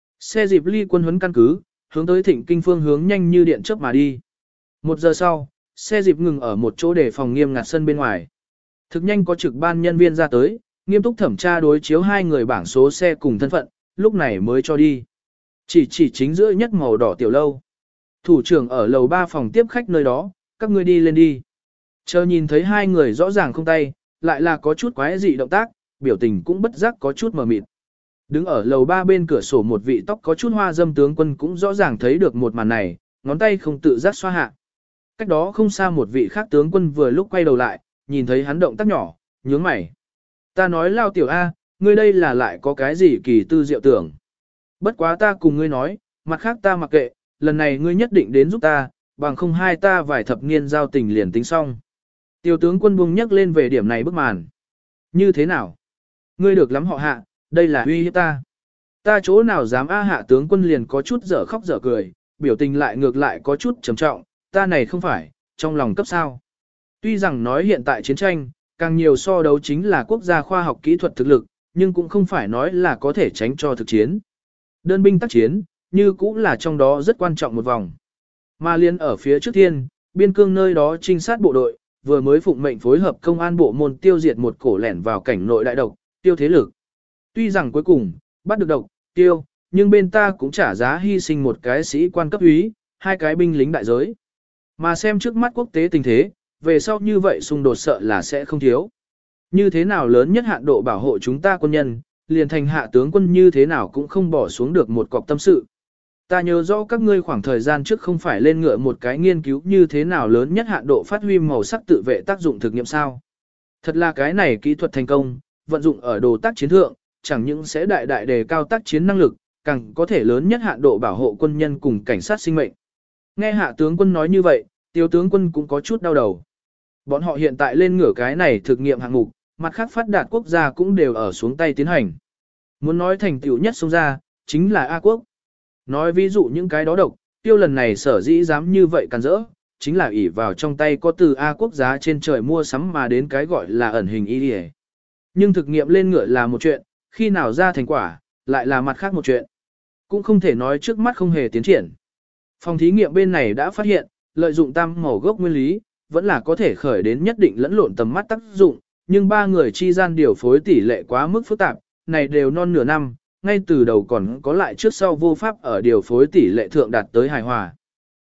Xe dịp ly quân huấn căn cứ, hướng tới Thịnh Kinh phương hướng nhanh như điện chớp mà đi. 1 giờ sau, xe dịp ngừng ở một chỗ để phòng nghiêm ngặt sân bên ngoài. Thực nhanh có trực ban nhân viên ra tới, nghiêm túc thẩm tra đối chiếu hai người bảng số xe cùng thân phận, lúc này mới cho đi. Chỉ chính giữa nhất màu đỏ tiểu lâu. Thủ trưởng ở lầu 3 phòng tiếp khách nơi đó, các ngươi đi lên đi. Chờ nhìn thấy hai người rõ ràng không tay, lại là có chút quái dị động tác, biểu tình cũng bất giác có chút mờ mịt. Đứng ở lầu 3 bên cửa sổ một vị tóc có chút hoa dâm tướng quân cũng rõ ràng thấy được một màn này, ngón tay không tự giác xoa hạ. Cách đó không xa một vị khác tướng quân vừa lúc quay đầu lại, nhìn thấy hắn động tác nhỏ, nhướng mày. Ta nói lao tiểu A, ngươi đây là lại có cái gì kỳ tư diệu tưởng. Bất quá ta cùng ngươi nói, mặt khác ta mặc kệ, lần này ngươi nhất định đến giúp ta, bằng không hai ta vài thập niên giao tình liền tính xong. Tiểu tướng quân buông nhắc lên về điểm này bức màn. Như thế nào? Ngươi được lắm họ hạ, đây là uy hiếp ta. Ta chỗ nào dám a hạ tướng quân liền có chút dở khóc dở cười, biểu tình lại ngược lại có chút trầm trọng, ta này không phải, trong lòng cấp sao. Tuy rằng nói hiện tại chiến tranh, càng nhiều so đấu chính là quốc gia khoa học kỹ thuật thực lực, nhưng cũng không phải nói là có thể tránh cho thực chiến. Đơn binh tác chiến, như cũng là trong đó rất quan trọng một vòng. Mà liên ở phía trước thiên, biên cương nơi đó trinh sát bộ đội, vừa mới phụng mệnh phối hợp công an bộ môn tiêu diệt một cổ lẻn vào cảnh nội đại độc, tiêu thế lực. Tuy rằng cuối cùng, bắt được độc, tiêu, nhưng bên ta cũng trả giá hy sinh một cái sĩ quan cấp úy, hai cái binh lính đại giới. Mà xem trước mắt quốc tế tình thế, về sau như vậy xung đột sợ là sẽ không thiếu. Như thế nào lớn nhất hạn độ bảo hộ chúng ta quân nhân, liền thành hạ tướng quân như thế nào cũng không bỏ xuống được một cọc tâm sự. Ta nhớ rõ các ngươi khoảng thời gian trước không phải lên ngựa một cái nghiên cứu như thế nào lớn nhất hạn độ phát huy màu sắc tự vệ tác dụng thực nghiệm sao. Thật là cái này kỹ thuật thành công, vận dụng ở đồ tác chiến thượng, chẳng những sẽ đại đại đề cao tác chiến năng lực, càng có thể lớn nhất hạn độ bảo hộ quân nhân cùng cảnh sát sinh mệnh. Nghe hạ tướng quân nói như vậy, tiêu tướng quân cũng có chút đau đầu. Bọn họ hiện tại lên ngửa cái này thực nghiệm hạng mục, mặt khác phát đạt quốc gia cũng đều ở xuống tay tiến hành. Muốn nói thành tựu nhất xông ra, chính là A quốc. Nói ví dụ những cái đó độc, tiêu lần này sở dĩ dám như vậy càn rỡ, chính là ỷ vào trong tay có từ A quốc giá trên trời mua sắm mà đến cái gọi là ẩn hình y đi. Nhưng thực nghiệm lên ngựa là một chuyện, khi nào ra thành quả, lại là mặt khác một chuyện. Cũng không thể nói trước mắt không hề tiến triển. Phòng thí nghiệm bên này đã phát hiện, lợi dụng tam màu gốc nguyên lý, vẫn là có thể khởi đến nhất định lẫn lộn tầm mắt tác dụng, nhưng ba người chi gian điều phối tỷ lệ quá mức phức tạp, này đều non nửa năm, ngay từ đầu còn có lại trước sau vô pháp ở điều phối tỷ lệ thượng đạt tới hài hòa.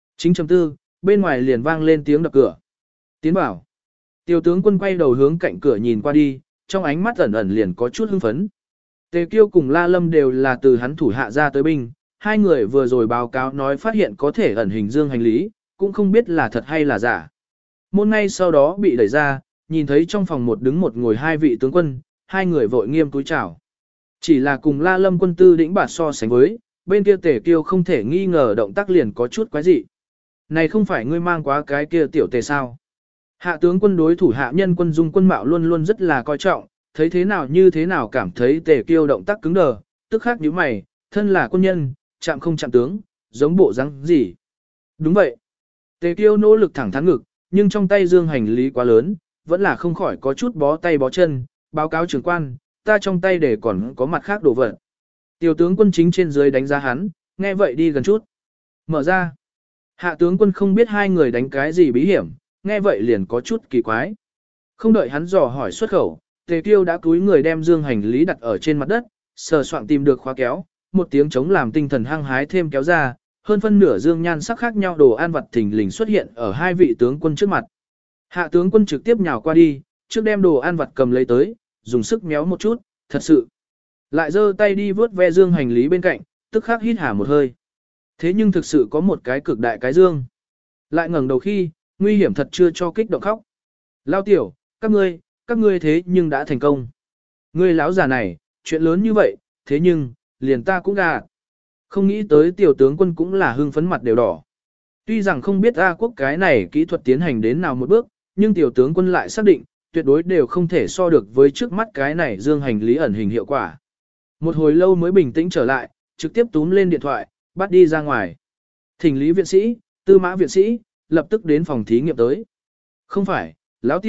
9.4, bên ngoài liền vang lên tiếng đập cửa. Tiến bảo. Tiêu tướng quân quay đầu hướng cạnh cửa nhìn qua đi, trong ánh mắt ẩn ẩn liền có chút hưng phấn. Tề Kiêu cùng La Lâm đều là từ hắn thủ hạ ra tới binh, hai người vừa rồi báo cáo nói phát hiện có thể ẩn hình dương hành lý, cũng không biết là thật hay là giả. Môn ngay sau đó bị đẩy ra, nhìn thấy trong phòng một đứng một ngồi hai vị tướng quân, hai người vội nghiêm túi chào. Chỉ là cùng La Lâm quân tư đĩnh bạt so sánh với, bên kia Tề Kiêu không thể nghi ngờ động tác liền có chút quái dị. Này không phải ngươi mang quá cái kia tiểu tề sao? Hạ tướng quân đối thủ hạ nhân quân dung quân mạo luôn luôn rất là coi trọng, thấy thế nào như thế nào cảm thấy Tề Kiêu động tác cứng đờ, tức khắc nhíu mày, thân là quân nhân, chạm không chạm tướng, giống bộ dáng gì? Đúng vậy. Tề Kiêu nỗ lực thẳng thắn ngực, nhưng trong tay dương hành lý quá lớn, vẫn là không khỏi có chút bó tay bó chân, báo cáo trưởng quan, ta trong tay để còn có mặt khác đồ vật. Tiểu tướng quân chính trên dưới đánh giá hắn, nghe vậy đi gần chút. Mở ra. Hạ tướng quân không biết hai người đánh cái gì bí hiểm, nghe vậy liền có chút kỳ quái. Không đợi hắn dò hỏi xuất khẩu, Tề Kiêu đã cúi người đem dương hành lý đặt ở trên mặt đất, sờ soạn tìm được khóa kéo, một tiếng chống làm tinh thần hăng hái thêm kéo ra, hơn phân nửa dương nhan sắc khác nhau đồ ăn vặt thình lình xuất hiện ở hai vị tướng quân trước mặt. Hạ tướng quân trực tiếp nhào qua đi, trước đem đồ ăn vặt cầm lấy tới, dùng sức méo một chút, thật sự. Lại giơ tay đi vớt ve dương hành lý bên cạnh, tức khắc hít hà một hơi. Thế nhưng thực sự có một cái cực đại cái dương. Lại ngẩng đầu khi, nguy hiểm thật chưa cho kích động khóc. Lao tiểu, các ngươi thế nhưng đã thành công. Ngươi lão già này, chuyện lớn như vậy, thế nhưng, liền ta cũng gà. Không nghĩ tới tiểu tướng quân cũng là hưng phấn mặt đều đỏ. Tuy rằng không biết A quốc cái này kỹ thuật tiến hành đến nào một bước, nhưng tiểu tướng quân lại xác định, tuyệt đối đều không thể so được với trước mắt cái này dương hành lý ẩn hình hiệu quả. Một hồi lâu mới bình tĩnh trở lại, trực tiếp túm lên điện thoại, bắt đi ra ngoài. Thỉnh lý viện sĩ, tư mã viện sĩ, lập tức đến phòng thí nghiệm tới. Không phải, lão tiểu,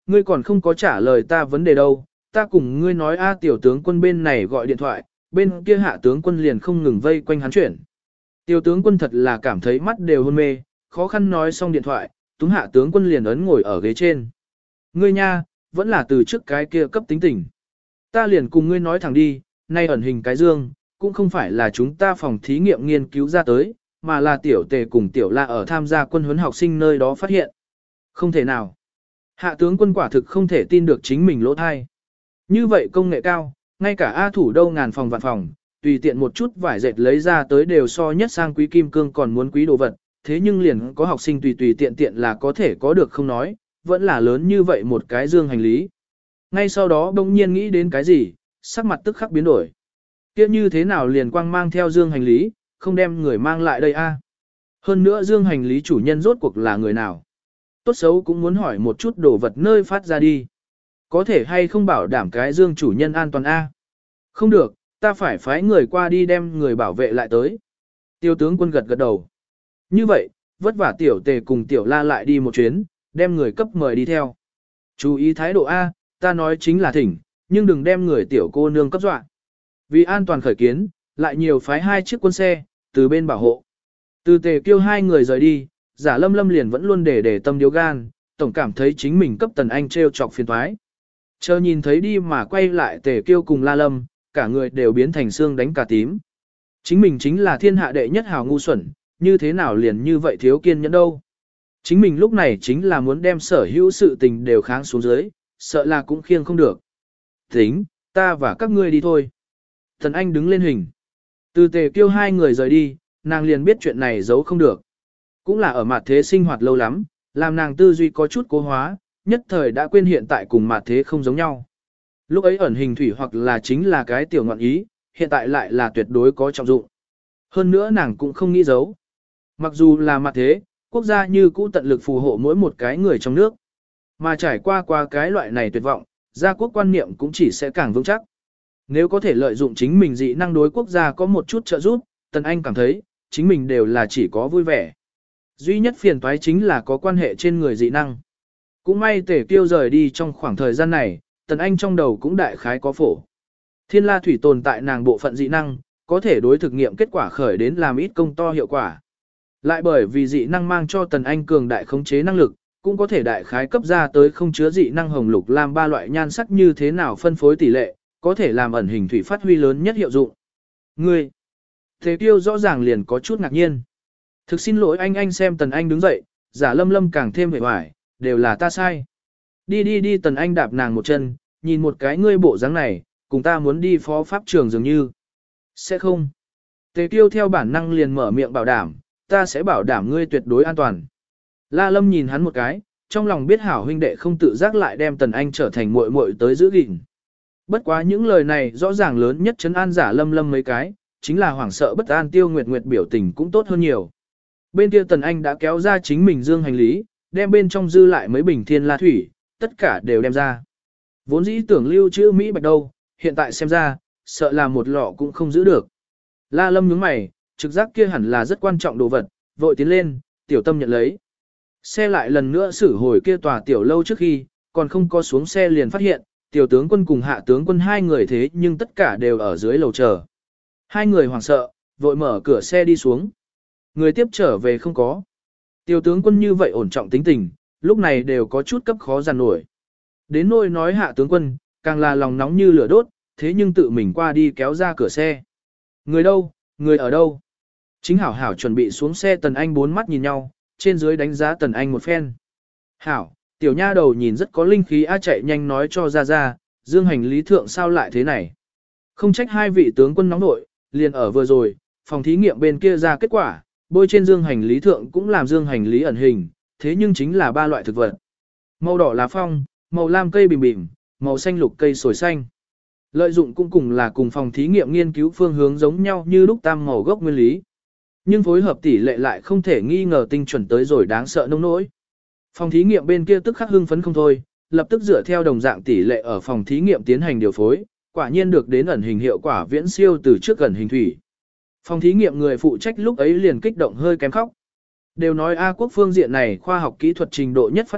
ngươi còn không có trả lời ta vấn đề đâu, ta cùng ngươi nói a tiểu tướng quân bên này gọi điện thoại, bên kia hạ tướng quân liền không ngừng vây quanh hắn chuyển. Tiểu tướng quân thật là cảm thấy mắt đều hôn mê, khó khăn nói xong điện thoại, túng hạ tướng quân liền ấn ngồi ở ghế trên. Ngươi nha, vẫn là từ trước cái kia cấp tính tình. Ta liền cùng ngươi nói thẳng đi, nay ẩn hình cái dương, cũng không phải là chúng ta phòng thí nghiệm nghiên cứu ra tới, mà là tiểu tề cùng tiểu la ở tham gia quân huấn học sinh nơi đó phát hiện. Không thể nào. Hạ tướng quân quả thực không thể tin được chính mình lỗ thai. Như vậy công nghệ cao, ngay cả A thủ đâu ngàn phòng vạn phòng, tùy tiện một chút vải dệt lấy ra tới đều so nhất sang quý kim cương còn muốn quý đồ vật, thế nhưng liền có học sinh tùy tùy tiện tiện là có thể có được không nói, vẫn là lớn như vậy một cái dương hành lý. Ngay sau đó bỗng nhiên nghĩ đến cái gì, sắc mặt tức khắc biến đổi. Kia như thế nào liền quang mang theo dương hành lý, không đem người mang lại đây a? Hơn nữa dương hành lý chủ nhân rốt cuộc là người nào? Tốt xấu cũng muốn hỏi một chút đồ vật nơi phát ra đi. Có thể hay không bảo đảm cái dương chủ nhân an toàn a? Không được, ta phải phái người qua đi đem người bảo vệ lại tới. Tiêu tướng quân gật gật đầu. Như vậy, vất vả tiểu tề cùng tiểu la lại đi một chuyến, đem người cấp mời đi theo. Chú ý thái độ A, ta nói chính là thỉnh, nhưng đừng đem người tiểu cô nương cấp dọa. Vì an toàn khởi kiến, lại nhiều phái 2 chiếc quân xe, từ bên bảo hộ. Từ tề kêu 2 người rời đi, giả lâm lâm liền vẫn luôn để tâm điếu gan, tổng cảm thấy chính mình cấp tần anh treo chọc phiền toái. Chờ nhìn thấy đi mà quay lại tề kêu cùng la lâm, cả người đều biến thành xương đánh cả tím. Chính mình chính là thiên hạ đệ nhất hào ngu xuẩn, như thế nào liền như vậy thiếu kiên nhẫn đâu. Chính mình lúc này chính là muốn đem sở hữu sự tình đều kháng xuống dưới, sợ là cũng khiêng không được. Tính, ta và các ngươi đi thôi. Thần Anh đứng lên hình. Từ tề kêu 2 người rời đi, nàng liền biết chuyện này giấu không được. Cũng là ở mặt thế sinh hoạt lâu lắm, làm nàng tư duy có chút cố hóa, nhất thời đã quên hiện tại cùng mặt thế không giống nhau. Lúc ấy ẩn hình thủy hoặc là chính là cái tiểu ngọn ý, hiện tại lại là tuyệt đối có trọng dụng. Hơn nữa nàng cũng không nghĩ giấu. Mặc dù là mặt thế, quốc gia như cũ tận lực phù hộ mỗi một cái người trong nước. Mà trải qua cái loại này tuyệt vọng, gia quốc quan niệm cũng chỉ sẽ càng vững chắc. Nếu có thể lợi dụng chính mình dị năng đối quốc gia có một chút trợ giúp, Tần Anh cảm thấy, chính mình đều là chỉ có vui vẻ. Duy nhất phiền toái chính là có quan hệ trên người dị năng. Cũng may Tề Kiêu rời đi trong khoảng thời gian này, Tần Anh trong đầu cũng đại khái có phổ. Thiên la thủy tồn tại nàng bộ phận dị năng, có thể đối thực nghiệm kết quả khởi đến làm ít công to hiệu quả. Lại bởi vì dị năng mang cho Tần Anh cường đại khống chế năng lực, cũng có thể đại khái cấp ra tới không chứa dị năng hồng lục lam 3 loại nhan sắc như thế nào phân phối tỷ lệ, có thể làm ẩn hình thủy phát huy lớn nhất hiệu dụng. Ngươi, Thế Tiêu rõ ràng liền có chút ngạc nhiên. Thực xin lỗi anh xem Tần Anh đứng dậy, giả lâm lâm càng thêm vẻ vải, đều là ta sai. Đi Tần Anh đạp nàng một chân, nhìn một cái ngươi bộ dáng này, cùng ta muốn đi phó pháp trường dường như. Sẽ không. Tề Kiêu theo bản năng liền mở miệng bảo đảm, ta sẽ bảo đảm ngươi tuyệt đối an toàn. La Lâm nhìn hắn một cái, trong lòng biết hảo huynh đệ không tự giác lại đem Tần Anh trở thành muội muội tới giữ gìn. Bất quá những lời này rõ ràng lớn nhất trấn an giả Lâm Lâm mấy cái, chính là hoảng sợ bất an Tiêu Nguyệt Nguyệt biểu tình cũng tốt hơn nhiều. Bên kia Tần Anh đã kéo ra chính mình dương hành lý, đem bên trong dư lại mấy bình thiên la thủy, tất cả đều đem ra. Vốn dĩ tưởng lưu trữ Mỹ Bạch đâu, hiện tại xem ra, sợ là một lọ cũng không giữ được. La Lâm nhướng mày, trực giác kia hẳn là rất quan trọng đồ vật, vội tiến lên, tiểu tâm nhận lấy. Xe lại lần nữa xử hồi kia tòa tiểu lâu trước khi, còn không có xuống xe liền phát hiện, tiểu tướng quân cùng hạ tướng quân 2 người thế nhưng tất cả đều ở dưới lầu chờ. 2 người hoảng sợ, vội mở cửa xe đi xuống. Người tiếp trở về không có. Tiểu tướng quân như vậy ổn trọng tính tình, lúc này đều có chút cấp khó giàn nổi. Đến nỗi nói hạ tướng quân, càng là lòng nóng như lửa đốt, thế nhưng tự mình qua đi kéo ra cửa xe. Người đâu, người ở đâu? Chính hảo hảo chuẩn bị xuống xe Tần Anh 4 mắt nhìn nhau, trên dưới đánh giá Tần Anh một phen. Hảo, tiểu nha đầu nhìn rất có linh khí chạy nhanh nói cho ra, dương hành lý thượng sao lại thế này. Không trách 2 vị tướng quân nóng nội, liền ở vừa rồi, phòng thí nghiệm bên kia ra kết quả, bôi trên dương hành lý thượng cũng làm dương hành lý ẩn hình, thế nhưng chính là 3 loại thực vật. Màu đỏ lá phong, màu lam cây bìm bìm, màu xanh lục cây sồi xanh. Lợi dụng cũng cùng là cùng phòng thí nghiệm nghiên cứu phương hướng giống nhau như lúc tam màu gốc nguyên lý. Nhưng phối hợp tỷ lệ lại không thể nghi ngờ tinh chuẩn tới rồi đáng sợ nông nỗi. Phòng thí nghiệm bên kia tức khắc hưng phấn không thôi, lập tức dựa theo đồng dạng tỷ lệ ở phòng thí nghiệm tiến hành điều phối, quả nhiên được đến ẩn hình hiệu quả viễn siêu từ trước ẩn hình thủy. Phòng thí nghiệm người phụ trách lúc ấy liền kích động hơi kém khóc. Đều nói A quốc phương diện này khoa học kỹ thuật trình độ nhất phát đạt,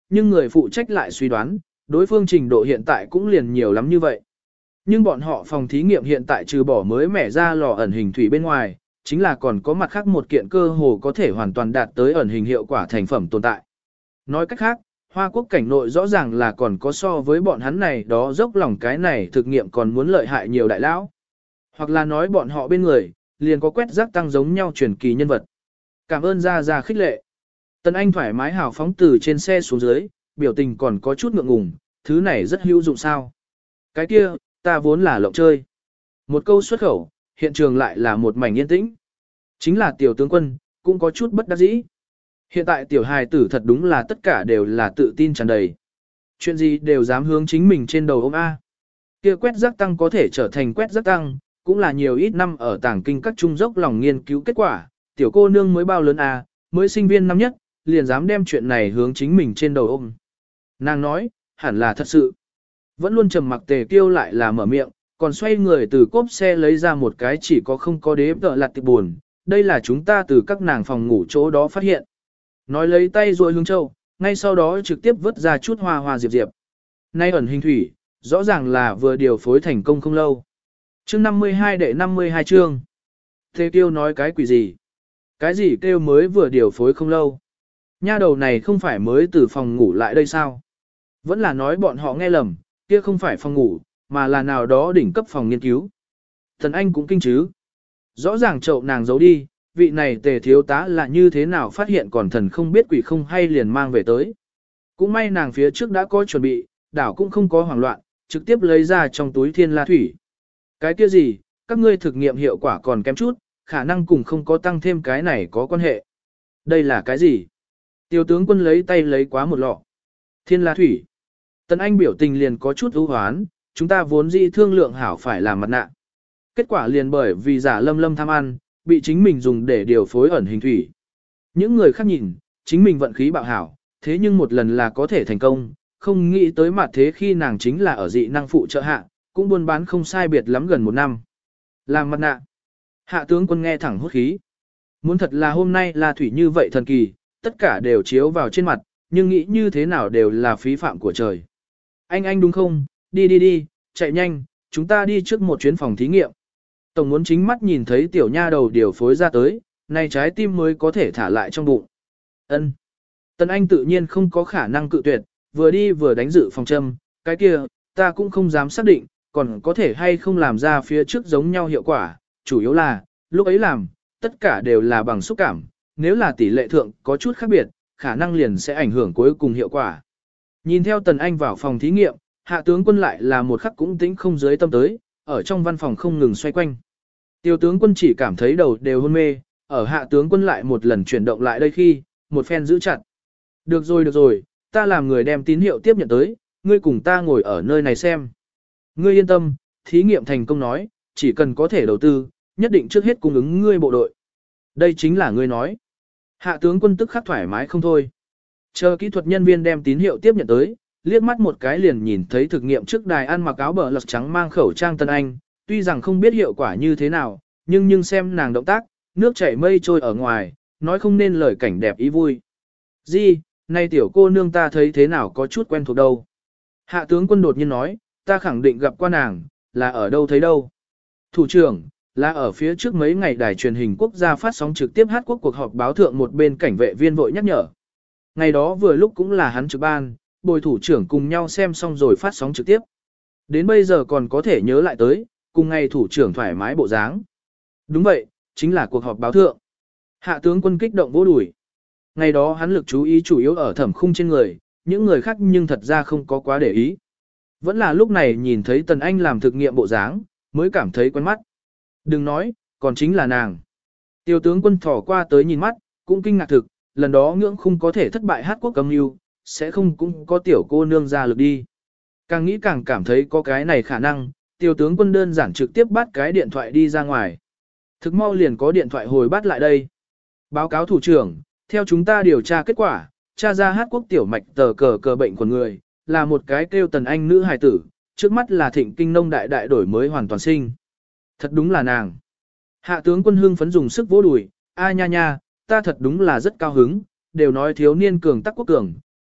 nhưng người phụ trách lại suy đoán, đối phương trình độ hiện tại cũng liền nhiều lắm như vậy. Nhưng bọn họ phòng thí nghiệm hiện tại trừ bỏ mới mẻ ra lò ẩn hình thủy bên ngoài, chính là còn có mặt khác một kiện cơ hồ có thể hoàn toàn đạt tới ẩn hình hiệu quả thành phẩm tồn tại. Nói cách khác, Hoa Quốc cảnh nội rõ ràng là còn có so với bọn hắn này đó dốc lòng cái này thực nghiệm còn muốn lợi hại nhiều đại lão. Hoặc là nói bọn họ bên người, liền có quét rác tăng giống nhau truyền kỳ nhân vật. Cảm ơn Gia khích lệ. Tần Anh thoải mái hào phóng từ trên xe xuống dưới, biểu tình còn có chút ngượng ngùng, thứ này rất hữu dụng sao. Cái kia, ta vốn là lộng chơi. Một câu xuất khẩu, hiện trường lại là một mảnh yên tĩnh. Chính là tiểu tướng quân, cũng có chút bất đắc dĩ. Hiện tại tiểu hài tử thật đúng là tất cả đều là tự tin tràn đầy. Chuyện gì đều dám hướng chính mình trên đầu ôm A. Kia quét rác tăng có thể trở thành quét rác tăng, cũng là nhiều ít năm ở tàng kinh các trung dốc lòng nghiên cứu kết quả. Tiểu cô nương mới bao lớn A, mới sinh viên năm nhất, liền dám đem chuyện này hướng chính mình trên đầu ôm. Nàng nói, hẳn là thật sự. Vẫn luôn trầm mặc Tề Kiêu lại là mở miệng, còn xoay người từ cốp xe lấy ra một cái chỉ có không có đế tợ lặt tiệp buồn. Đây là chúng ta từ các nàng phòng ngủ chỗ đó phát hiện. Nói lấy tay rồi hướng châu, ngay sau đó trực tiếp vứt ra chút hoa hoa diệp diệp. Nay ẩn hình thủy, rõ ràng là vừa điều phối thành công không lâu. Chương 52 đệ 52 chương. Tề Kiêu nói cái quỷ gì? Cái gì kêu mới vừa điều phối không lâu? Nha đầu này không phải mới từ phòng ngủ lại đây sao? Vẫn là nói bọn họ nghe lầm, kia không phải phòng ngủ, mà là nào đó đỉnh cấp phòng nghiên cứu. Thần Anh cũng kinh chứ. Rõ ràng chậu nàng giấu đi, vị này Tề thiếu tá là như thế nào phát hiện còn thần không biết quỷ không hay liền mang về tới. Cũng may nàng phía trước đã có chuẩn bị, đảo cũng không có hoảng loạn, trực tiếp lấy ra trong túi thiên la thủy. Cái kia gì, các ngươi thực nghiệm hiệu quả còn kém chút, khả năng cùng không có tăng thêm cái này có quan hệ. Đây là cái gì? Tiêu tướng quân lấy tay lấy quá một lọ. Thiên la thủy. Tần Anh biểu tình liền có chút ưu hoán, chúng ta vốn dĩ thương lượng hảo phải làm mặt nạ. Kết quả liền bởi vì giả lâm tham ăn, bị chính mình dùng để điều phối ẩn hình thủy. Những người khác nhìn, chính mình vận khí bạo hảo, thế nhưng một lần là có thể thành công, không nghĩ tới mặt thế khi nàng chính là ở dị năng phụ trợ hạ, cũng buôn bán không sai biệt lắm gần một năm. Làm mặt nạ. Hạ tướng quân nghe thẳng hốt khí. Muốn thật là hôm nay là thủy như vậy thần kỳ, tất cả đều chiếu vào trên mặt, nhưng nghĩ như thế nào đều là phí phạm của trời. Anh đúng không? Đi, chạy nhanh, chúng ta đi trước một chuyến phòng thí nghiệm. Tổng muốn chính mắt nhìn thấy tiểu nha đầu điều phối ra tới, này trái tim mới có thể thả lại trong bụng. Ân. Tần Anh tự nhiên không có khả năng cự tuyệt, vừa đi vừa đánh dự phòng châm, cái kia, ta cũng không dám xác định, còn có thể hay không làm ra phía trước giống nhau hiệu quả, chủ yếu là, lúc ấy làm, tất cả đều là bằng xúc cảm, nếu là tỷ lệ thượng có chút khác biệt, khả năng liền sẽ ảnh hưởng cuối cùng hiệu quả. Nhìn theo Tần Anh vào phòng thí nghiệm, hạ tướng quân lại là một khắc cũng tĩnh không dưới tâm tới, ở trong văn phòng không ngừng xoay quanh. Tiêu tướng quân chỉ cảm thấy đầu đều hôn mê, ở hạ tướng quân lại một lần chuyển động lại đây khi, một phen giữ chặt. Được rồi, ta làm người đem tín hiệu tiếp nhận tới, ngươi cùng ta ngồi ở nơi này xem. Ngươi yên tâm, thí nghiệm thành công nói, chỉ cần có thể đầu tư, nhất định trước hết cung ứng ngươi bộ đội. Đây chính là ngươi nói. Hạ tướng quân tức khắc thoải mái không thôi. Chờ kỹ thuật nhân viên đem tín hiệu tiếp nhận tới, liếc mắt một cái liền nhìn thấy thực nghiệm trước đài ăn mặc áo bờ lật trắng mang khẩu trang Tân Anh, tuy rằng không biết hiệu quả như thế nào, nhưng xem nàng động tác, nước chảy mây trôi ở ngoài, nói không nên lời cảnh đẹp ý vui. Di, nay tiểu cô nương ta thấy thế nào có chút quen thuộc đâu. Hạ tướng quân đột nhiên nói, ta khẳng định gặp qua nàng, là ở đâu thấy đâu. Thủ trưởng, là ở phía trước mấy ngày đài truyền hình quốc gia phát sóng trực tiếp hát quốc cuộc họp báo thượng một bên cảnh vệ viên vội nhắc nhở. Ngày đó vừa lúc cũng là hắn trực ban, bồi thủ trưởng cùng nhau xem xong rồi phát sóng trực tiếp. Đến bây giờ còn có thể nhớ lại tới, cùng ngày thủ trưởng thoải mái bộ dáng. Đúng vậy, chính là cuộc họp báo thượng. Hạ tướng quân kích động vỗ đùi. Ngày đó hắn lực chú ý chủ yếu ở thẩm khung trên người, những người khác nhưng thật ra không có quá để ý. Vẫn là lúc này nhìn thấy Tần Anh làm thực nghiệm bộ dáng, mới cảm thấy quen mắt. Đừng nói, còn chính là nàng. Tiêu tướng quân thỏ qua tới nhìn mắt, cũng kinh ngạc thực, lần đó ngưỡng khung có thể thất bại hát quốc âm mưu, sẽ không cũng có tiểu cô nương ra lực đi. Càng nghĩ càng cảm thấy có cái này khả năng, tiêu tướng quân đơn giản trực tiếp bắt cái điện thoại đi ra ngoài. Thực mau liền có điện thoại hồi bắt lại đây. Báo cáo thủ trưởng, theo chúng ta điều tra kết quả, tra ra hát quốc tiểu mạch tờ cờ bệnh của người, là một cái kêu Tần Anh nữ hài tử, trước mắt là Thịnh Kinh Nông đại đổi mới hoàn toàn sinh. Thật đúng là nàng. Hạ tướng quân hưng phấn dùng sức vỗ đùi, a nha, ta thật đúng là rất cao hứng, đều nói thiếu niên cường tắc quốc cường,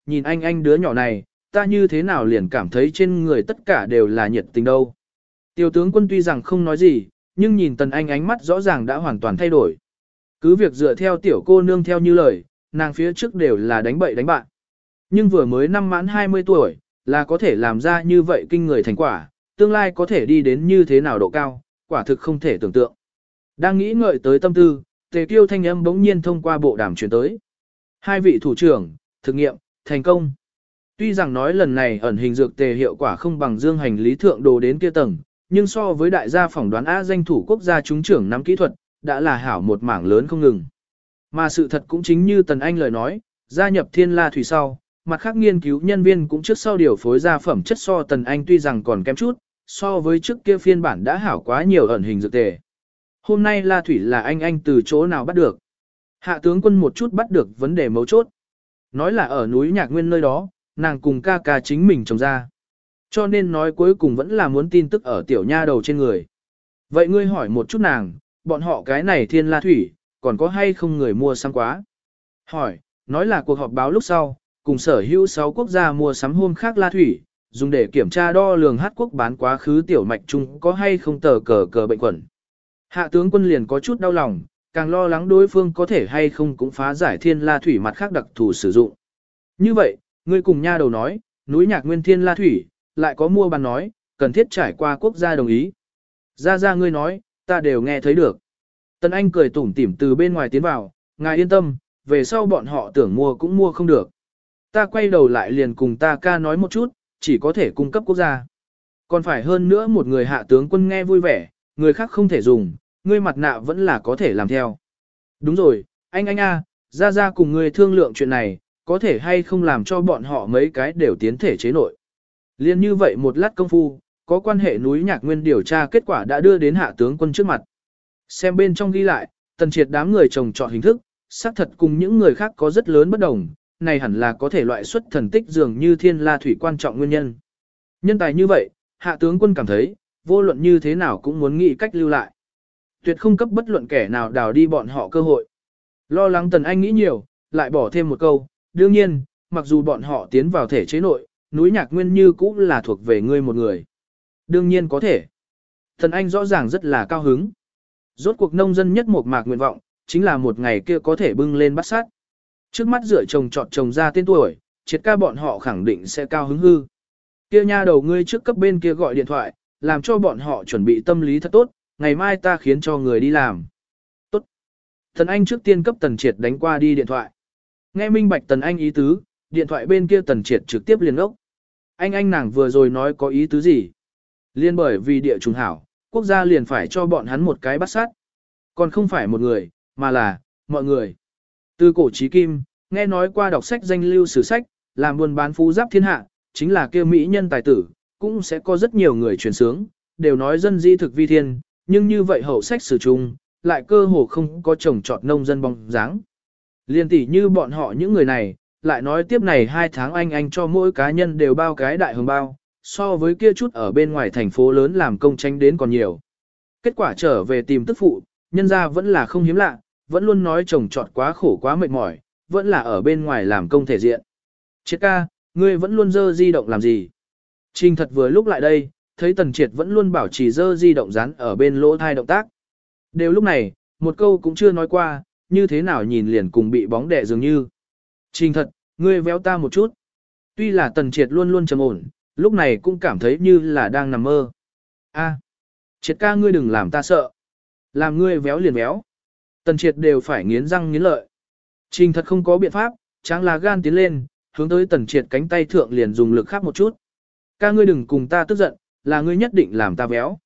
nhìn anh đứa nhỏ này, ta như thế nào liền cảm thấy trên người tất cả đều là nhiệt tình đâu. Tiểu tướng quân tuy rằng không nói gì, nhưng nhìn Tần Anh ánh mắt rõ ràng đã hoàn toàn thay đổi. Cứ việc dựa theo tiểu cô nương theo như lời, nàng phía trước đều là đánh bậy đánh bạn. Nhưng vừa mới năm mãn 20 tuổi, là có thể làm ra như vậy kinh người thành quả, tương lai có thể đi đến như thế nào độ cao, quả thực không thể tưởng tượng. Đang nghĩ ngợi tới tâm tư, Tề Kiêu thanh âm bỗng nhiên thông qua bộ đàm truyền tới. Hai vị thủ trưởng, thực nghiệm, thành công. Tuy rằng nói lần này ẩn hình dược tề hiệu quả không bằng dương hành lý thượng đồ đến kia tầng, nhưng so với đại gia phỏng đoán A danh thủ quốc gia trúng trưởng nắm kỹ thuật, đã là hảo một mảng lớn không ngừng. Mà sự thật cũng chính như Tần Anh lời nói, gia nhập Thiên La Thủy sau, mặt khác nghiên cứu nhân viên cũng trước sau điều phối ra phẩm chất so Tần Anh tuy rằng còn kém chút, so với trước kia phiên bản đã hảo quá nhiều ẩn hình dược tề. Hôm nay La Thủy là anh từ chỗ nào bắt được? Hạ tướng quân một chút bắt được vấn đề mấu chốt. Nói là ở núi Nhạc Nguyên nơi đó, nàng cùng ca ca chính mình trồng ra. Cho nên nói cuối cùng vẫn là muốn tin tức ở tiểu nha đầu trên người. Vậy ngươi hỏi một chút nàng, bọn họ cái này Thiên La Thủy, còn có hay không người mua sắm quá? Hỏi, nói là cuộc họp báo lúc sau, cùng sở hữu 6 quốc gia mua sắm hôm khác La Thủy, dùng để kiểm tra đo lường hát quốc bán quá khứ tiểu mạch chung có hay không tờ cờ bệnh quẩn. Hạ tướng quân liền có chút đau lòng, càng lo lắng đối phương có thể hay không cũng phá giải Thiên La Thủy mặt khác đặc thù sử dụng. Như vậy, ngươi cùng nha đầu nói, núi Nhạc Nguyên Thiên La Thủy, lại có mua bán nói, cần thiết trải qua quốc gia đồng ý. Ra ngươi nói, ta đều nghe thấy được. Tần Anh cười tủm tỉm từ bên ngoài tiến vào, ngài yên tâm, về sau bọn họ tưởng mua cũng mua không được. Ta quay đầu lại liền cùng ta ca nói một chút, chỉ có thể cung cấp quốc gia. Còn phải hơn nữa một người hạ tướng quân nghe vui vẻ, người khác không thể dùng, ngươi mặt nạ vẫn là có thể làm theo. Đúng rồi, anh ra cùng ngươi thương lượng chuyện này, có thể hay không làm cho bọn họ mấy cái đều tiến thể chế nội. Liên như vậy một lát công phu, có quan hệ núi Nhạc Nguyên điều tra kết quả đã đưa đến hạ tướng quân trước mặt. Xem bên trong ghi lại, Tần Triệt đám người trồng trọt hình thức, xác thật cùng những người khác có rất lớn bất đồng, này hẳn là có thể loại xuất thần tích dường như Thiên La Thủy quan trọng nguyên nhân. Nhân tài như vậy, hạ tướng quân cảm thấy, vô luận như thế nào cũng muốn nghĩ cách lưu lại. Tuyệt không cấp bất luận kẻ nào đào đi bọn họ cơ hội. Lo lắng Tần Anh nghĩ nhiều, lại bỏ thêm một câu, đương nhiên, mặc dù bọn họ tiến vào thể chế nội, núi Nhạc Nguyên như cũ là thuộc về ngươi một người. Đương nhiên có thể. Tần Anh rõ ràng rất là cao hứng. Rốt cuộc nông dân nhất một mạc nguyện vọng, chính là một ngày kia có thể bưng lên bắt sát. Trước mắt dựa chồng chọn chồng ra tên tuổi, triệt ca bọn họ khẳng định sẽ cao hứng hư. Kia nha đầu ngươi trước cấp bên kia gọi điện thoại, làm cho bọn họ chuẩn bị tâm lý thật tốt, ngày mai ta khiến cho người đi làm. Tốt. Tần Anh trước tiên cấp Tần Triệt đánh qua đi điện thoại. Nghe minh bạch Tần Anh ý tứ, điện thoại bên kia Tần Triệt trực tiếp liền ốc. Anh nàng vừa rồi nói có ý tứ gì? Liên bởi vì địa trùng hảo, quốc gia liền phải cho bọn hắn một cái bắt sát. Còn không phải một người, mà là, mọi người. Từ cổ chí kim, nghe nói qua đọc sách danh lưu sử sách, làm buôn bán phú giáp thiên hạ, chính là kêu mỹ nhân tài tử, cũng sẽ có rất nhiều người truyền sướng, đều nói dân di thực vi thiên, nhưng như vậy hậu sách sử chung, lại cơ hồ không có trồng trọt nông dân bóng dáng. Liên tỷ như bọn họ những người này, lại nói tiếp này 2 tháng anh cho mỗi cá nhân đều bao cái đại hồng bao, so với kia chút ở bên ngoài thành phố lớn làm công tranh đến còn nhiều. Kết quả trở về tìm tức phụ, nhân ra vẫn là không hiếm lạ, vẫn luôn nói chồng trọt quá khổ quá mệt mỏi, vẫn là ở bên ngoài làm công thể diện. Triệt ca, ngươi vẫn luôn dơ di động làm gì? Trình thật vừa lúc lại đây, thấy Tần Triệt vẫn luôn bảo trì dơ di động dán ở bên lỗ thai động tác. Đều lúc này, một câu cũng chưa nói qua, như thế nào nhìn liền cùng bị bóng đè dường như. Trình thật, ngươi véo ta một chút. Tuy là Tần Triệt luôn luôn trầm ổn, lúc này cũng cảm thấy như là đang nằm mơ. A, Triệt ca ngươi đừng làm ta sợ. Làm ngươi véo liền véo. Tần Triệt đều phải nghiến răng nghiến lợi. Trình thật không có biện pháp, tráng là gan tiến lên, hướng tới Tần Triệt cánh tay thượng liền dùng lực khác một chút. Ca ngươi đừng cùng ta tức giận, là ngươi nhất định làm ta véo.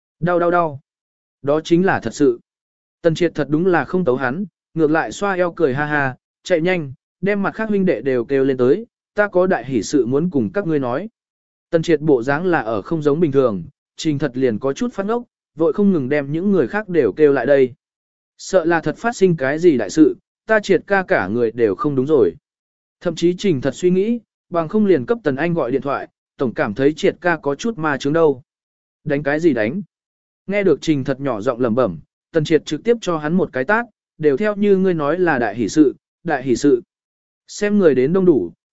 Đau. Đó chính là thật sự. Tần Triệt thật đúng là không tấu hắn, ngược lại xoa eo cười ha ha, chạy nhanh, đem mặt khác huynh đệ đều kêu lên tới, ta có đại hỷ sự muốn cùng các ngươi nói. Tần Triệt bộ dáng là ở không giống bình thường, Trình thật liền có chút phát ngốc, vội không ngừng đem những người khác đều kêu lại đây. Sợ là thật phát sinh cái gì đại sự, ta Triệt ca cả người đều không đúng rồi. Thậm chí Trình thật suy nghĩ, bằng không liền cấp Tần Anh gọi điện thoại, tổng cảm thấy Triệt ca có chút ma chứng đâu. Đánh cái gì đánh? Nghe được Trình thật nhỏ giọng lẩm bẩm, Tần Triệt trực tiếp cho hắn một cái tát, đều theo như ngươi nói là đại hỷ sự, đại hỷ sự. Xem người đến đông đủ,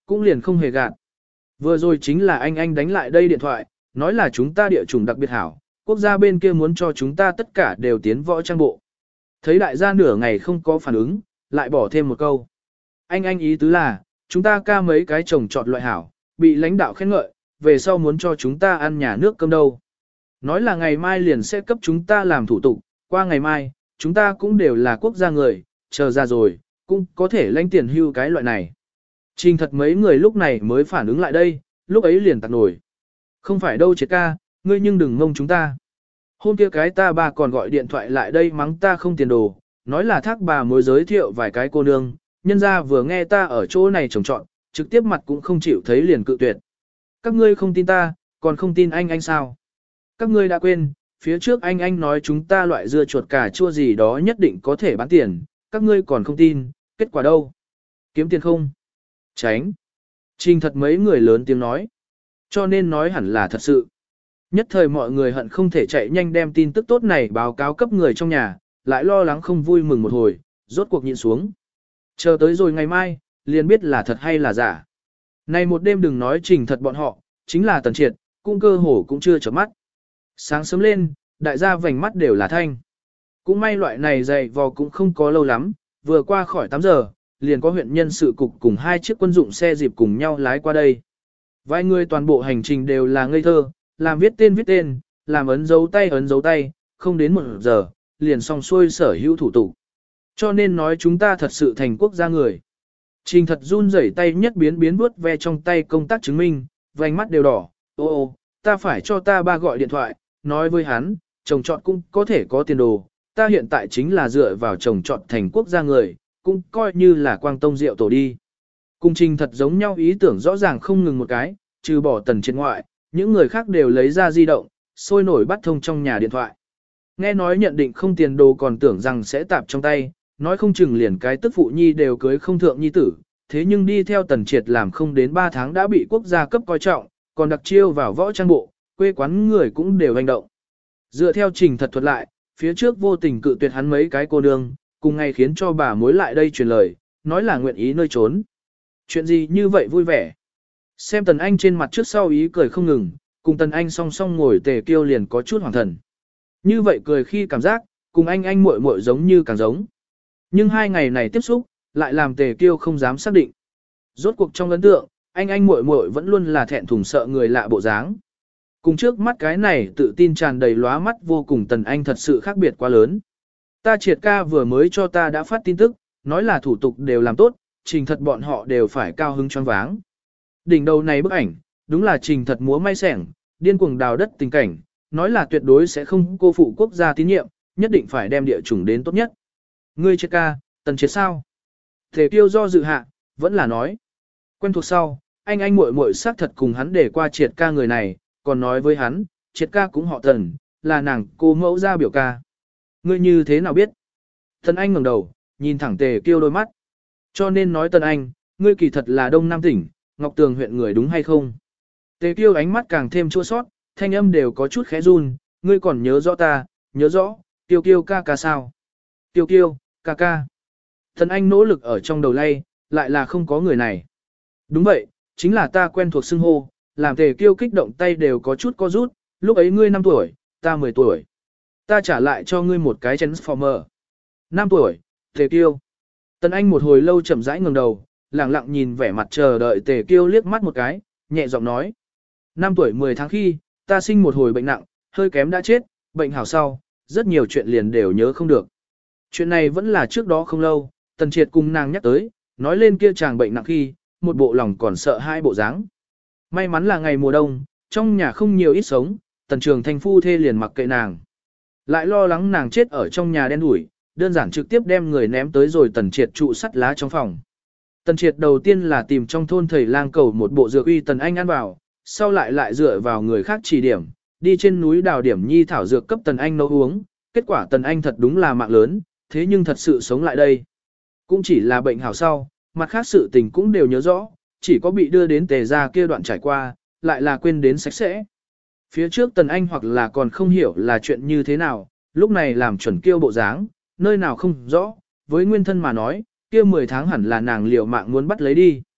cũng liền không hề gạt. Vừa rồi chính là anh đánh lại đây điện thoại, nói là chúng ta địa chủng đặc biệt hảo, quốc gia bên kia muốn cho chúng ta tất cả đều tiến võ trang bộ. Thấy đại gia nửa ngày không có phản ứng, lại bỏ thêm một câu. Anh ý tứ là, chúng ta ca mấy cái trồng trọt loại hảo, bị lãnh đạo khen ngợi, về sau muốn cho chúng ta ăn nhà nước cơm đâu. Nói là ngày mai liền sẽ cấp chúng ta làm thủ tục, qua ngày mai, chúng ta cũng đều là quốc gia người, chờ ra rồi, cũng có thể lãnh tiền hưu cái loại này. Trình thật mấy người lúc này mới phản ứng lại đây, lúc ấy liền tặc nổi. Không phải đâu Triệt ca, ngươi nhưng đừng ngông chúng ta. Hôm kia cái ta bà còn gọi điện thoại lại đây mắng ta không tiền đồ, nói là thác bà mối giới thiệu vài cái cô nương, nhân ra vừa nghe ta ở chỗ này trồng trọn, trực tiếp mặt cũng không chịu thấy liền cự tuyệt. Các ngươi không tin ta, còn không tin anh sao? Các ngươi đã quên, phía trước anh nói chúng ta loại dưa chuột cà chua gì đó nhất định có thể bán tiền, các ngươi còn không tin, kết quả đâu? Kiếm tiền không? Tránh. Trình thật mấy người lớn tiếng nói. Cho nên nói hẳn là thật sự. Nhất thời mọi người hận không thể chạy nhanh đem tin tức tốt này báo cáo cấp người trong nhà, lại lo lắng không vui mừng một hồi, rốt cuộc nhịn xuống. Chờ tới rồi ngày mai, liền biết là thật hay là giả. Này một đêm đừng nói Trình thật bọn họ, chính là Tần Triệt, cũng cơ hồ cũng chưa chớp mắt. Sáng sớm lên, đại gia vành mắt đều là thanh. Cũng may loại này dày vò cũng không có lâu lắm, vừa qua khỏi 8 giờ, liền có huyện nhân sự cục cùng 2 chiếc quân dụng xe dịp cùng nhau lái qua đây. Vài người toàn bộ hành trình đều là ngây thơ, làm viết tên, làm ấn dấu tay, không đến 1 giờ, liền xong xuôi sở hữu thủ tục. Cho nên nói chúng ta thật sự thành quốc gia người. Trình thật run rẩy tay nhất biến vuốt ve trong tay công tác chứng minh, vành mắt đều đỏ, ô, ta phải cho ta ba gọi điện thoại, nói với hắn, trồng trọt cũng có thể có tiền đồ, ta hiện tại chính là dựa vào trồng trọt thành quốc gia người, cũng coi như là quang tông diệu tổ đi. Cùng Trình thật giống nhau ý tưởng rõ ràng không ngừng một cái, trừ bỏ Tần Triệt ngoại, những người khác đều lấy ra di động, sôi nổi bắt thông trong nhà điện thoại. Nghe nói nhận định không tiền đồ còn tưởng rằng sẽ tạp trong tay, nói không chừng liền cái tức phụ nhi đều cưới không thượng nhi tử, thế nhưng đi theo Tần Triệt làm không đến 3 tháng đã bị quốc gia cấp coi trọng, còn đặc chiêu vào võ trang bộ, quê quán người cũng đều hành động. Dựa theo Trình thật thuật lại, phía trước vô tình cự tuyệt hắn mấy cái cô nương, cùng ngày khiến cho bà mối lại đây truyền lời, nói là nguyện ý nơi trốn. Chuyện gì như vậy vui vẻ. Xem Tần Anh trên mặt trước sau ý cười không ngừng, cùng Tần Anh song song ngồi Tề Kiêu liền có chút hoàng thần. Như vậy cười khi cảm giác, cùng anh muội muội giống như càng giống. Nhưng 2 ngày này tiếp xúc, lại làm Tề Kiêu không dám xác định. Rốt cuộc trong ấn tượng, anh muội muội vẫn luôn là thẹn thùng sợ người lạ bộ dáng. Cùng trước mắt cái này tự tin tràn đầy lóa mắt vô cùng Tần Anh thật sự khác biệt quá lớn. Ta Triệt ca vừa mới cho ta đã phát tin tức, nói là thủ tục đều làm tốt, Trình thật bọn họ đều phải cao hứng choáng váng. Đỉnh đầu này bức ảnh, đúng là Trình thật múa may sẻng, điên cuồng đào đất tình cảnh, nói là tuyệt đối sẽ không cô phụ quốc gia tín nhiệm, nhất định phải đem địa chủng đến tốt nhất. Ngươi Triệt ca, Tần Triệt sao? Thể Kiêu do dự hạ, vẫn là nói. Quen thuộc sau, anh muội muội xác thật cùng hắn để qua Triệt ca người này, còn nói với hắn, Triệt ca cũng họ Tần, là nàng cô mẫu gia biểu ca. Ngươi như thế nào biết? Tần Anh ngẩng đầu, nhìn thẳng Tề Kiêu đôi mắt. Cho nên nói Tần Anh, ngươi kỳ thật là Đông Nam tỉnh, Ngọc Tường huyện người đúng hay không? Tề Kiêu ánh mắt càng thêm chua sót, thanh âm đều có chút khẽ run, ngươi còn nhớ rõ ta, nhớ rõ, Kiêu Kiêu ca ca sao? Kiêu Kiêu, ca ca. Tần Anh nỗ lực ở trong đầu lay, lại là không có người này. Đúng vậy, chính là ta quen thuộc xưng hô, làm Tề Kiêu kích động tay đều có chút co rút, lúc ấy ngươi 5 tuổi, ta 10 tuổi. Ta trả lại cho ngươi một cái Transformer. 5 tuổi, Tề Kiêu. Tần Anh một hồi lâu chậm rãi ngẩng đầu, lặng lặng nhìn vẻ mặt chờ đợi Tề Kiêu liếc mắt một cái, nhẹ giọng nói. 5 tuổi 10 tháng khi, ta sinh một hồi bệnh nặng, hơi kém đã chết, bệnh hảo sau, rất nhiều chuyện liền đều nhớ không được. Chuyện này vẫn là trước đó không lâu, Tần Triệt cùng nàng nhắc tới, nói lên kia chàng bệnh nặng khi, một bộ lòng còn sợ hai bộ dáng. May mắn là ngày mùa đông, trong nhà không nhiều ít sống, Tần Trường Thanh phu thê liền mặc kệ nàng. Lại lo lắng nàng chết ở trong nhà đen đủi, đơn giản trực tiếp đem người ném tới rồi Tần Triệt trụ sắt lá trong phòng. Tần Triệt đầu tiên là tìm trong thôn thầy lang cầu một bộ dược uy Tần Anh ăn vào, sau lại dựa vào người khác chỉ điểm, đi trên núi đào điểm nhi thảo dược cấp Tần Anh nấu uống, kết quả Tần Anh thật đúng là mạng lớn, thế nhưng thật sự sống lại đây. Cũng chỉ là bệnh hảo sau, mặt khác sự tình cũng đều nhớ rõ, chỉ có bị đưa đến Tề gia kia đoạn trải qua, lại là quên đến sạch sẽ. Phía trước Tần Anh hoặc là còn không hiểu là chuyện như thế nào, lúc này làm chuẩn kiêu bộ dáng, nơi nào không rõ, với nguyên thân mà nói, kia 10 tháng hẳn là nàng liều mạng muốn bắt lấy đi.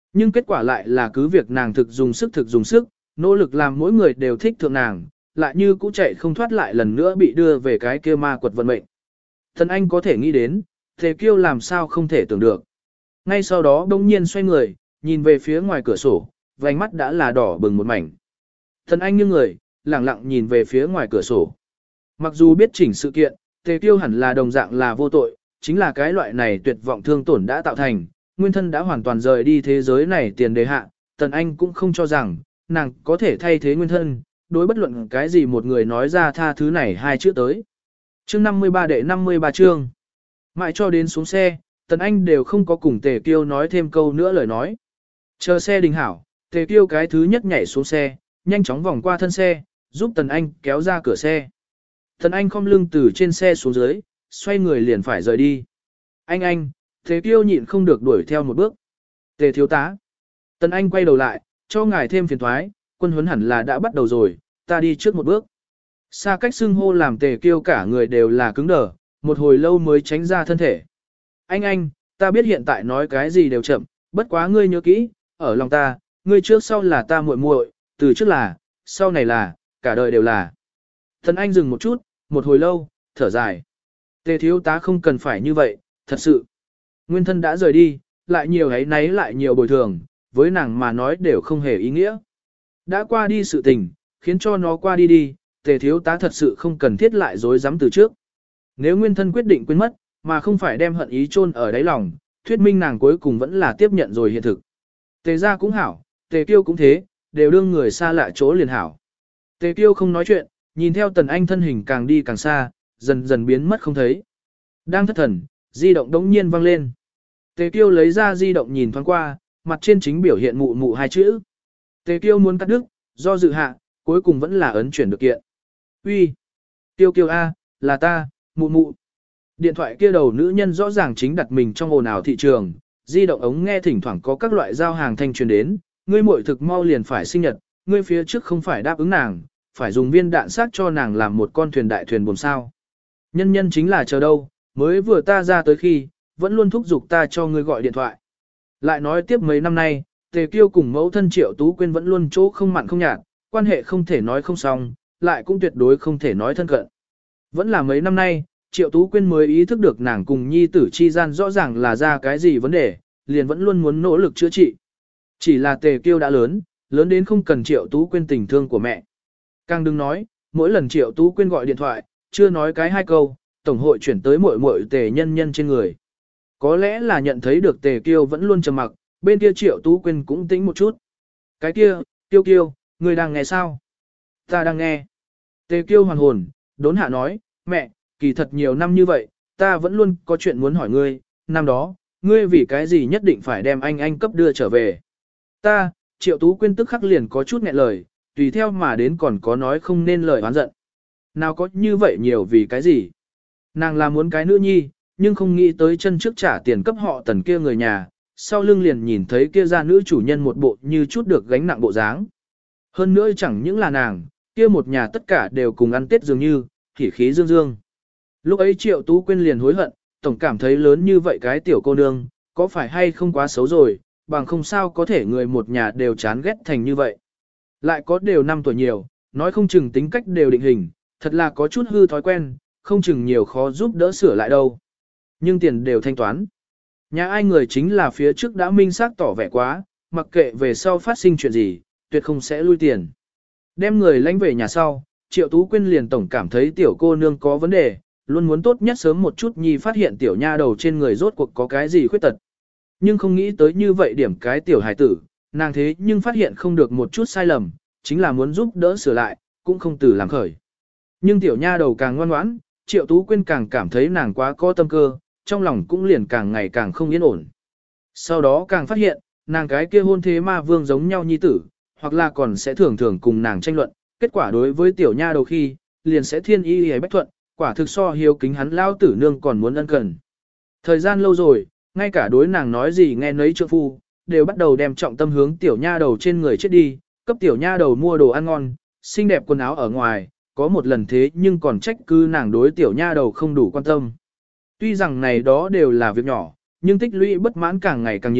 Nhưng kết quả lại là cứ việc nàng thực dùng sức, nỗ lực làm mỗi người đều thích thượng nàng, lại như cũ chạy không thoát lại lần nữa bị đưa về cái kia ma quật vận mệnh. Thần Anh có thể nghĩ đến, Tề Kiêu làm sao không thể tưởng được. Ngay sau đó đông nhiên xoay người, nhìn về phía ngoài cửa sổ, vành mắt đã là đỏ bừng một mảnh. Thần Anh nghiêng người, lặng lặng nhìn về phía ngoài cửa sổ. Mặc dù biết chỉnh sự kiện, Tề Kiêu hẳn là đồng dạng là vô tội, chính là cái loại này tuyệt vọng thương tổn đã tạo thành, nguyên thân đã hoàn toàn rời đi thế giới này tiền đề hạ, Tần Anh cũng không cho rằng, nàng có thể thay thế nguyên thân, đối bất luận cái gì một người nói ra tha thứ này hai chữ tới. Chương 53 đệ 53 chương. Mãi cho đến xuống xe, Tần Anh đều không có cùng Tề Kiêu nói thêm câu nữa lời nói. Chờ xe đình hảo, Tề Kiêu cái thứ nhất nhảy xuống xe, nhanh chóng vòng qua thân xe, giúp Tần Anh kéo ra cửa xe. Tần Anh khom lưng từ trên xe xuống dưới, xoay người liền phải rời đi. Anh, Tề Kiêu nhịn không được đuổi theo một bước. Tề thiếu tá. Tần Anh quay đầu lại, cho ngài thêm phiền thoái, quân huấn hẳn là đã bắt đầu rồi, ta đi trước một bước. Xa cách xưng hô làm Tề Kiêu cả người đều là cứng đờ, một hồi lâu mới tránh ra thân thể. Anh, ta biết hiện tại nói cái gì đều chậm, bất quá ngươi nhớ kỹ, ở lòng ta, ngươi trước sau là ta muội muội, từ trước là, sau này là, cả đời đều là. Tần Anh dừng một chút, một hồi lâu, thở dài. Tề thiếu tá không cần phải như vậy, thật sự. Nguyên thân đã rời đi, lại nhiều ấy nấy lại nhiều bồi thường, với nàng mà nói đều không hề ý nghĩa. Đã qua đi sự tình, khiến cho nó qua đi đi, Tề thiếu tá thật sự không cần thiết lại dối dám từ trước. Nếu nguyên thân quyết định quên mất, mà không phải đem hận ý chôn ở đáy lòng, thuyết minh nàng cuối cùng vẫn là tiếp nhận rồi hiện thực. Tề gia cũng hảo, Tề Kiêu cũng thế, đều đương người xa lạ chỗ liền hảo. Tề Kiêu không nói chuyện, nhìn theo Tần Anh thân hình càng đi càng xa, dần dần biến mất không thấy. Đang thất thần, di động đống nhiên vang lên. Tề Kiêu lấy ra di động nhìn thoáng qua, mặt trên chính biểu hiện mụ mụ hai chữ. Tề Kiêu muốn cắt đứt, do dự hạ, cuối cùng vẫn là ấn chuyển được kiện. Uy, Kiêu A, là ta, mụ mụ. Điện thoại kia đầu nữ nhân rõ ràng chính đặt mình trong ồn ào thị trường, di động ống nghe thỉnh thoảng có các loại giao hàng thanh truyền đến, ngươi muội thực mau liền phải sinh nhật, ngươi phía trước không phải đáp ứng nàng, phải dùng viên đạn sát cho nàng làm một con thuyền đại thuyền buồm sao. Nhân chính là chờ đâu, mới vừa ta ra tới khi, vẫn luôn thúc giục ta cho ngươi gọi điện thoại. Lại nói tiếp mấy năm nay, Tề Kiêu cùng mẫu thân Triệu Tú Quyên vẫn luôn chỗ không mặn không nhạt, quan hệ không thể nói không xong, lại cũng tuyệt đối không thể nói thân cận. Vẫn là mấy năm nay, Triệu Tú Quyên mới ý thức được nàng cùng nhi tử chi gian rõ ràng là ra cái gì vấn đề, liền vẫn luôn muốn nỗ lực chữa trị. Chỉ là Tề Kiêu đã lớn, lớn đến không cần Triệu Tú Quyên tình thương của mẹ. Càng đừng nói, mỗi lần Triệu Tú Quyên gọi điện thoại, chưa nói cái hai câu, tổng hội chuyển tới muội Tề nhân trên người. Có lẽ là nhận thấy được Tề Kiêu vẫn luôn trầm mặc, bên kia Triệu Tú Quyên cũng tĩnh một chút. Cái kia, Kiêu, người đang nghe sao? Ta đang nghe. Tề Kiêu hoàn hồn, đốn hạ nói, mẹ, kỳ thật nhiều năm như vậy, ta vẫn luôn có chuyện muốn hỏi ngươi, năm đó, ngươi vì cái gì nhất định phải đem anh cấp đưa trở về. Ta, Triệu Tú Quyên tức khắc liền có chút nghẹn lời, tùy theo mà đến còn có nói không nên lời oán giận. Nào có như vậy nhiều vì cái gì? Nàng là muốn cái nữ nhi, nhưng không nghĩ tới chân trước trả tiền cấp họ Tần kia người nhà, sau lưng liền nhìn thấy kia ra nữ chủ nhân một bộ như chút được gánh nặng bộ dáng. Hơn nữa chẳng những là nàng, kia một nhà tất cả đều cùng ăn tết dường như, hỉ khí dương dương. Lúc ấy Triệu Tú Quyên liền hối hận, tổng cảm thấy lớn như vậy cái tiểu cô nương, có phải hay không quá xấu rồi, bằng không sao có thể người một nhà đều chán ghét thành như vậy. Lại có đều 5 tuổi nhiều, nói không chừng tính cách đều định hình, thật là có chút hư thói quen, không chừng nhiều khó giúp đỡ sửa lại đâu. Nhưng tiền đều thanh toán. Nhà ai người chính là phía trước đã minh xác tỏ vẻ quá, mặc kệ về sau phát sinh chuyện gì, tuyệt không sẽ lui tiền. Đem người lãnh về nhà sau, Triệu Tú Quyên liền tổng cảm thấy tiểu cô nương có vấn đề, luôn muốn tốt nhất sớm một chút nhi phát hiện tiểu nha đầu trên người rốt cuộc có cái gì khuyết tật. Nhưng không nghĩ tới như vậy điểm cái tiểu hài tử, nàng thế nhưng phát hiện không được một chút sai lầm, chính là muốn giúp đỡ sửa lại, cũng không từ làm khởi. Nhưng tiểu nha đầu càng ngoan ngoãn, Triệu Tú Quyên càng cảm thấy nàng quá có tâm cơ, trong lòng cũng liền càng ngày càng không yên ổn. Sau đó càng phát hiện, nàng cái kia hôn thế ma vương giống nhau nhi tử, hoặc là còn sẽ thường thường cùng nàng tranh luận, kết quả đối với tiểu nha đầu khi, liền sẽ thiên y hề bách thuận, quả thực so hiếu kính hắn lao tử nương còn muốn ân cần. Thời gian lâu rồi, ngay cả đối nàng nói gì nghe nấy trượng phu, đều bắt đầu đem trọng tâm hướng tiểu nha đầu trên người chết đi, cấp tiểu nha đầu mua đồ ăn ngon, xinh đẹp quần áo ở ngoài, có một lần thế nhưng còn trách cứ nàng đối tiểu nha đầu không đủ quan tâm. Tuy rằng này đó đều là việc nhỏ, nhưng tích lũy bất mãn càng ngày càng nhiều,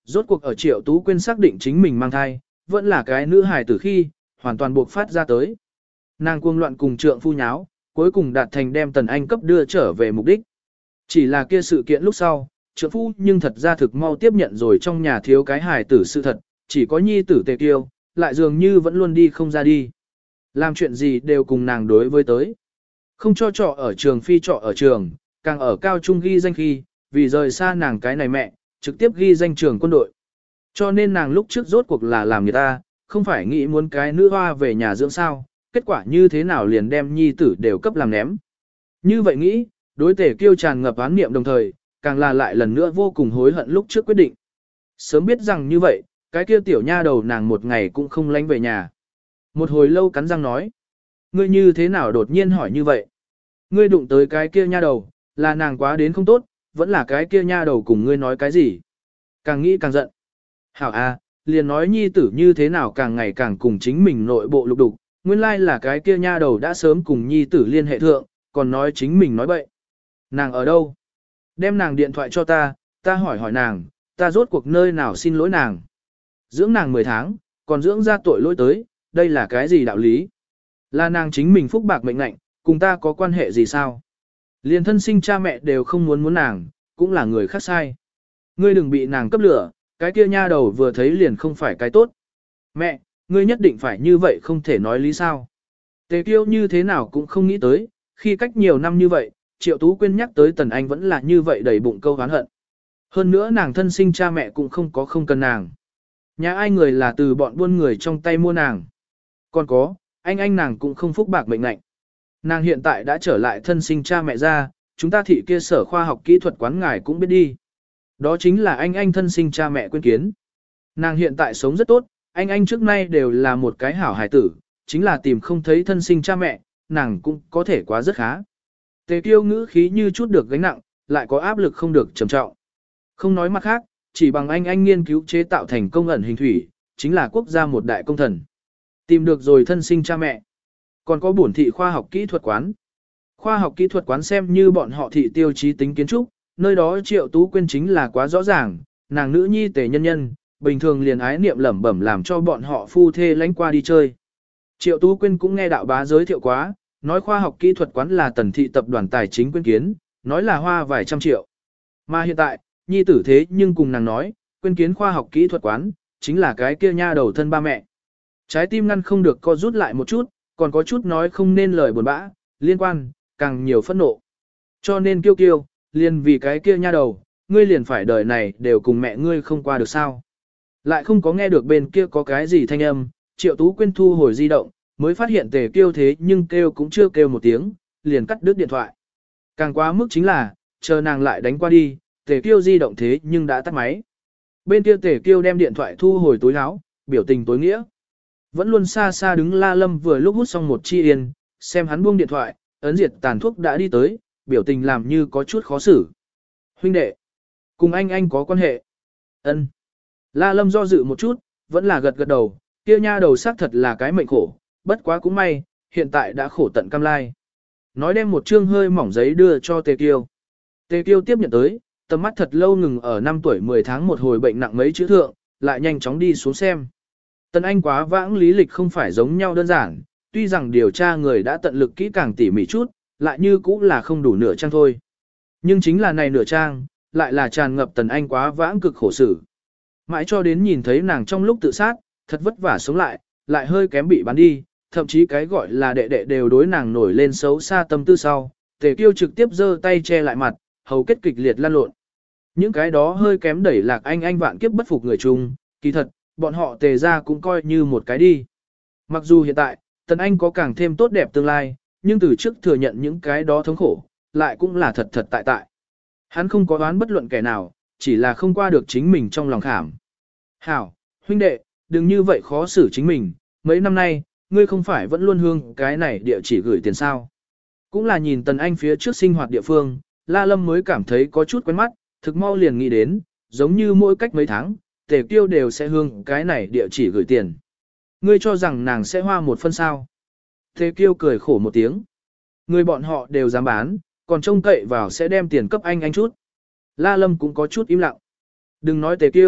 rốt cuộc ở Triệu Tú Quyên xác định chính mình mang thai, vẫn là cái nữ hài tử khi, hoàn toàn buộc phát ra tới. Nàng cuồng loạn cùng trượng phu nháo, cuối cùng đạt thành đem Tần Anh cấp đưa trở về mục đích. Chỉ là kia sự kiện lúc sau, trượng phu nhưng thật ra thực mau tiếp nhận rồi trong nhà thiếu cái hài tử sự thật, chỉ có nhi tử Tề Kiêu, lại dường như vẫn luôn đi không ra đi. Làm chuyện gì đều cùng nàng đối với tới. Không cho trọ ở trường phi trọ ở trường, càng ở cao trung ghi danh khi, vì rời xa nàng cái này mẹ, trực tiếp ghi danh trường quân đội. Cho nên nàng lúc trước rốt cuộc là làm người ta, không phải nghĩ muốn cái nữ hoa về nhà dưỡng sao, kết quả như thế nào liền đem nhi tử đều cấp làm ném. Như vậy nghĩ, đối Tề Kiêu tràn ngập án niệm đồng thời, càng là lại lần nữa vô cùng hối hận lúc trước quyết định. Sớm biết rằng như vậy, cái kia tiểu nha đầu nàng một ngày cũng không lánh về nhà. Một hồi lâu cắn răng nói, ngươi như thế nào đột nhiên hỏi như vậy? Ngươi đụng tới cái kia nha đầu, là nàng quá đến không tốt, vẫn là cái kia nha đầu cùng ngươi nói cái gì? Càng nghĩ càng giận. Hảo a, liền nói nhi tử như thế nào càng ngày càng cùng chính mình nội bộ lục đục, nguyên lai là cái kia nha đầu đã sớm cùng nhi tử liên hệ thượng, còn nói chính mình nói bậy. Nàng ở đâu? Đem nàng điện thoại cho ta hỏi nàng, ta rốt cuộc nơi nào xin lỗi nàng. Dưỡng nàng 10 tháng, còn dưỡng ra tội lỗi tới, đây là cái gì đạo lý? Là nàng chính mình phúc bạc mệnh lệnh, cùng ta có quan hệ gì sao? Liền thân sinh cha mẹ đều không muốn nàng, cũng là người khác sai. Ngươi đừng bị nàng cấp lửa, cái kia nha đầu vừa thấy liền không phải cái tốt. Mẹ, ngươi nhất định phải như vậy không thể nói lý sao. Tề Kiêu như thế nào cũng không nghĩ tới, khi cách nhiều năm như vậy, Triệu Tú Quyên nhắc tới Tần Anh vẫn là như vậy đầy bụng câu oán hận. Hơn nữa nàng thân sinh cha mẹ cũng không cần nàng. Nhà ai người là từ bọn buôn người trong tay mua nàng. Còn có, anh nàng cũng không phúc bạc mệnh lệnh. Nàng hiện tại đã trở lại thân sinh cha mẹ ra, chúng ta thị kia sở khoa học kỹ thuật quán ngài cũng biết đi. Đó chính là anh thân sinh cha mẹ Quyên Kiến. Nàng hiện tại sống rất tốt, anh trước nay đều là một cái hảo hài tử, chính là tìm không thấy thân sinh cha mẹ, nàng cũng có thể quá rất khá. Tề Kiêu ngữ khí như chút được gánh nặng, lại có áp lực không được trầm trọng. Không nói mặt khác, chỉ bằng anh nghiên cứu chế tạo thành công ẩn hình thủy, chính là quốc gia một đại công thần. Tìm được rồi thân sinh cha mẹ. Còn có bổn thị khoa học kỹ thuật quán. Khoa học kỹ thuật quán xem như bọn họ thị tiêu chí tính kiến trúc, nơi đó Triệu Tú Quyên chính là quá rõ ràng, nàng nữ nhi Tề nhân nhân, bình thường liền ái niệm lẩm bẩm làm cho bọn họ phu thê lánh qua đi chơi. Triệu Tú Quyên cũng nghe đạo bá giới thiệu quá, nói khoa học kỹ thuật quán là Tần thị tập đoàn tài chính Quyên Kiến, nói là hoa vài trăm triệu. Mà hiện tại, nhi tử thế nhưng cùng nàng nói, Quyên Kiến khoa học kỹ thuật quán, chính là cái kia nha đầu thân ba mẹ. Trái tim ngăn không được co rút lại một chút, còn có chút nói không nên lời buồn bã, liên quan, càng nhiều phẫn nộ. Cho nên Kiêu, liền vì cái kia nha đầu, ngươi liền phải đời này đều cùng mẹ ngươi không qua được sao. Lại không có nghe được bên kia có cái gì thanh âm, Triệu Tú Quyên thu hồi di động, mới phát hiện Tề Kiêu thế nhưng kêu cũng chưa kêu một tiếng, liền cắt đứt điện thoại. Càng quá mức chính là, chờ nàng lại đánh qua đi, Tề Kiêu di động thế nhưng đã tắt máy. Bên kia Tề Kiêu đem điện thoại thu hồi túi áo, biểu tình tối nghĩa. Vẫn luôn xa xa đứng La Lâm vừa lúc hút xong một chi yên, xem hắn buông điện thoại, ấn diệt tàn thuốc đã đi tới, biểu tình làm như có chút khó xử. Huynh đệ, cùng anh có quan hệ. Ân. La Lâm do dự một chút, vẫn là gật đầu, kia nha đầu xác thật là cái mệnh khổ, bất quá cũng may, hiện tại đã khổ tận cam lai. Nói đem một chương hơi mỏng giấy đưa cho Tề Kiêu. Tề Kiêu tiếp nhận tới, tầm mắt thật lâu ngừng ở 5 tuổi 10 tháng một hồi bệnh nặng mấy chữ thượng, lại nhanh chóng đi xuống xem. Tần Anh quá vãng lý lịch không phải giống nhau đơn giản, tuy rằng điều tra người đã tận lực kỹ càng tỉ mỉ chút, lại như cũng là không đủ nửa trang thôi. Nhưng chính là này nửa trang, lại là tràn ngập Tần Anh quá vãng cực khổ sở. Mãi cho đến nhìn thấy nàng trong lúc tự sát, thật vất vả sống lại hơi kém bị bán đi, thậm chí cái gọi là đệ đệ đều đối nàng nổi lên xấu xa tâm tư sau, Tề Kiêu trực tiếp giơ tay che lại mặt, hầu kết kịch liệt lan lộn. Những cái đó hơi kém đẩy lạc anh vạn kiếp bất phục người chung, kỳ thật, bọn họ Tề ra cũng coi như một cái đi. Mặc dù hiện tại, Tần Anh có càng thêm tốt đẹp tương lai, nhưng từ trước thừa nhận những cái đó thống khổ, lại cũng là thật tại. Hắn không có đoán bất luận kẻ nào, chỉ là không qua được chính mình trong lòng khảm. Hảo, huynh đệ, đừng như vậy khó xử chính mình, mấy năm nay, ngươi không phải vẫn luôn hương cái này địa chỉ gửi tiền sao. Cũng là nhìn Tần Anh phía trước sinh hoạt địa phương, La Lâm mới cảm thấy có chút quen mắt, thực mau liền nghĩ đến, giống như mỗi cách mấy tháng, Tề Kiêu đều sẽ hương cái này địa chỉ gửi tiền. Ngươi cho rằng nàng sẽ hoa một phân sao. Tề Kiêu cười khổ một tiếng. Người bọn họ đều dám bán, còn trông cậy vào sẽ đem tiền cấp anh chút. La Lâm cũng có chút im lặng. Đừng nói Tề Kiêu,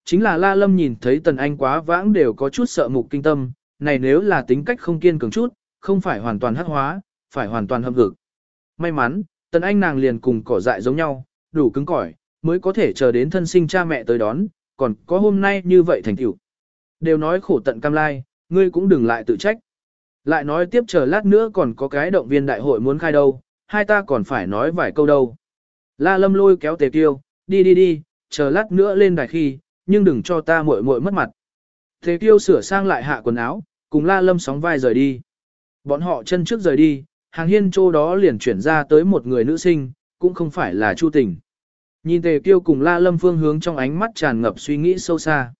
Chính là La Lâm nhìn thấy Tần Anh quá vãng đều có chút sợ mục kinh tâm, này nếu là tính cách không kiên cường chút, không phải hoàn toàn hắc hóa, phải hoàn toàn hâm hực. May mắn, Tần Anh nàng liền cùng cỏ dại giống nhau, đủ cứng cỏi, mới có thể chờ đến thân sinh cha mẹ tới đón, còn có hôm nay như vậy thành tựu. Đều nói khổ tận cam lai, ngươi cũng đừng lại tự trách. Lại nói tiếp chờ lát nữa còn có cái động viên đại hội muốn khai đâu, hai ta còn phải nói vài câu đâu. La Lâm lôi kéo Tề Kiêu, đi, chờ lát nữa lên đài khi, nhưng đừng cho ta muội muội mất mặt. Tề Kiêu sửa sang lại hạ quần áo, cùng La Lâm sóng vai rời đi. Bọn họ chân trước rời đi, hàng hiên chỗ đó liền chuyển ra tới một người nữ sinh, cũng không phải là Chu Tình. Nhìn Tề Kiêu cùng La Lâm phương hướng trong ánh mắt tràn ngập suy nghĩ sâu xa.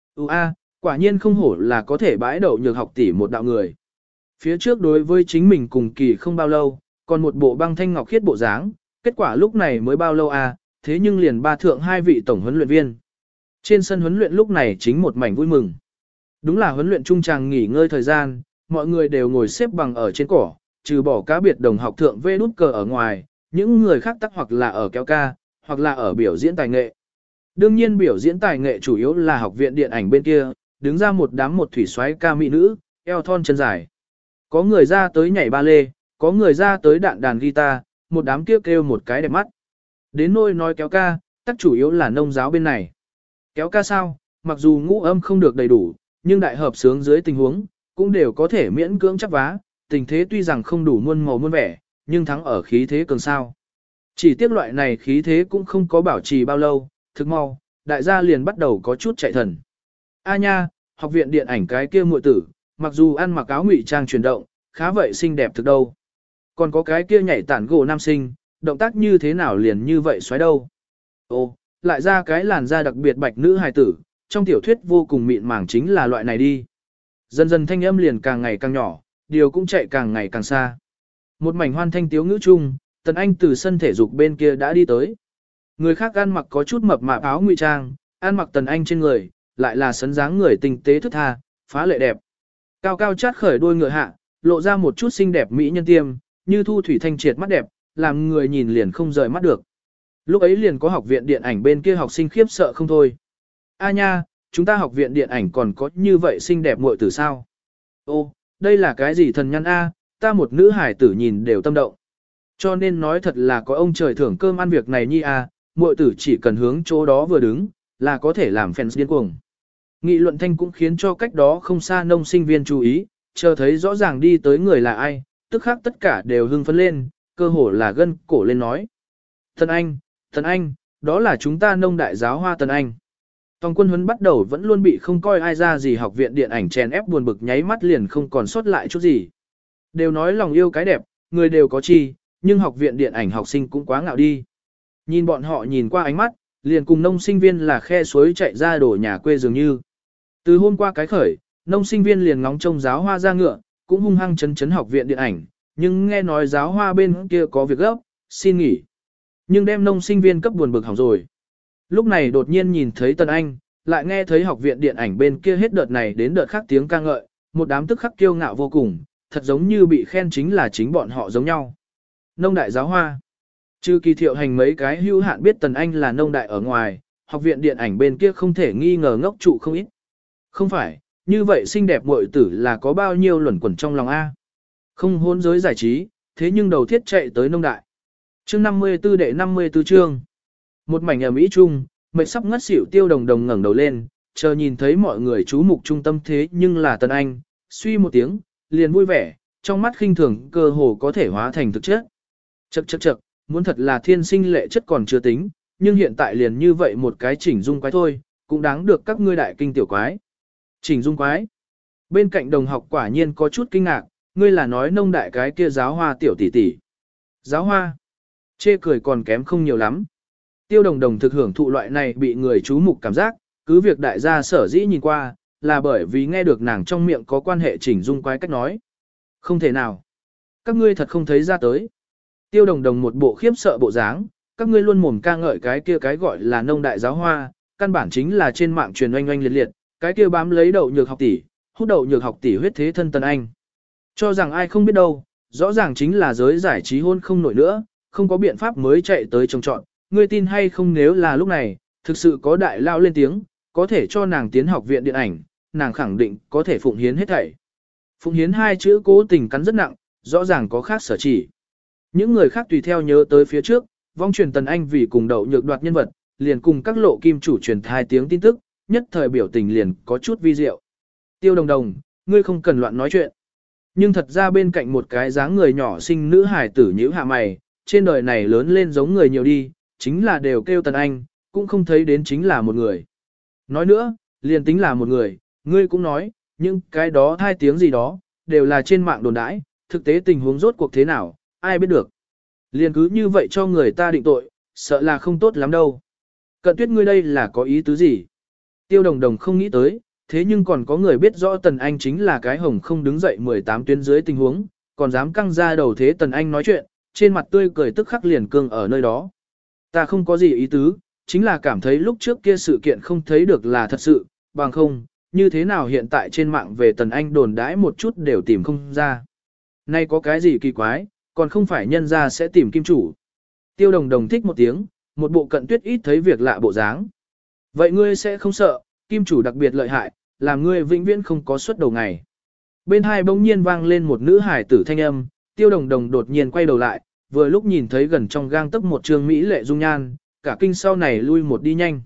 Quả nhiên không hổ là có thể bãi đậu nhược học tỷ một đạo người. Phía trước đối với chính mình cùng kỳ không bao lâu, còn một bộ băng thanh ngọc khiết bộ dáng, kết quả lúc này mới bao lâu thế nhưng liền ba thượng hai vị tổng huấn luyện viên. Trên sân huấn luyện lúc này chính một mảnh vui mừng. Đúng là huấn luyện trung tràng nghỉ ngơi thời gian, mọi người đều ngồi xếp bằng ở trên cỏ, trừ bỏ cá biệt đồng học thượng vê đút cờ ở ngoài, những người khác tắc hoặc là ở kéo ca, hoặc là ở biểu diễn tài nghệ. Đương nhiên biểu diễn tài nghệ chủ yếu là học viện điện ảnh bên kia, đứng ra một đám một thủy soái ca mỹ nữ, eo thon chân dài. Có người ra tới nhảy ba lê, có người ra tới đạn đàn guitar, một đám kêu một cái đẹp mắt. Đến nôi nói kéo ca, tắc chủ yếu là nông giáo bên này. Kéo ca sao, mặc dù ngũ âm không được đầy đủ, nhưng đại hợp sướng dưới tình huống, cũng đều có thể miễn cưỡng chắc vá, tình thế tuy rằng không đủ muôn màu muôn vẻ, nhưng thắng ở khí thế cường sao. Chỉ tiếc loại này khí thế cũng không có bảo trì bao lâu, thực mau, đại gia liền bắt đầu có chút chạy thần. A nha, học viện điện ảnh cái kia muội tử, mặc dù ăn mặc áo ngụy trang chuyển động, khá vậy xinh đẹp thực đâu. Còn có cái kia nhảy tản gỗ nam sinh, động tác như thế nào liền như vậy xoáy đâu. Ô, lại ra cái làn da đặc biệt bạch nữ hài tử, trong tiểu thuyết vô cùng mịn màng chính là loại này đi. Dần dần thanh âm liền càng ngày càng nhỏ, điều cũng chạy càng ngày càng xa. Một mảnh hoan thanh tiếu ngữ chung, Tần Anh từ sân thể dục bên kia đã đi tới. Người khác ăn mặc có chút mập mạp áo ngụy trang, ăn mặc Tần Anh trên người, lại là sấn dáng người tinh tế thức tha, phá lệ đẹp. Cao cao chát khởi đuôi ngựa hạ, lộ ra một chút xinh đẹp mỹ nhân tiêm, như thu thủy thanh triệt mắt đẹp, làm người nhìn liền không rời mắt được. Lúc ấy liền có học viện điện ảnh bên kia học sinh khiếp sợ không thôi. A nha, chúng ta học viện điện ảnh còn có như vậy xinh đẹp muội tử sao? Ô, đây là cái gì thần nhân A, ta một nữ hải tử nhìn đều tâm động. Cho nên nói thật là có ông trời thưởng cơm ăn việc này nhi A, muội tử chỉ cần hướng chỗ đó vừa đứng, là có thể làm fans điên cuồng. Nghị luận thanh cũng khiến cho cách đó không xa nông sinh viên chú ý, chờ thấy rõ ràng đi tới người là ai, tức khắc tất cả đều hưng phấn lên, cơ hồ là gân cổ lên nói. Tần Anh, đó là chúng ta nông đại giáo hoa Tần Anh. Tòng quân huấn bắt đầu vẫn luôn bị không coi ai ra gì học viện điện ảnh chèn ép buồn bực nháy mắt liền không còn sót lại chút gì. Đều nói lòng yêu cái đẹp, người đều có chi, nhưng học viện điện ảnh học sinh cũng quá ngạo đi. Nhìn bọn họ nhìn qua ánh mắt, liền cùng nông sinh viên là khe suối chạy ra đổ nhà quê dường như. Từ hôm qua cái khởi, nông sinh viên liền ngóng trông giáo hoa ra ngựa, cũng hung hăng chấn học viện điện ảnh, nhưng nghe nói giáo hoa bên kia có việc gấp, xin nghỉ. Nhưng đem nông sinh viên cấp buồn bực hỏng rồi. Lúc này đột nhiên nhìn thấy Tần Anh, lại nghe thấy học viện điện ảnh bên kia hết đợt này đến đợt khác tiếng ca ngợi, một đám tức khắc kiêu ngạo vô cùng, thật giống như bị khen chính là chính bọn họ giống nhau. Nông đại giáo hoa. Trừ Kỳ Thiệu Hành mấy cái hữu hạn biết Tần Anh là nông đại ở ngoài, học viện điện ảnh bên kia không thể nghi ngờ ngốc trụ không ít. Không phải, như vậy xinh đẹp muội tử là có bao nhiêu luẩn quẩn trong lòng A. Không hôn giới giải trí, thế nhưng đầu thiết chạy tới nông đại. Chương 54 đệ 54 chương. Một mảnh ầm ĩ chung, mệt sắp ngất xỉu Tiêu Đồng Đồng ngẩng đầu lên, chờ nhìn thấy mọi người chú mục trung tâm thế nhưng là Tần Anh, suy một tiếng, liền vui vẻ, trong mắt khinh thường cơ hồ có thể hóa thành thực chất. Chậc, muốn thật là thiên sinh lệ chất còn chưa tính, nhưng hiện tại liền như vậy một cái chỉnh dung quái thôi, cũng đáng được các ngươi đại kinh tiểu quái. Chỉnh dung quái. Bên cạnh đồng học quả nhiên có chút kinh ngạc, ngươi là nói nông đại cái kia giáo hoa tiểu tỷ tỷ. Giáo hoa. Chê cười còn kém không nhiều lắm. Tiêu Đồng Đồng thực hưởng thụ loại này bị người chú mục cảm giác, cứ việc đại gia sở dĩ nhìn qua, là bởi vì nghe được nàng trong miệng có quan hệ chỉnh dung quái cách nói. Không thể nào. Các ngươi thật không thấy ra tới. Tiêu Đồng Đồng một bộ khiếp sợ bộ dáng, các ngươi luôn mồm ca ngợi cái kia cái gọi là nông đại giáo hoa, căn bản chính là trên mạng truyền oanh oanh liệt liệt, cái kia bám lấy đậu nhược học tỷ, hút đậu nhược học tỷ huyết thế thân Tần Anh. Cho rằng ai không biết đâu, rõ ràng chính là giới giải trí hôn không nổi nữa, không có biện pháp mới chạy tới trông trọn, ngươi tin hay không nếu là lúc này, thực sự có đại lao lên tiếng, có thể cho nàng tiến học viện điện ảnh, nàng khẳng định có thể phụng hiến hết thảy. Phụng hiến hai chữ cố tình cắn rất nặng, rõ ràng có khác sở chỉ. Những người khác tùy theo nhớ tới phía trước, vong truyền Tần Anh vì cùng Đậu Nhược đoạt nhân vật, liền cùng các lộ kim chủ truyền hai tiếng tin tức, nhất thời biểu tình liền có chút vi diệu. Tiêu Đồng Đồng, ngươi không cần loạn nói chuyện. Nhưng thật ra bên cạnh một cái dáng người nhỏ xinh nữ hài tử nhíu hạ mày, trên đời này lớn lên giống người nhiều đi, chính là đều kêu Tần Anh, cũng không thấy đến chính là một người. Nói nữa, liền tính là một người, ngươi cũng nói, nhưng cái đó hai tiếng gì đó, đều là trên mạng đồn đãi, thực tế tình huống rốt cuộc thế nào, ai biết được. Liền cứ như vậy cho người ta định tội, sợ là không tốt lắm đâu. Cận Tuyết ngươi đây là có ý tứ gì? Tiêu Đồng Đồng không nghĩ tới, thế nhưng còn có người biết rõ Tần Anh chính là cái hồng không đứng dậy 18 tuyến dưới tình huống, còn dám căng ra đầu thế Tần Anh nói chuyện, trên mặt tươi cười tức khắc liền cương ở nơi đó. Ta không có gì ý tứ, chính là cảm thấy lúc trước kia sự kiện không thấy được là thật sự, bằng không, như thế nào hiện tại trên mạng về Tần Anh đồn đãi một chút đều tìm không ra. Nay có cái gì kỳ quái, còn không phải nhân ra sẽ tìm kim chủ. Tiêu Đồng Đồng thích một tiếng, một bộ Cận Tuyết ít thấy việc lạ bộ dáng. Vậy ngươi sẽ không sợ, kim chủ đặc biệt lợi hại, làm ngươi vĩnh viễn không có suất đầu ngày. Bên hai bỗng nhiên vang lên một nữ hải tử thanh âm, Tiêu Đồng Đồng đột nhiên quay đầu lại, vừa lúc nhìn thấy gần trong gang tấc một trường mỹ lệ dung nhan, cả kinh sau này lui một đi nhanh.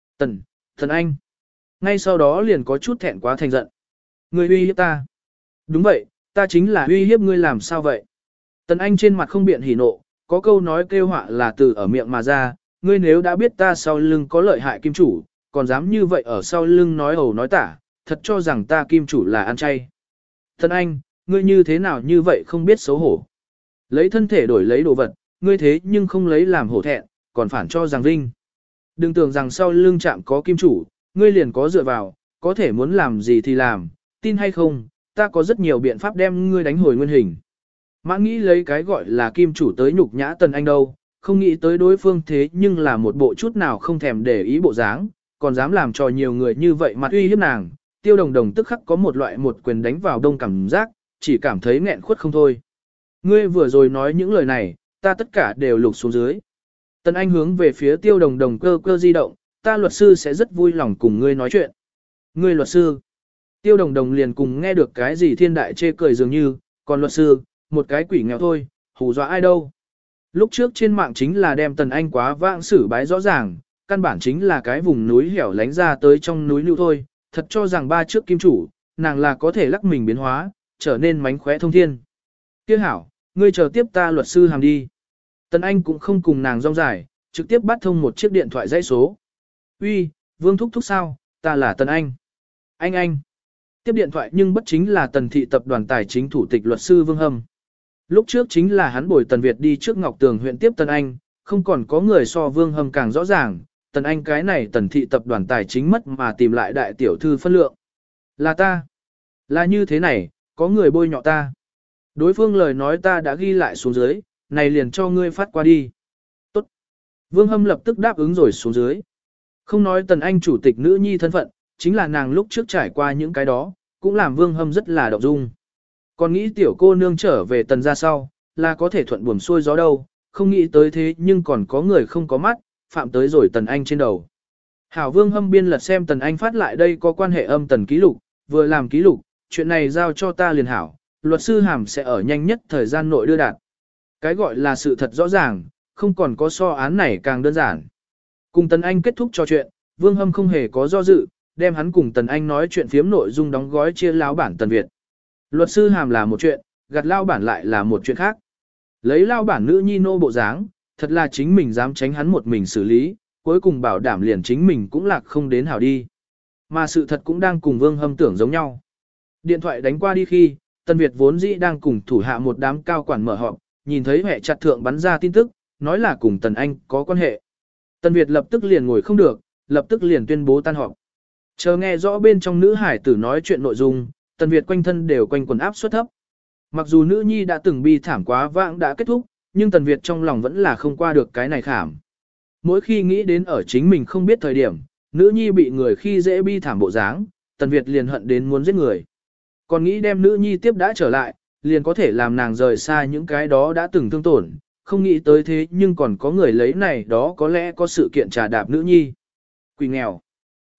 Tần Anh. Ngay sau đó liền có chút thẹn quá thành giận. Ngươi uy hiếp ta. Đúng vậy, ta chính là uy hiếp ngươi làm sao vậy? Tần Anh trên mặt không biện hỉ nộ, có câu nói kêu họa là từ ở miệng mà ra, ngươi nếu đã biết ta sau lưng có lợi hại kim chủ, còn dám như vậy ở sau lưng nói ẩu nói tả, thật cho rằng ta kim chủ là ăn chay. Tần Anh, ngươi như thế nào như vậy không biết xấu hổ. Lấy thân thể đổi lấy đồ vật, ngươi thế nhưng không lấy làm hổ thẹn, còn phản cho rằng vinh. Đừng tưởng rằng sau lưng chạm có kim chủ, ngươi liền có dựa vào, có thể muốn làm gì thì làm, tin hay không, ta có rất nhiều biện pháp đem ngươi đánh hồi nguyên hình. Mãn nghĩ lấy cái gọi là kim chủ tới nhục nhã Tần Anh đâu, không nghĩ tới đối phương thế nhưng là một bộ chút nào không thèm để ý bộ dáng, còn dám làm cho nhiều người như vậy mặt uy hiếp nàng. Tiêu Đồng Đồng tức khắc có một loại một quyền đánh vào đông cảm giác, chỉ cảm thấy nghẹn khuất không thôi. Ngươi vừa rồi nói những lời này, ta tất cả đều lục xuống dưới. Tần Anh hướng về phía Tiêu Đồng Đồng cơ cơ di động, ta luật sư sẽ rất vui lòng cùng ngươi nói chuyện. Ngươi luật sư. Tiêu Đồng Đồng liền cùng nghe được cái gì thiên đại chê cười dường như, còn luật sư, một cái quỷ nghèo thôi, hù dọa ai đâu. Lúc trước trên mạng chính là đem Tần Anh quá vãng xử bái rõ ràng, căn bản chính là cái vùng núi hẻo lánh ra tới trong núi lưu thôi, thật cho rằng ba trước kim chủ, nàng là có thể lắc mình biến hóa, trở nên mánh khóe thông thiên. Kia hảo, ngươi chờ tiếp ta luật sư hàm đi. Tần Anh cũng không cùng nàng rong dài, trực tiếp bắt thông một chiếc điện thoại dãy số. Uy, Vương Thúc Thúc sao, ta là Tần Anh. Anh. Tiếp điện thoại nhưng bất chính là Tần thị tập đoàn tài chính thủ tịch luật sư Vương Hâm. Lúc trước chính là hắn bồi Tần Việt đi trước Ngọc Tường huyện tiếp Tần Anh, không còn có người so Vương Hâm càng rõ ràng, Tần Anh cái này Tần thị tập đoàn tài chính mất mà tìm lại đại tiểu thư phân lượng. Là ta. Là như thế này, có người bôi nhọ ta. Đối phương lời nói ta đã ghi lại xuống dưới, này liền cho ngươi phát qua đi. Tốt. Vương Hâm lập tức đáp ứng rồi xuống dưới. Không nói Tần Anh chủ tịch nữ nhi thân phận, chính là nàng lúc trước trải qua những cái đó, cũng làm Vương Hâm rất là động dung. Còn nghĩ tiểu cô nương trở về Tần ra sau, là có thể thuận buồm xuôi gió đâu, không nghĩ tới thế nhưng còn có người không có mắt, phạm tới rồi Tần Anh trên đầu. Hảo Vương Hâm biên lật xem Tần Anh phát lại đây có quan hệ âm Tần ký lục, vừa làm ký lục, chuyện này giao cho ta liền hảo, luật sư hàm sẽ ở nhanh nhất thời gian nội đưa đạt. Cái gọi là sự thật rõ ràng, không còn có so án này càng đơn giản. Cùng Tần Anh kết thúc trò chuyện, Vương Hâm không hề có do dự, đem hắn cùng Tần Anh nói chuyện phiếm nội dung đóng gói chia lao bản Tần Việt. Luật sư hàm là một chuyện, gặt lao bản lại là một chuyện khác. Lấy lao bản nữ nhi nô bộ dáng, thật là chính mình dám tránh hắn một mình xử lý, cuối cùng bảo đảm liền chính mình cũng lạc không đến hảo đi. Mà sự thật cũng đang cùng Vương Hâm tưởng giống nhau. Điện thoại đánh qua đi khi, Tần Việt vốn dĩ đang cùng thủ hạ một đám cao quản mở họp, nhìn thấy hệ chặt thượng bắn ra tin tức, nói là cùng Tần Anh có quan hệ. Tần Việt lập tức liền ngồi không được, lập tức liền tuyên bố tan họp. Chờ nghe rõ bên trong nữ hải tử nói chuyện nội dung, Tần Việt quanh thân đều quanh quần áp suất thấp. Mặc dù nữ nhi đã từng bi thảm quá vãng đã kết thúc, nhưng Tần Việt trong lòng vẫn là không qua được cái này khảm. Mỗi khi nghĩ đến ở chính mình không biết thời điểm, nữ nhi bị người khi dễ bi thảm bộ dáng, Tần Việt liền hận đến muốn giết người. Còn nghĩ đem nữ nhi tiếp đã trở lại, liền có thể làm nàng rời xa những cái đó đã từng thương tổn, không nghĩ tới thế nhưng còn có người lấy này đó có lẽ có sự kiện trà đạp nữ nhi. Quỷ nghèo.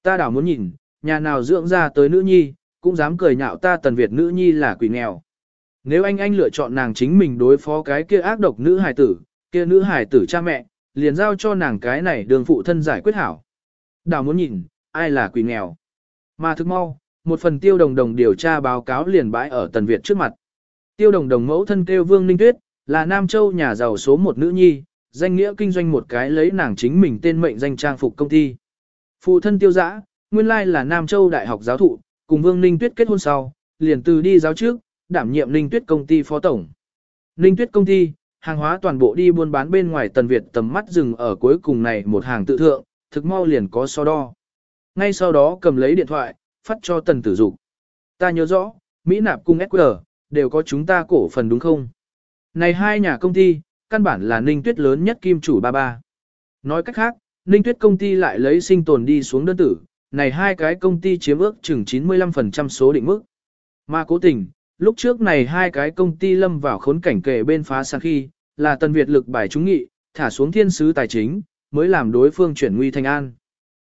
Ta đảo muốn nhìn, nhà nào dưỡng ra tới nữ nhi, cũng dám cười nhạo ta Tần Việt nữ nhi là quỷ nghèo. Nếu anh lựa chọn nàng chính mình đối phó cái kia ác độc nữ hài tử, kia nữ hài tử cha mẹ, liền giao cho nàng cái này đường phụ thân giải quyết hảo. Đảo muốn nhìn, ai là quỷ nghèo. Mà thức mau, một phần Tiêu Đồng Đồng điều tra báo cáo liền bãi ở Tần Việt trước mặt. Tiêu Đồng Đồng mẫu thân kêu Vương Ninh Tuyết, là Nam Châu nhà giàu số một nữ nhi, danh nghĩa kinh doanh một cái lấy nàng chính mình tên mệnh danh trang phục công ty. Phụ thân Tiêu Dã, nguyên lai là Nam Châu đại học giáo thụ, cùng Vương Ninh Tuyết kết hôn sau, liền từ đi giáo trước, đảm nhiệm Ninh Tuyết công ty phó tổng. Ninh Tuyết công ty, hàng hóa toàn bộ đi buôn bán bên ngoài Tần Việt tầm mắt dừng ở cuối cùng này một hàng tự thượng, thực mau liền có so đo. Ngay sau đó cầm lấy điện thoại, phát cho Tần Tử Dục. Ta nhớ rõ, Mỹ Nạp cùng SQ, đều có chúng ta cổ phần đúng không? Này hai nhà công ty, căn bản là Ninh Tuyết lớn nhất kim chủ ba ba. Nói cách khác, Ninh Tuyết công ty lại lấy sinh tồn đi xuống đơn tử, này hai cái công ty chiếm ước chừng 95% số định mức. Mà cố tình, lúc trước này hai cái công ty lâm vào khốn cảnh kề bên phá sản khi, là Tần Việt lực bài trúng nghị, thả xuống thiên sứ tài chính, mới làm đối phương chuyển nguy thành an.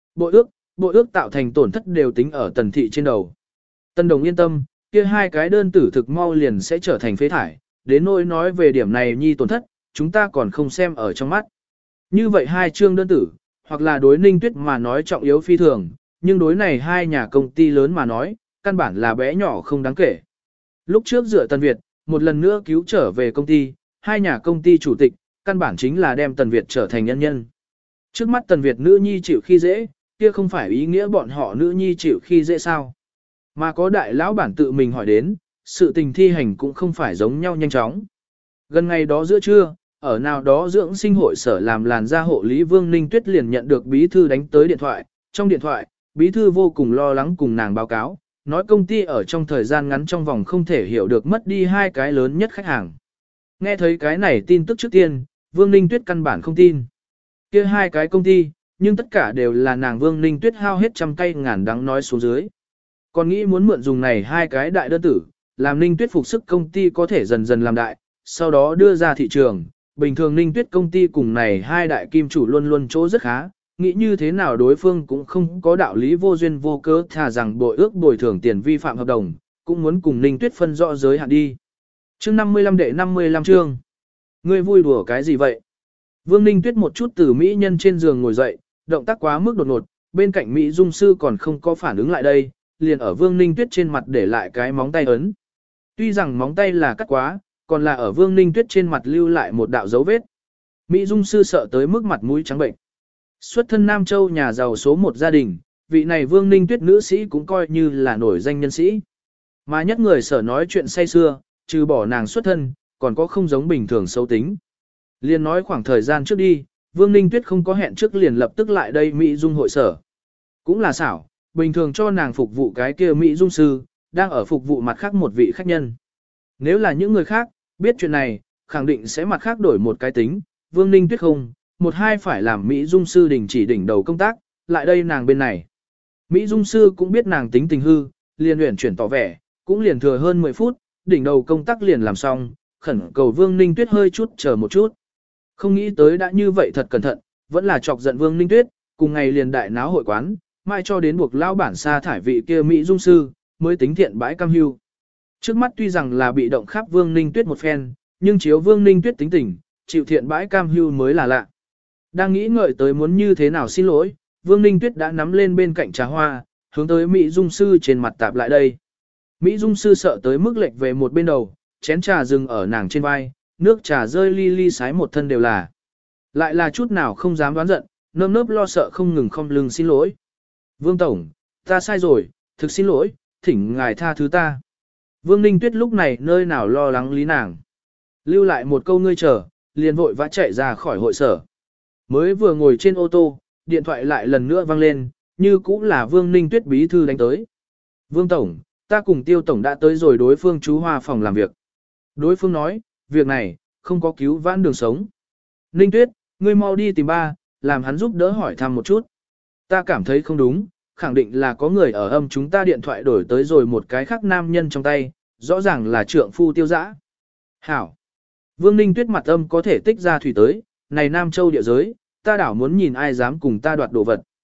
Bộ ước tạo thành tổn thất đều tính ở Tần thị trên đầu. Tần Đồng yên tâm, kia hai cái đơn tử thực mau liền sẽ trở thành phế thải, đến nỗi nói về điểm này nhi tổn thất, chúng ta còn không xem ở trong mắt. Như vậy hai chương đơn tử, hoặc là đối Ninh Tuyết mà nói trọng yếu phi thường, nhưng đối này hai nhà công ty lớn mà nói, căn bản là bé nhỏ không đáng kể. Lúc trước dựa Tần Việt, một lần nữa cứu trở về công ty, hai nhà công ty chủ tịch, căn bản chính là đem Tần Việt trở thành nhân nhân. Trước mắt Tần Việt nữ nhi chịu khi dễ, kia không phải ý nghĩa bọn họ nữ nhi chịu khi dễ sao. Mà có đại lão bản tự mình hỏi đến, sự tình thi hành cũng không phải giống nhau nhanh chóng. Gần ngày đó giữa trưa, ở nào đó dưỡng sinh hội sở làm làn da hộ lý Vương Ninh Tuyết liền nhận được bí thư đánh tới điện thoại. Trong điện thoại, bí thư vô cùng lo lắng cùng nàng báo cáo, nói công ty ở trong thời gian ngắn trong vòng không thể hiểu được mất đi hai cái lớn nhất khách hàng. Nghe thấy cái này tin tức trước tiên, Vương Ninh Tuyết căn bản không tin. Kia hai cái công ty, nhưng tất cả đều là nàng Vương Ninh Tuyết hao hết trăm cây ngàn đắng nói xuống dưới. Còn nghĩ muốn mượn dùng này hai cái đại đơn tử, làm Ninh Tuyết phục sức công ty có thể dần dần làm đại, sau đó đưa ra thị trường. Bình thường Ninh Tuyết công ty cùng này hai đại kim chủ luôn luôn chỗ rất khá, nghĩ như thế nào đối phương cũng không có đạo lý vô duyên vô cớ thà rằng bội ước bồi thường tiền vi phạm hợp đồng, cũng muốn cùng Ninh Tuyết phân rõ giới hạn đi. Chương 55 đệ 55 chương. Ngươi vui đùa cái gì vậy? Vương Ninh Tuyết một chút từ mỹ nhân trên giường ngồi dậy, động tác quá mức đột ngột, bên cạnh mỹ dung sư còn không có phản ứng lại đây, liền ở Vương Ninh Tuyết trên mặt để lại cái móng tay ấn. Tuy rằng móng tay là cắt quá, còn là ở Vương Ninh Tuyết trên mặt lưu lại một đạo dấu vết. Mỹ dung sư sợ tới mức mặt mũi trắng bệnh. Xuất thân Nam Châu nhà giàu số một gia đình, vị này Vương Ninh Tuyết nữ sĩ cũng coi như là nổi danh nhân sĩ. Mà nhất người sở nói chuyện say xưa, trừ bỏ nàng xuất thân, còn có không giống bình thường xấu tính. Liền nói khoảng thời gian trước đi, Vương Ninh Tuyết không có hẹn trước liền lập tức lại đây Mỹ dung hội sở. Cũng là xảo, bình thường cho nàng phục vụ cái kia Mỹ dung sư, đang ở phục vụ mặt khác một vị khách nhân. Nếu là những người khác, biết chuyện này, khẳng định sẽ mặt khác đổi một cái tính, Vương Ninh Tuyết không, một hai phải làm Mỹ dung sư đình chỉ đỉnh đầu công tác, lại đây nàng bên này. Mỹ dung sư cũng biết nàng tính tình hư, liền luyện chuyển tỏ vẻ, cũng liền thừa hơn 10 phút, đỉnh đầu công tác liền làm xong, khẩn cầu Vương Ninh Tuyết hơi chút chờ một chút. Không nghĩ tới đã như vậy thật cẩn thận, vẫn là chọc giận Vương Ninh Tuyết, cùng ngày liền đại náo hội quán, mai cho đến buộc lao bản sa thải vị kia Mỹ dung sư, mới tính thiện bãi cam hưu. Trước mắt tuy rằng là bị động khắp Vương Ninh Tuyết một phen, nhưng chiếu Vương Ninh Tuyết tính tình, chịu thiện bãi cam hưu mới là lạ. Đang nghĩ ngợi tới muốn như thế nào xin lỗi, Vương Ninh Tuyết đã nắm lên bên cạnh trà hoa, hướng tới Mỹ dung sư trên mặt tạp lại đây. Mỹ dung sư sợ tới mức lệch về một bên đầu, chén trà dừng ở nàng trên vai, nước trà rơi li li sái một thân đều là. Lại là chút nào không dám đoán giận, nơm nớp lo sợ không ngừng không lưng xin lỗi. Vương Tổng, ta sai rồi, thực xin lỗi, thỉnh ngài tha thứ ta. Vương Ninh Tuyết lúc này nơi nào lo lắng lý nàng. Lưu lại một câu ngươi chờ, liền vội vã chạy ra khỏi hội sở. Mới vừa ngồi trên ô tô, điện thoại lại lần nữa vang lên, như cũng là Vương Ninh Tuyết bí thư đánh tới. Vương Tổng, ta cùng Tiêu Tổng đã tới rồi đối phương chú hoa phòng làm việc. Đối phương nói, việc này, không có cứu vãn đường sống. Ninh Tuyết, ngươi mau đi tìm ba, làm hắn giúp đỡ hỏi thăm một chút. Ta cảm thấy không đúng, khẳng định là có người ở âm chúng ta điện thoại đổi tới rồi một cái khác nam nhân trong tay, rõ ràng là trượng phu Tiêu Dã. Hảo. Vương Ninh Tuyết mặt âm có thể tích ra thủy tới, này Nam Châu địa giới, ta đảo muốn nhìn ai dám cùng ta đoạt đồ vật.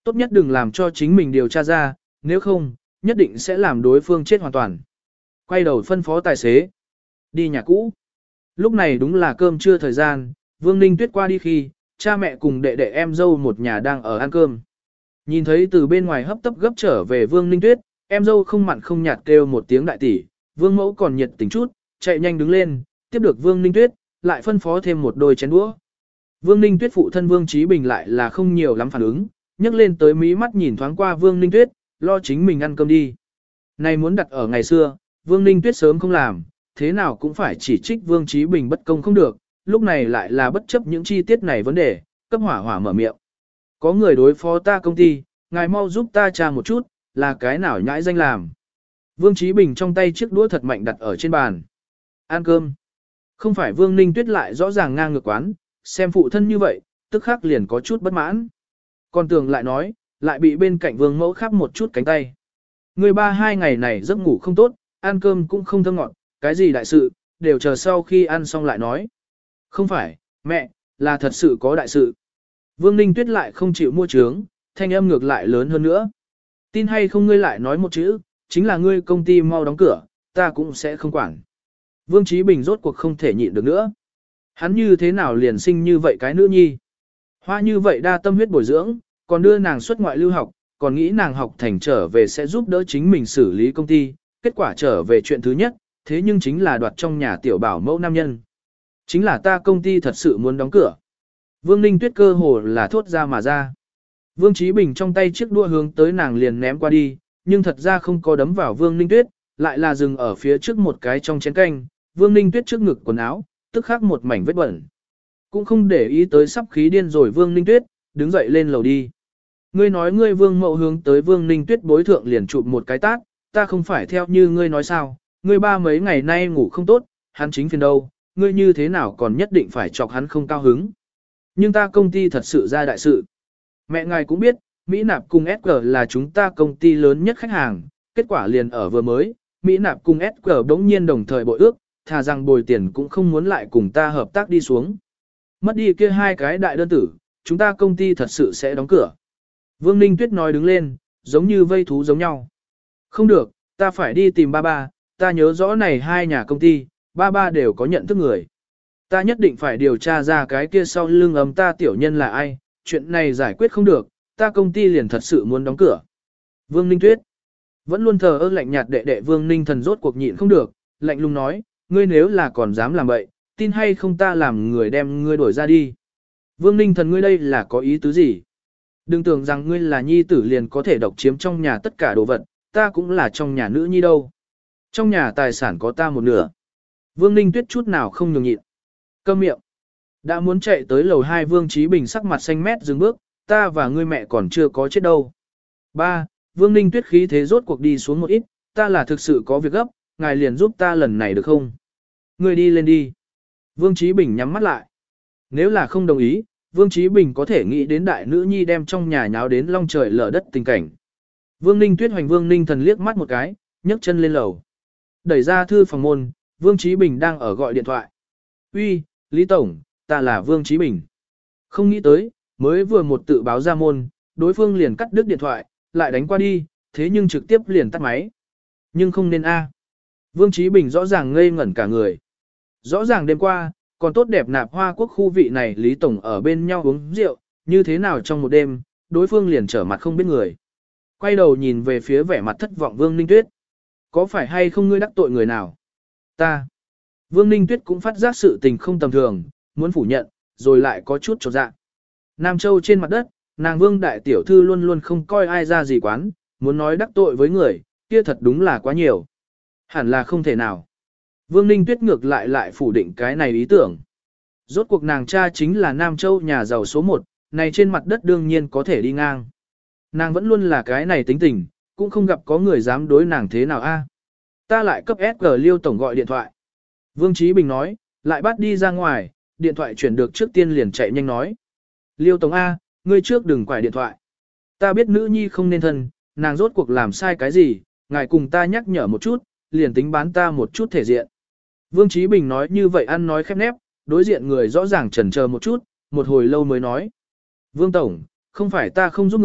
Tốt nhất đừng làm cho chính mình điều tra ra, nếu không, nhất định sẽ làm đối phương chết hoàn toàn. Quay đầu phân phó tài xế. Đi nhà cũ. Lúc này đúng là cơm trưa thời gian, Vương Ninh Tuyết qua đi khi, cha mẹ cùng đệ đệ em dâu một nhà đang ở ăn cơm. Nhìn thấy từ bên ngoài hấp tấp gấp trở về Vương Ninh Tuyết, em dâu không mặn không nhạt kêu một tiếng đại tỷ, Vương mẫu còn nhiệt tình chút, chạy nhanh đứng lên, tiếp được Vương Ninh Tuyết, lại phân phó thêm một đôi chén đũa. Vương Ninh Tuyết phụ thân Vương Chí Bình lại là không nhiều lắm phản ứng, nhấc lên tới mí mắt nhìn thoáng qua Vương Ninh Tuyết, lo chính mình ăn cơm đi. Này muốn đặt ở ngày xưa, Vương Ninh Tuyết sớm không làm, thế nào cũng phải chỉ trích Vương Chí Bình bất công không được, lúc này lại là bất chấp những chi tiết này vấn đề, cấp hỏa hỏa mở miệng. Có người đối phó ta công ty, ngài mau giúp ta tra một chút, là cái nào nhãi danh làm. Vương Chí Bình trong tay chiếc đũa thật mạnh đặt ở trên bàn. Ăn cơm. Không phải Vương Ninh Tuyết lại rõ ràng ngang ngược quán, xem phụ thân như vậy, tức khắc liền có chút bất mãn. Còn tưởng lại nói, lại bị bên cạnh Vương mẫu khắp một chút cánh tay. Người ba hai ngày này giấc ngủ không tốt, ăn cơm cũng không thơm ngọt, cái gì đại sự, đều chờ sau khi ăn xong lại nói. Không phải, mẹ, là thật sự có đại sự. Vương Ninh Tuyết lại không chịu mua trướng, thanh âm ngược lại lớn hơn nữa. Tin hay không ngươi lại nói một chữ, chính là ngươi công ty mau đóng cửa, ta cũng sẽ không quản. Vương Chí Bình rốt cuộc không thể nhịn được nữa. Hắn như thế nào liền sinh như vậy cái nữ nhi. Hoa như vậy đa tâm huyết bồi dưỡng, còn đưa nàng xuất ngoại lưu học, còn nghĩ nàng học thành trở về sẽ giúp đỡ chính mình xử lý công ty, kết quả trở về chuyện thứ nhất, thế nhưng chính là đoạt trong nhà tiểu bảo mẫu nam nhân. Chính là ta công ty thật sự muốn đóng cửa. Vương Ninh Tuyết cơ hồ là thốt ra mà ra. Vương Chí Bình trong tay chiếc đũa hướng tới nàng liền ném qua đi, nhưng thật ra không có đấm vào Vương Ninh Tuyết, lại là dừng ở phía trước một cái trong chén canh, Vương Ninh Tuyết trước ngực quần áo, tức khắc một mảnh vết bẩn. Cũng không để ý tới sắp khí điên rồi Vương Ninh Tuyết, đứng dậy lên lầu đi. Ngươi nói ngươi Vương Mậu hướng tới Vương Ninh Tuyết bối thượng liền chụp một cái tát, ta không phải theo như ngươi nói sao, ngươi ba mấy ngày nay ngủ không tốt, hắn chính phiền đâu, ngươi như thế nào còn nhất định phải chọc hắn không cao hứng. Nhưng ta công ty thật sự ra đại sự. Mẹ ngài cũng biết, Mỹ Nạp cùng SG là chúng ta công ty lớn nhất khách hàng, kết quả liền ở vừa mới, Mỹ Nạp cùng SG đống nhiên đồng thời bội ước, thà rằng bồi tiền cũng không muốn lại cùng ta hợp tác đi xuống. Mất đi kia hai cái đại đơn tử, chúng ta công ty thật sự sẽ đóng cửa. Vương Ninh Tuyết nói đứng lên, giống như vây thú giống nhau. Không được, ta phải đi tìm ba ba, ta nhớ rõ này hai nhà công ty, ba ba đều có nhận thức người. Ta nhất định phải điều tra ra cái kia sau lưng ấm ta tiểu nhân là ai, chuyện này giải quyết không được, ta công ty liền thật sự muốn đóng cửa. Vương Ninh Tuyết vẫn luôn thờ ơ lạnh nhạt đệ đệ Vương Ninh Thần rốt cuộc nhịn không được, lạnh lùng nói, ngươi nếu là còn dám làm vậy, tin hay không ta làm người đem ngươi đuổi ra đi. Vương Ninh Thần ngươi đây là có ý tứ gì? Đừng tưởng rằng ngươi là nhi tử liền có thể độc chiếm trong nhà tất cả đồ vật, ta cũng là trong nhà nữ nhi đâu. Trong nhà tài sản có ta một nửa. Vương Ninh Tuyết chút nào không nhường nhịn. Câm miệng. Đã muốn chạy tới lầu 2 Vương Chí Bình sắc mặt xanh mét dừng bước, ta và ngươi mẹ còn chưa có chết đâu. Ba, Vương Ninh Tuyết khí thế rốt cuộc đi xuống một ít, ta là thực sự có việc gấp, ngài liền giúp ta lần này được không? Ngươi đi lên đi. Vương Chí Bình nhắm mắt lại. Nếu là không đồng ý, Vương Chí Bình có thể nghĩ đến đại nữ nhi đem trong nhà nháo đến long trời lở đất tình cảnh. Vương Ninh Tuyết hoành Vương Ninh Thần liếc mắt một cái, nhấc chân lên lầu. Đẩy ra thư phòng môn, Vương Chí Bình đang ở gọi điện thoại. Uy, Lý Tổng, ta là Vương Chí Bình. Không nghĩ tới, mới vừa một tự báo ra môn, đối phương liền cắt đứt điện thoại, lại đánh qua đi, thế nhưng trực tiếp liền tắt máy. Nhưng không nên a. Vương Chí Bình rõ ràng ngây ngẩn cả người. Rõ ràng đêm qua, còn tốt đẹp nạp Hoa Quốc khu vị này Lý Tổng ở bên nhau uống rượu, như thế nào trong một đêm, đối phương liền trở mặt không biết người. Quay đầu nhìn về phía vẻ mặt thất vọng Vương Ninh Tuyết. Có phải hay không ngươi đắc tội người nào? Ta. Vương Ninh Tuyết cũng phát giác sự tình không tầm thường, muốn phủ nhận, rồi lại có chút chột dạ. Nam Châu trên mặt đất, nàng Vương đại tiểu thư luôn luôn không coi ai ra gì quán, muốn nói đắc tội với người, kia thật đúng là quá nhiều. Hẳn là không thể nào. Vương Ninh Tuyết ngược lại phủ định cái này ý tưởng. Rốt cuộc nàng cha chính là Nam Châu nhà giàu số 1, này trên mặt đất đương nhiên có thể đi ngang. Nàng vẫn luôn là cái này tính tình, cũng không gặp có người dám đối nàng thế nào a. Ta lại cấp SG Liêu Tổng gọi điện thoại. Vương Chí Bình nói, lại bắt đi ra ngoài, điện thoại chuyển được trước tiên liền chạy nhanh nói. Liêu Tổng A, ngươi trước đừng quải điện thoại. Ta biết nữ nhi không nên thân, nàng rốt cuộc làm sai cái gì, ngài cùng ta nhắc nhở một chút, liền tính bán ta một chút thể diện. Vương Chí Bình nói như vậy ăn nói khép nép, đối diện người rõ ràng chần chờ một chút, một hồi lâu mới nói. Vương Tổng, không phải ta không giúp ngươi,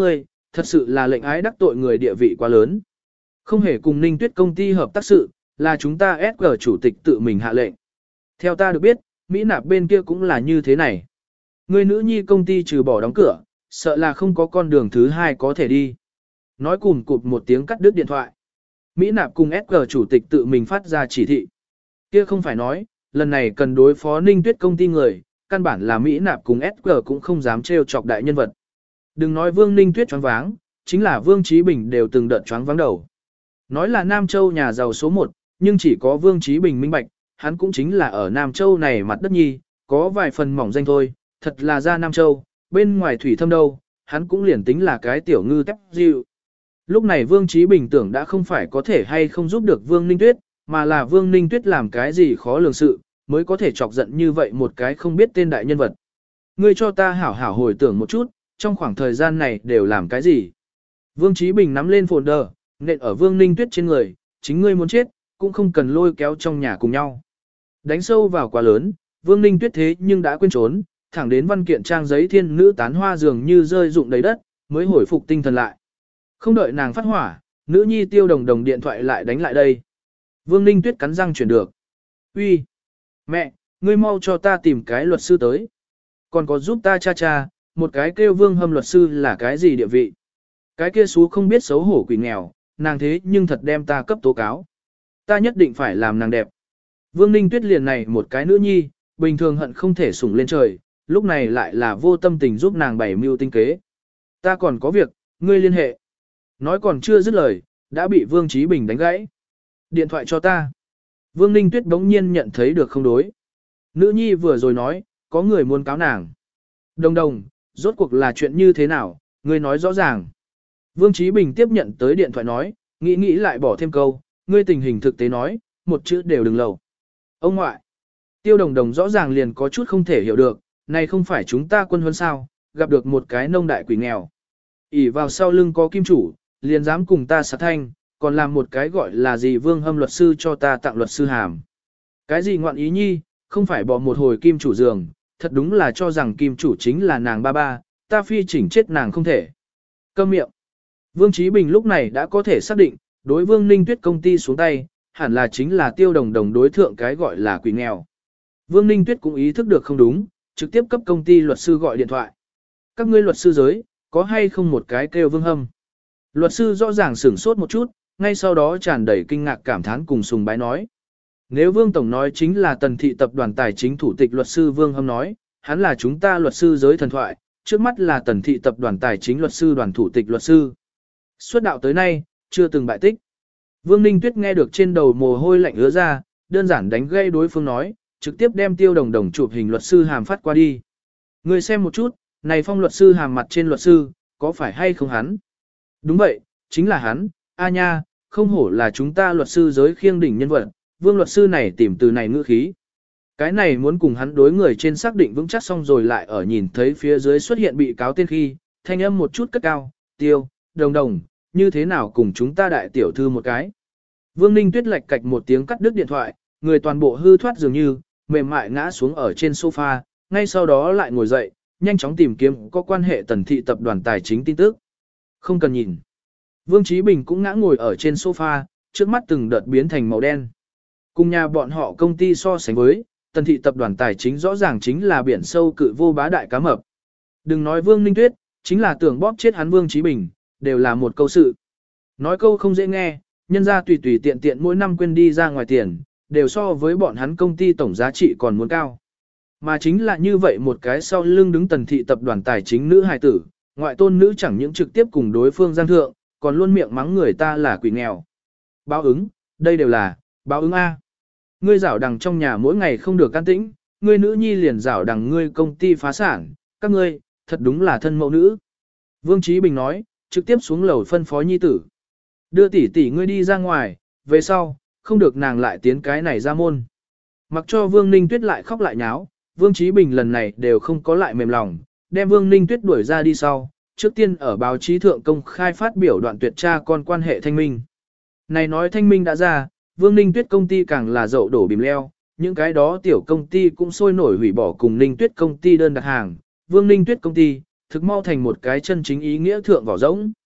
thật sự là lệnh ái đắc tội người địa vị quá lớn. Không hề cùng Ninh Tuyết công ty hợp tác sự, là chúng ta SG chủ tịch tự mình hạ lệnh. Theo ta được biết, Mỹ Nạp bên kia cũng là như thế này. Người nữ nhi công ty trừ bỏ đóng cửa, sợ là không có con đường thứ hai có thể đi. Nói cùng cụp một tiếng cắt đứt điện thoại. Mỹ Nạp cùng SG chủ tịch tự mình phát ra chỉ thị. Kia không phải nói, lần này cần đối phó Ninh Tuyết công ty người, căn bản là Mỹ Nạp cùng SG cũng không dám trêu chọc đại nhân vật. Đừng nói Vương Ninh Tuyết choáng váng, chính là Vương Chí Bình đều từng đợt choáng váng đầu. Nói là Nam Châu nhà giàu số 1, nhưng chỉ có Vương Chí Bình minh bạch, hắn cũng chính là ở Nam Châu này mặt đất nhi, có vài phần mỏng danh thôi, thật là ra Nam Châu, bên ngoài thủy thâm đâu, hắn cũng liền tính là cái tiểu ngư tép dịu. Lúc này Vương Chí Bình tưởng đã không phải có thể hay không giúp được Vương Ninh Tuyết, mà là Vương Ninh Tuyết làm cái gì khó lường sự, mới có thể chọc giận như vậy một cái không biết tên đại nhân vật. Ngươi cho ta hảo hảo hồi tưởng một chút, trong khoảng thời gian này đều làm cái gì? Vương Chí Bình nắm lên folder, nện ở Vương Ninh Tuyết trên người, chính ngươi muốn chết, cũng không cần lôi kéo trong nhà cùng nhau. Đánh sâu vào quá lớn, Vương Ninh Tuyết thế nhưng đã quên trốn, thẳng đến văn kiện trang giấy thiên nữ tán hoa dường như rơi rụng đầy đất, mới hồi phục tinh thần lại. Không đợi nàng phát hỏa, nữ nhi Tiêu Đồng Đồng điện thoại lại đánh lại đây. Vương Ninh Tuyết cắn răng chuyển được. Uy, mẹ, ngươi mau cho ta tìm cái luật sư tới. Còn có giúp ta cha cha, một cái kêu Vương Hâm luật sư là cái gì địa vị. Cái kia xú không biết xấu hổ quỷ nghèo, nàng thế nhưng thật đem ta cấp tố cáo. Ta nhất định phải làm nàng đẹp. Vương Ninh Tuyết liền này một cái nữ nhi, bình thường hận không thể sủng lên trời, lúc này lại là vô tâm tình giúp nàng bày mưu tinh kế. Ta còn có việc, ngươi liên hệ. Nói còn chưa dứt lời, đã bị Vương Chí Bình đánh gãy. Điện thoại cho ta. Vương Ninh Tuyết bỗng nhiên nhận thấy được không đối. Nữ nhi vừa rồi nói, có người muốn cáo nàng. Đồng Đồng, rốt cuộc là chuyện như thế nào, ngươi nói rõ ràng. Vương Chí Bình tiếp nhận tới điện thoại nói, nghĩ lại bỏ thêm câu, ngươi tình hình thực tế nói, một chữ đều đừng lầu. Ông ngoại, Tiêu Đồng Đồng rõ ràng liền có chút không thể hiểu được, này không phải chúng ta quân huấn sao, gặp được một cái nông đại quỷ nghèo. ỉ vào sau lưng có kim chủ, liền dám cùng ta sát thanh, còn làm một cái gọi là gì Vương Hâm luật sư cho ta tặng luật sư hàm. Cái gì ngoạn ý nhi, không phải bỏ một hồi kim chủ giường, thật đúng là cho rằng kim chủ chính là nàng ba ba, ta phi chỉnh chết nàng không thể. Câm miệng. Vương Chí Bình lúc này đã có thể xác định, đối Vương Ninh Tuyết công ty xuống tay, hẳn là chính là Tiêu Đồng Đồng đối thượng cái gọi là quỷ nghèo. Vương Ninh Tuyết cũng ý thức được không đúng, trực tiếp cấp công ty luật sư gọi điện thoại. Các ngươi luật sư giới, có hay không một cái kêu Vương Hâm? Luật sư rõ ràng sửng sốt một chút, ngay sau đó tràn đầy kinh ngạc cảm thán cùng sùng bái nói. Nếu Vương Tổng nói chính là Tần Thị Tập đoàn Tài chính thủ tịch luật sư Vương Hâm nói, hắn là chúng ta luật sư giới thần thoại, trước mắt là Tần Thị Tập đoàn Tài chính luật sư đoàn thủ tịch luật sư. Xuất đạo tới nay, chưa từng bại tích. Vương Ninh Tuyết nghe được trên đầu mồ hôi lạnh ứa ra, đơn giản đánh gây đối phương nói, trực tiếp đem Tiêu Đồng Đồng chụp hình luật sư hàm phát qua đi. Người xem một chút, này phong luật sư hàm mặt trên luật sư, có phải hay không hắn? Đúng vậy, chính là hắn, a nha, không hổ là chúng ta luật sư giới khiêng đỉnh nhân vật, Vương luật sư này tìm từ này ngữ khí. Cái này muốn cùng hắn đối người trên xác định vững chắc xong rồi lại ở nhìn thấy phía dưới xuất hiện bị cáo tên khi, thanh âm một chút cất cao, Tiêu, Đồng Đồng, như thế nào cùng chúng ta đại tiểu thư một cái. Vương Ninh Tuyết lạch cạch một tiếng cắt đứt điện thoại, người toàn bộ hư thoát dường như, mềm mại ngã xuống ở trên sofa, ngay sau đó lại ngồi dậy, nhanh chóng tìm kiếm có quan hệ Tần Thị Tập đoàn Tài chính tin tức. Không cần nhìn. Vương Chí Bình cũng ngã ngồi ở trên sofa, trước mắt từng đợt biến thành màu đen. Cùng nhà bọn họ công ty so sánh với, Tần Thị Tập đoàn Tài chính rõ ràng chính là biển sâu cự vô bá đại cá mập. Đừng nói Vương Ninh Tuyết, chính là tưởng bóp chết hắn Vương Chí Bình, đều là một câu sự. Nói câu không dễ nghe, nhân ra tùy tùy tiện tiện mỗi năm quên đi ra ngoài tiền, đều so với bọn hắn công ty tổng giá trị còn muốn cao. Mà chính là như vậy một cái sau lưng đứng Tần Thị Tập đoàn Tài chính nữ hài tử, ngoại tôn nữ chẳng những trực tiếp cùng đối phương giang thượng, còn luôn miệng mắng người ta là quỷ nghèo. Báo ứng, đây đều là, báo ứng A. Ngươi rảo đằng trong nhà mỗi ngày không được can tĩnh, ngươi nữ nhi liền rảo đằng ngươi công ty phá sản, các ngươi, thật đúng là thân mẫu nữ. Vương Chí Bình nói, trực tiếp xuống lầu phân phó nhi tử. Đưa tỷ tỷ ngươi đi ra ngoài, về sau, không được nàng lại tiến cái này ra môn. Mặc cho Vương Ninh Tuyết lại khóc lại nháo, Vương Chí Bình lần này đều không có lại mềm lòng, đem Vương Ninh Tuyết đuổi ra đi sau, trước tiên ở báo chí thượng công khai phát biểu đoạn tuyệt tra con quan hệ thanh minh. Này nói thanh minh đã ra, Vương Ninh Tuyết công ty càng là dậu đổ bìm leo, những cái đó tiểu công ty cũng sôi nổi hủy bỏ cùng Ninh Tuyết công ty đơn đặt hàng, Vương Ninh Tuyết công ty, thực mau thành một cái chân chính ý nghĩa thượng vỏ rỗng.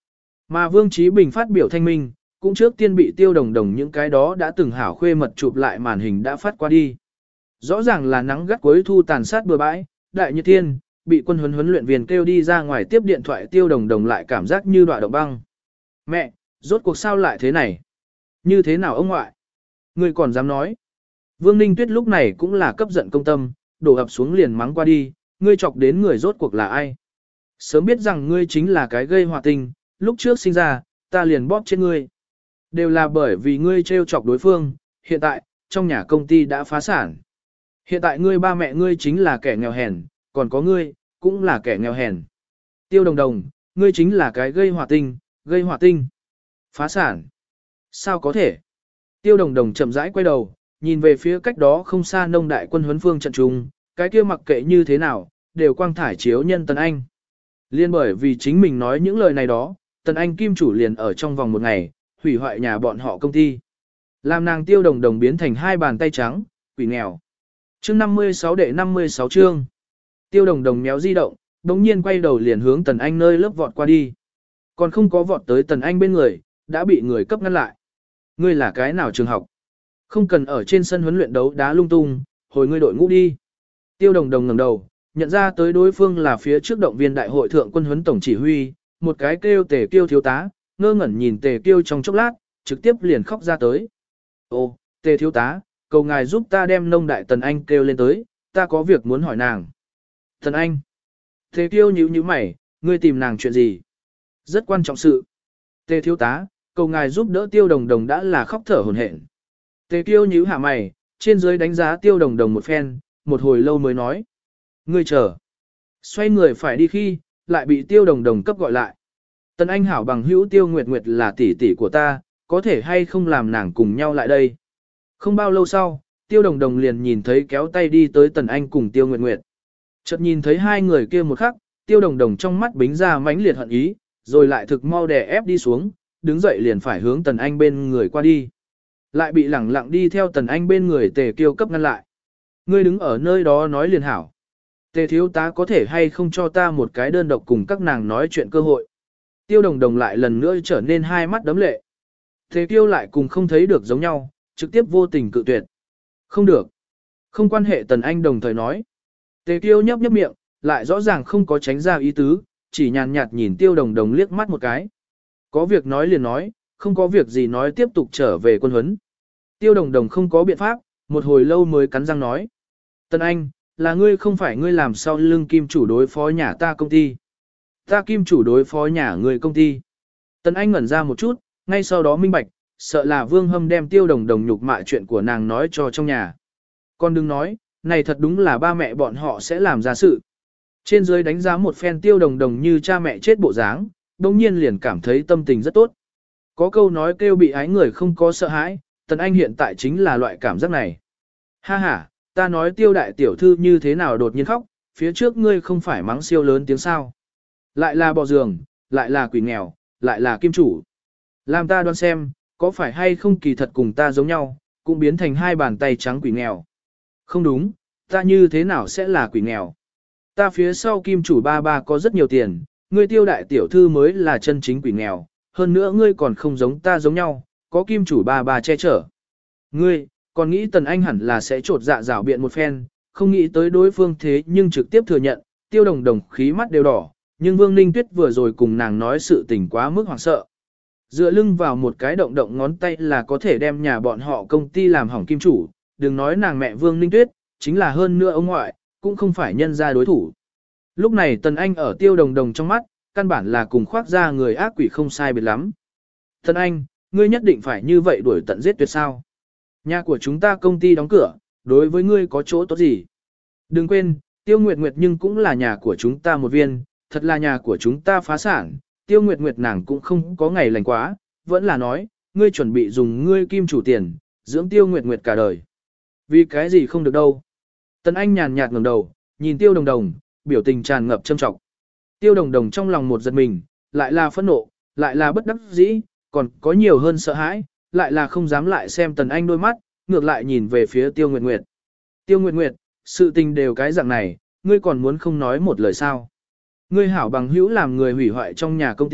Mà Vương Chí Bình phát biểu thanh minh, cũng trước tiên bị Tiêu Đồng Đồng những cái đó đã từng hảo khuê mật chụp lại màn hình đã phát qua đi. Rõ ràng là nắng gắt cuối thu tàn sát bừa bãi, đại như thiên, bị quân huấn luyện viên kêu đi ra ngoài tiếp điện thoại Tiêu Đồng Đồng lại cảm giác như đọa động băng. Mẹ, rốt cuộc sao lại thế này? Như thế nào ông ngoại? Ngươi còn dám nói? Vương Ninh Tuyết lúc này cũng là cấp giận công tâm, đổ ập xuống liền mắng qua đi, ngươi chọc đến người rốt cuộc là ai? Sớm biết rằng ngươi chính là cái gây họa tình, lúc trước sinh ra, ta liền bóp trên ngươi. Đều là bởi vì ngươi trêu chọc đối phương, hiện tại, trong nhà công ty đã phá sản. Hiện tại ngươi ba mẹ ngươi chính là kẻ nghèo hèn, còn có ngươi, cũng là kẻ nghèo hèn. Tiêu Đồng Đồng, ngươi chính là cái gây họa tinh. Phá sản. Sao có thể? Tiêu Đồng Đồng chậm rãi quay đầu, nhìn về phía cách đó không xa nông đại quân huấn phương trận trung, cái kia mặc kệ như thế nào, đều quang thải chiếu nhân Tần Anh. Liên bởi vì chính mình nói những lời này đó, Tần Anh kim chủ liền ở trong vòng một ngày, hủy hoại nhà bọn họ công ty. Làm nàng Tiêu Đồng Đồng biến thành hai bàn tay trắng, quỷ nghèo. Chương 56 đệ 56 chương. Tiêu Đồng Đồng méo di động, đống nhiên quay đầu liền hướng Tần Anh nơi lớp vọt qua đi. Còn không có vọt tới Tần Anh bên người, đã bị người cấp ngăn lại. Ngươi là cái nào trường học? Không cần ở trên sân huấn luyện đấu đá lung tung, hồi ngươi đội ngũ đi. Tiêu Đồng Đồng ngẩng đầu, nhận ra tới đối phương là phía trước động viên đại hội thượng quân huấn tổng chỉ huy, một cái kêu Tề Kiêu thiếu tá, ngơ ngẩn nhìn Tề Kiêu trong chốc lát, trực tiếp liền khóc ra tới. Ô, Tề thiếu tá, cầu ngài giúp ta đem nông đại Tần Anh kêu lên tới, ta có việc muốn hỏi nàng. Tần Anh. Tề Kiêu nhíu mày, ngươi tìm nàng chuyện gì? Rất quan trọng sự. Tề thiếu tá, cầu ngài giúp đỡ Tiêu Đồng Đồng đã là khóc thở hổn hển. Tề Kiêu nhíu hạ mày, trên dưới đánh giá Tiêu Đồng Đồng một phen, một hồi lâu mới nói. Ngươi chờ. Xoay người phải đi khi, lại bị Tiêu Đồng Đồng cấp gọi lại. Tần Anh hảo bằng hữu Tiêu Nguyệt Nguyệt là tỷ tỷ của ta, có thể hay không làm nàng cùng nhau lại đây. Không bao lâu sau, Tiêu Đồng Đồng liền nhìn thấy kéo tay đi tới Tần Anh cùng Tiêu Nguyệt Nguyệt. Chợt nhìn thấy hai người kia một khắc, Tiêu Đồng Đồng trong mắt bính ra mãnh liệt hận ý, rồi lại thực mau đè ép đi xuống, đứng dậy liền phải hướng Tần Anh bên người qua đi. Lại bị lẳng lặng đi theo Tần Anh bên người Tề Kiêu cấp ngăn lại. Ngươi đứng ở nơi đó nói liền hảo. Tề thiếu tá có thể hay không cho ta một cái đơn độc cùng các nàng nói chuyện cơ hội. Tiêu Đồng Đồng lại lần nữa trở nên hai mắt đấm lệ. Tề Kiêu lại cùng không thấy được giống nhau, trực tiếp vô tình cự tuyệt. Không được. Không quan hệ Tần Anh đồng thời nói. Tề Kiêu nhấp miệng, lại rõ ràng không có tránh ra ý tứ, chỉ nhàn nhạt nhìn Tiêu Đồng Đồng liếc mắt một cái. Có việc nói liền nói, không có việc gì nói tiếp tục trở về quân huấn. Tiêu Đồng Đồng không có biện pháp, một hồi lâu mới cắn răng nói. Tần Anh, là ngươi không phải ngươi làm sau lưng kim chủ đối phó nhà ta công ty. Ta kim chủ đối phó nhà người công ty. Tần Anh ngẩn ra một chút, ngay sau đó minh bạch, sợ là Vương Hâm đem Tiêu Đồng Đồng nhục mạ chuyện của nàng nói cho trong nhà. Con đừng nói, này thật đúng là ba mẹ bọn họ sẽ làm ra sự. Trên dưới đánh giá một phen Tiêu Đồng Đồng như cha mẹ chết bộ dáng, đồng nhiên liền cảm thấy tâm tình rất tốt. Có câu nói kêu bị ái người không có sợ hãi, Tần Anh hiện tại chính là loại cảm giác này. Ha ha, ta nói Tiêu đại tiểu thư như thế nào đột nhiên khóc, phía trước ngươi không phải mắng siêu lớn tiếng sao. Lại là bò giường, lại là quỷ nghèo, lại là kim chủ. Làm ta đoán xem, có phải hay không kỳ thật cùng ta giống nhau, cũng biến thành hai bàn tay trắng quỷ nghèo. Không đúng, ta như thế nào sẽ là quỷ nghèo. Ta phía sau kim chủ ba ba có rất nhiều tiền, ngươi Tiêu đại tiểu thư mới là chân chính quỷ nghèo, hơn nữa ngươi còn không giống ta giống nhau, có kim chủ ba ba che chở. Ngươi, còn nghĩ Tần Anh hẳn là sẽ trột dạ rảo biện một phen, không nghĩ tới đối phương thế nhưng trực tiếp thừa nhận, Tiêu Đồng Đồng khí mắt đều đỏ, nhưng Vương Ninh Tuyết vừa rồi cùng nàng nói sự tình quá mức hoảng sợ. Dựa lưng vào một cái động động ngón tay là có thể đem nhà bọn họ công ty làm hỏng kim chủ, đừng nói nàng mẹ Vương Ninh Tuyết, chính là hơn nữa ông ngoại, cũng không phải nhân ra đối thủ. Lúc này Tần Anh ở Tiêu Đồng Đồng trong mắt, căn bản là cùng khoác ra người ác quỷ không sai biệt lắm. Tần Anh, ngươi nhất định phải như vậy đuổi tận giết tuyệt sao? Nhà của chúng ta công ty đóng cửa, đối với ngươi có chỗ tốt gì? Đừng quên, Tiêu Nguyệt Nguyệt nhưng cũng là nhà của chúng ta một viên, thật là nhà của chúng ta phá sản, Tiêu Nguyệt Nguyệt nàng cũng không có ngày lành quá, vẫn là nói, ngươi chuẩn bị dùng ngươi kim chủ tiền, dưỡng Tiêu Nguyệt Nguyệt cả đời. Vì cái gì không được đâu? Tần Anh nhàn nhạt ngẩng đầu, nhìn Tiêu Đồng Đồng, biểu tình tràn ngập châm trọng. Tiêu Đồng Đồng trong lòng một giật mình, lại là phẫn nộ, lại là bất đắc dĩ, còn có nhiều hơn sợ hãi, lại là không dám lại xem Tần Anh đôi mắt, ngược lại nhìn về phía Tiêu Nguyệt Nguyệt. Tiêu Nguyệt Nguyệt, sự tình đều cái dạng này, ngươi còn muốn không nói một lời sao? Ngươi hảo bằng hữu làm người hủy hoại trong nhà công ty,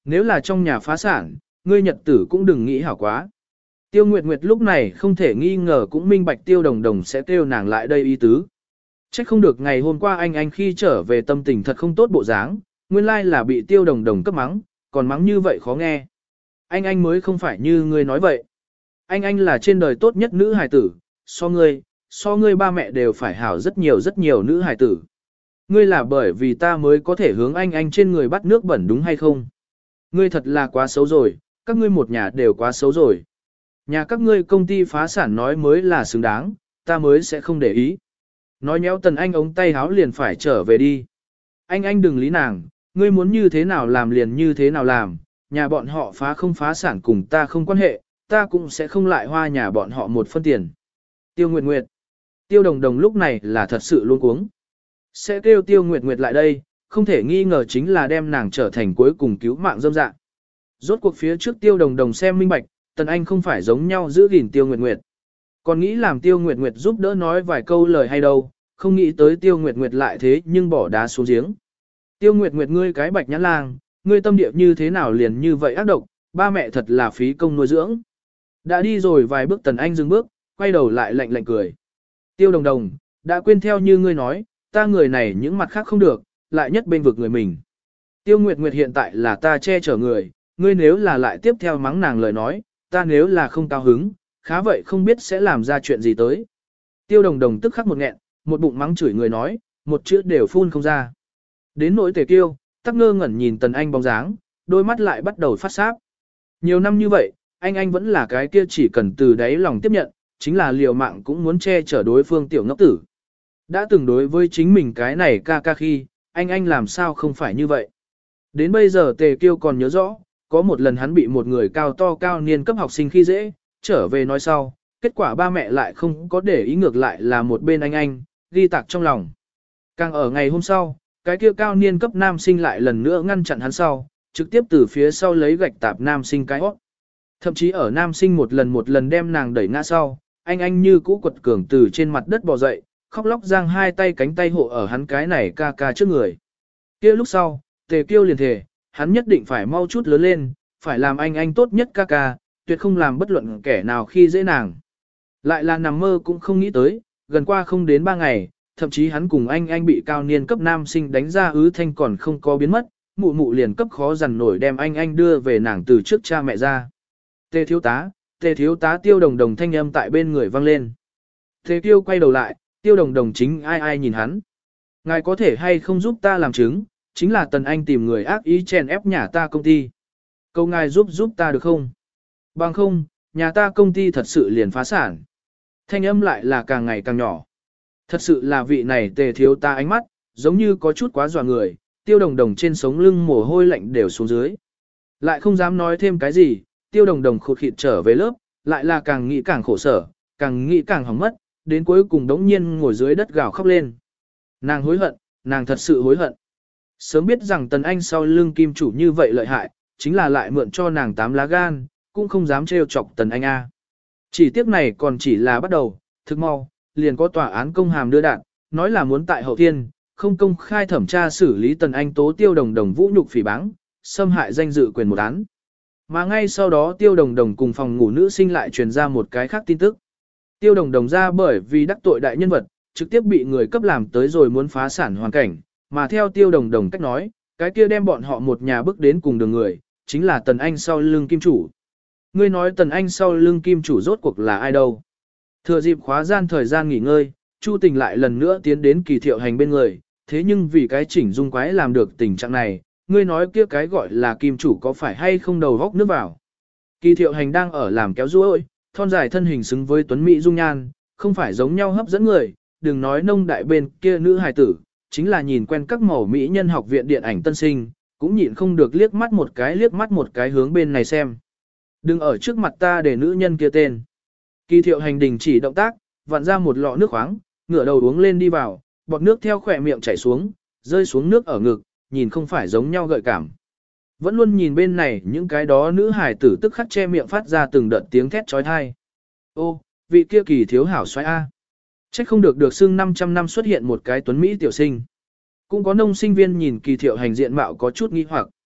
Nếu là trong nhà phá sản, ngươi nhật tử cũng đừng nghĩ hảo quá. Tiêu Nguyệt Nguyệt lúc này không thể nghi ngờ cũng minh bạch Tiêu Đồng Đồng sẽ kêu nàng lại đây ý tứ. Trách không được ngày hôm qua anh khi trở về tâm tình thật không tốt bộ dáng, nguyên lai là bị Tiêu Đồng Đồng cấp mắng, còn mắng như vậy khó nghe. Anh mới không phải như ngươi nói vậy. Anh là trên đời tốt nhất nữ hài tử, so ngươi ba mẹ đều phải hảo rất nhiều nữ hài tử. Ngươi là bởi vì ta mới có thể hướng anh trên người bắt nước bẩn đúng hay không? Ngươi thật là quá xấu rồi, các ngươi một nhà đều quá xấu rồi. Nhà các ngươi công ty phá sản nói mới là xứng đáng, ta mới sẽ không để ý. Nói nhéo Tần Anh ống tay háo liền phải trở về đi. Anh đừng lý nàng, ngươi muốn như thế nào làm liền như thế nào làm, nhà bọn họ phá không phá sản cùng ta không quan hệ, ta cũng sẽ không lại hoa nhà bọn họ một phân tiền. Tiêu Nguyệt Nguyệt. Tiêu Đồng Đồng lúc này là thật sự luôn cuống. Sẽ kêu Tiêu Nguyệt Nguyệt lại đây, không thể nghi ngờ chính là đem nàng trở thành cuối cùng cứu mạng dâm dạ. Rốt cuộc phía trước Tiêu Đồng Đồng xem minh bạch, Tần Anh không phải giống nhau giữ gìn Tiêu Nguyệt Nguyệt. Còn nghĩ làm Tiêu Nguyệt Nguyệt giúp đỡ nói vài câu lời hay đâu, không nghĩ tới Tiêu Nguyệt Nguyệt lại thế nhưng bỏ đá xuống giếng. Tiêu Nguyệt Nguyệt ngươi cái bạch nhãn lang, ngươi tâm địa như thế nào liền như vậy ác độc, ba mẹ thật là phí công nuôi dưỡng. Đã đi rồi vài bước Tần Anh dừng bước, quay đầu lại lạnh lạnh cười. Tiêu Đồng Đồng, đã quên theo như ngươi nói, ta người này những mặt khác không được, lại nhất bên vực người mình. Tiêu Nguyệt Nguyệt hiện tại là ta che chở người, ngươi nếu là lại tiếp theo mắng nàng lời nói, ta nếu là không cao hứng, khá vậy không biết sẽ làm ra chuyện gì tới. Tiêu Đồng Đồng tức khắc một nghẹn, một bụng mắng chửi người nói, một chữ đều phun không ra. Đến nỗi Tề Kiêu, tắc ngơ ngẩn nhìn Tần Anh bóng dáng, đôi mắt lại bắt đầu phát sáp. Nhiều năm như vậy, anh vẫn là cái kia chỉ cần từ đáy lòng tiếp nhận, chính là liều mạng cũng muốn che chở đối phương tiểu ngốc tử. Đã từng đối với chính mình cái này ca khi, anh làm sao không phải như vậy. Đến bây giờ Tề Kiêu còn nhớ rõ, có một lần hắn bị một người cao to cao niên cấp học sinh khi dễ, trở về nói sau, kết quả ba mẹ lại không có để ý ngược lại là một bên anh, ghi tạc trong lòng. Càng ở ngày hôm sau, cái kia cao niên cấp nam sinh lại lần nữa ngăn chặn hắn sau, trực tiếp từ phía sau lấy gạch tạp nam sinh cái hót. Thậm chí ở nam sinh một lần đem nàng đẩy ngã sau, anh như cũ quật cường từ trên mặt đất bò dậy, khóc lóc giang hai tay cánh tay hộ ở hắn cái này ca trước người. Kia lúc sau, Tề Kiêu liền thề, hắn nhất định phải mau chút lớn lên, phải làm anh tốt nhất ca, tuyệt không làm bất luận kẻ nào khi dễ nàng. Lại là nằm mơ cũng không nghĩ tới, gần qua không đến 3 ngày, thậm chí hắn cùng anh bị cao niên cấp nam sinh đánh ra ứ thanh còn không có biến mất, mụ liền cấp khó dằn nổi đem anh đưa về nàng từ trước cha mẹ ra. Tề thiếu tá Tiêu Đồng Đồng thanh âm tại bên người vang lên. Tề Kiêu quay đầu lại, Tiêu Đồng Đồng chính ai nhìn hắn. Ngài có thể hay không giúp ta làm chứng, chính là Tần Anh tìm người ác ý chèn ép nhà ta công ty. Câu ngài giúp ta được không? Bằng không, nhà ta công ty thật sự liền phá sản. Thanh âm lại là càng ngày càng nhỏ. Thật sự là vị này Tề thiếu tá ánh mắt, giống như có chút quá dọa người, Tiêu Đồng Đồng trên sống lưng mồ hôi lạnh đều xuống dưới. Lại không dám nói thêm cái gì, Tiêu Đồng Đồng khụt khịt trở về lớp, lại là càng nghĩ càng khổ sở, càng nghĩ càng hỏng mất, đến cuối cùng đống nhiên ngồi dưới đất gào khóc lên. Nàng hối hận, nàng thật sự hối hận. Sớm biết rằng Tần Anh sau lưng kim chủ như vậy lợi hại, chính là lại mượn cho nàng 8 lá gan, cũng không dám trêu chọc Tần Anh a. Chỉ tiếc này còn chỉ là bắt đầu, thực mau, liền có tòa án công hàm đưa đạn, nói là muốn tại hậu thiên, không công khai thẩm tra xử lý Tần Anh tố Tiêu Đồng Đồng vũ nhục phỉ báng, xâm hại danh dự quyền một án. Mà ngay sau đó Tiêu Đồng Đồng cùng phòng ngủ nữ sinh lại truyền ra một cái khác tin tức. Tiêu Đồng Đồng ra bởi vì đắc tội đại nhân vật, trực tiếp bị người cấp làm tới rồi muốn phá sản hoàn cảnh, mà theo Tiêu Đồng Đồng cách nói, cái kia đem bọn họ một nhà bước đến cùng đường người, chính là Tần Anh sau lưng kim chủ. Ngươi nói Tần Anh sau lưng kim chủ rốt cuộc là ai đâu? Thừa dịp khóa gian thời gian nghỉ ngơi, Chu Tình lại lần nữa tiến đến Kỳ Thiệu Hành bên người, thế nhưng vì cái chỉnh dung quái làm được tình trạng này, ngươi nói kia cái gọi là kim chủ có phải hay không đầu góc nước vào. Kỳ Thiệu Hành đang ở làm kéo ruôi, thon dài thân hình xứng với tuấn mỹ dung nhan, không phải giống nhau hấp dẫn người, đừng nói nông đại bên kia nữ hài tử, chính là nhìn quen các mẫu mỹ nhân học viện điện ảnh tân sinh, cũng nhịn không được liếc mắt một cái hướng bên này xem. Đừng ở trước mặt ta để nữ nhân kia tên. Kỳ Thiệu Hành đình chỉ động tác, vặn ra một lọ nước khoáng, ngửa đầu uống lên đi vào, bọt nước theo khỏe miệng chảy xuống, rơi xuống nước ở ngực, nhìn không phải giống nhau gợi cảm. Vẫn luôn nhìn bên này những cái đó nữ hài tử tức khắc che miệng phát ra từng đợt tiếng thét trói thai. Ô, vị kia Kỳ thiếu hảo xoay A. Trách không được xưng 500 năm xuất hiện một cái tuấn Mỹ tiểu sinh. Cũng có nông sinh viên nhìn Kỳ Thiệu Hành diện mạo có chút nghi hoặc.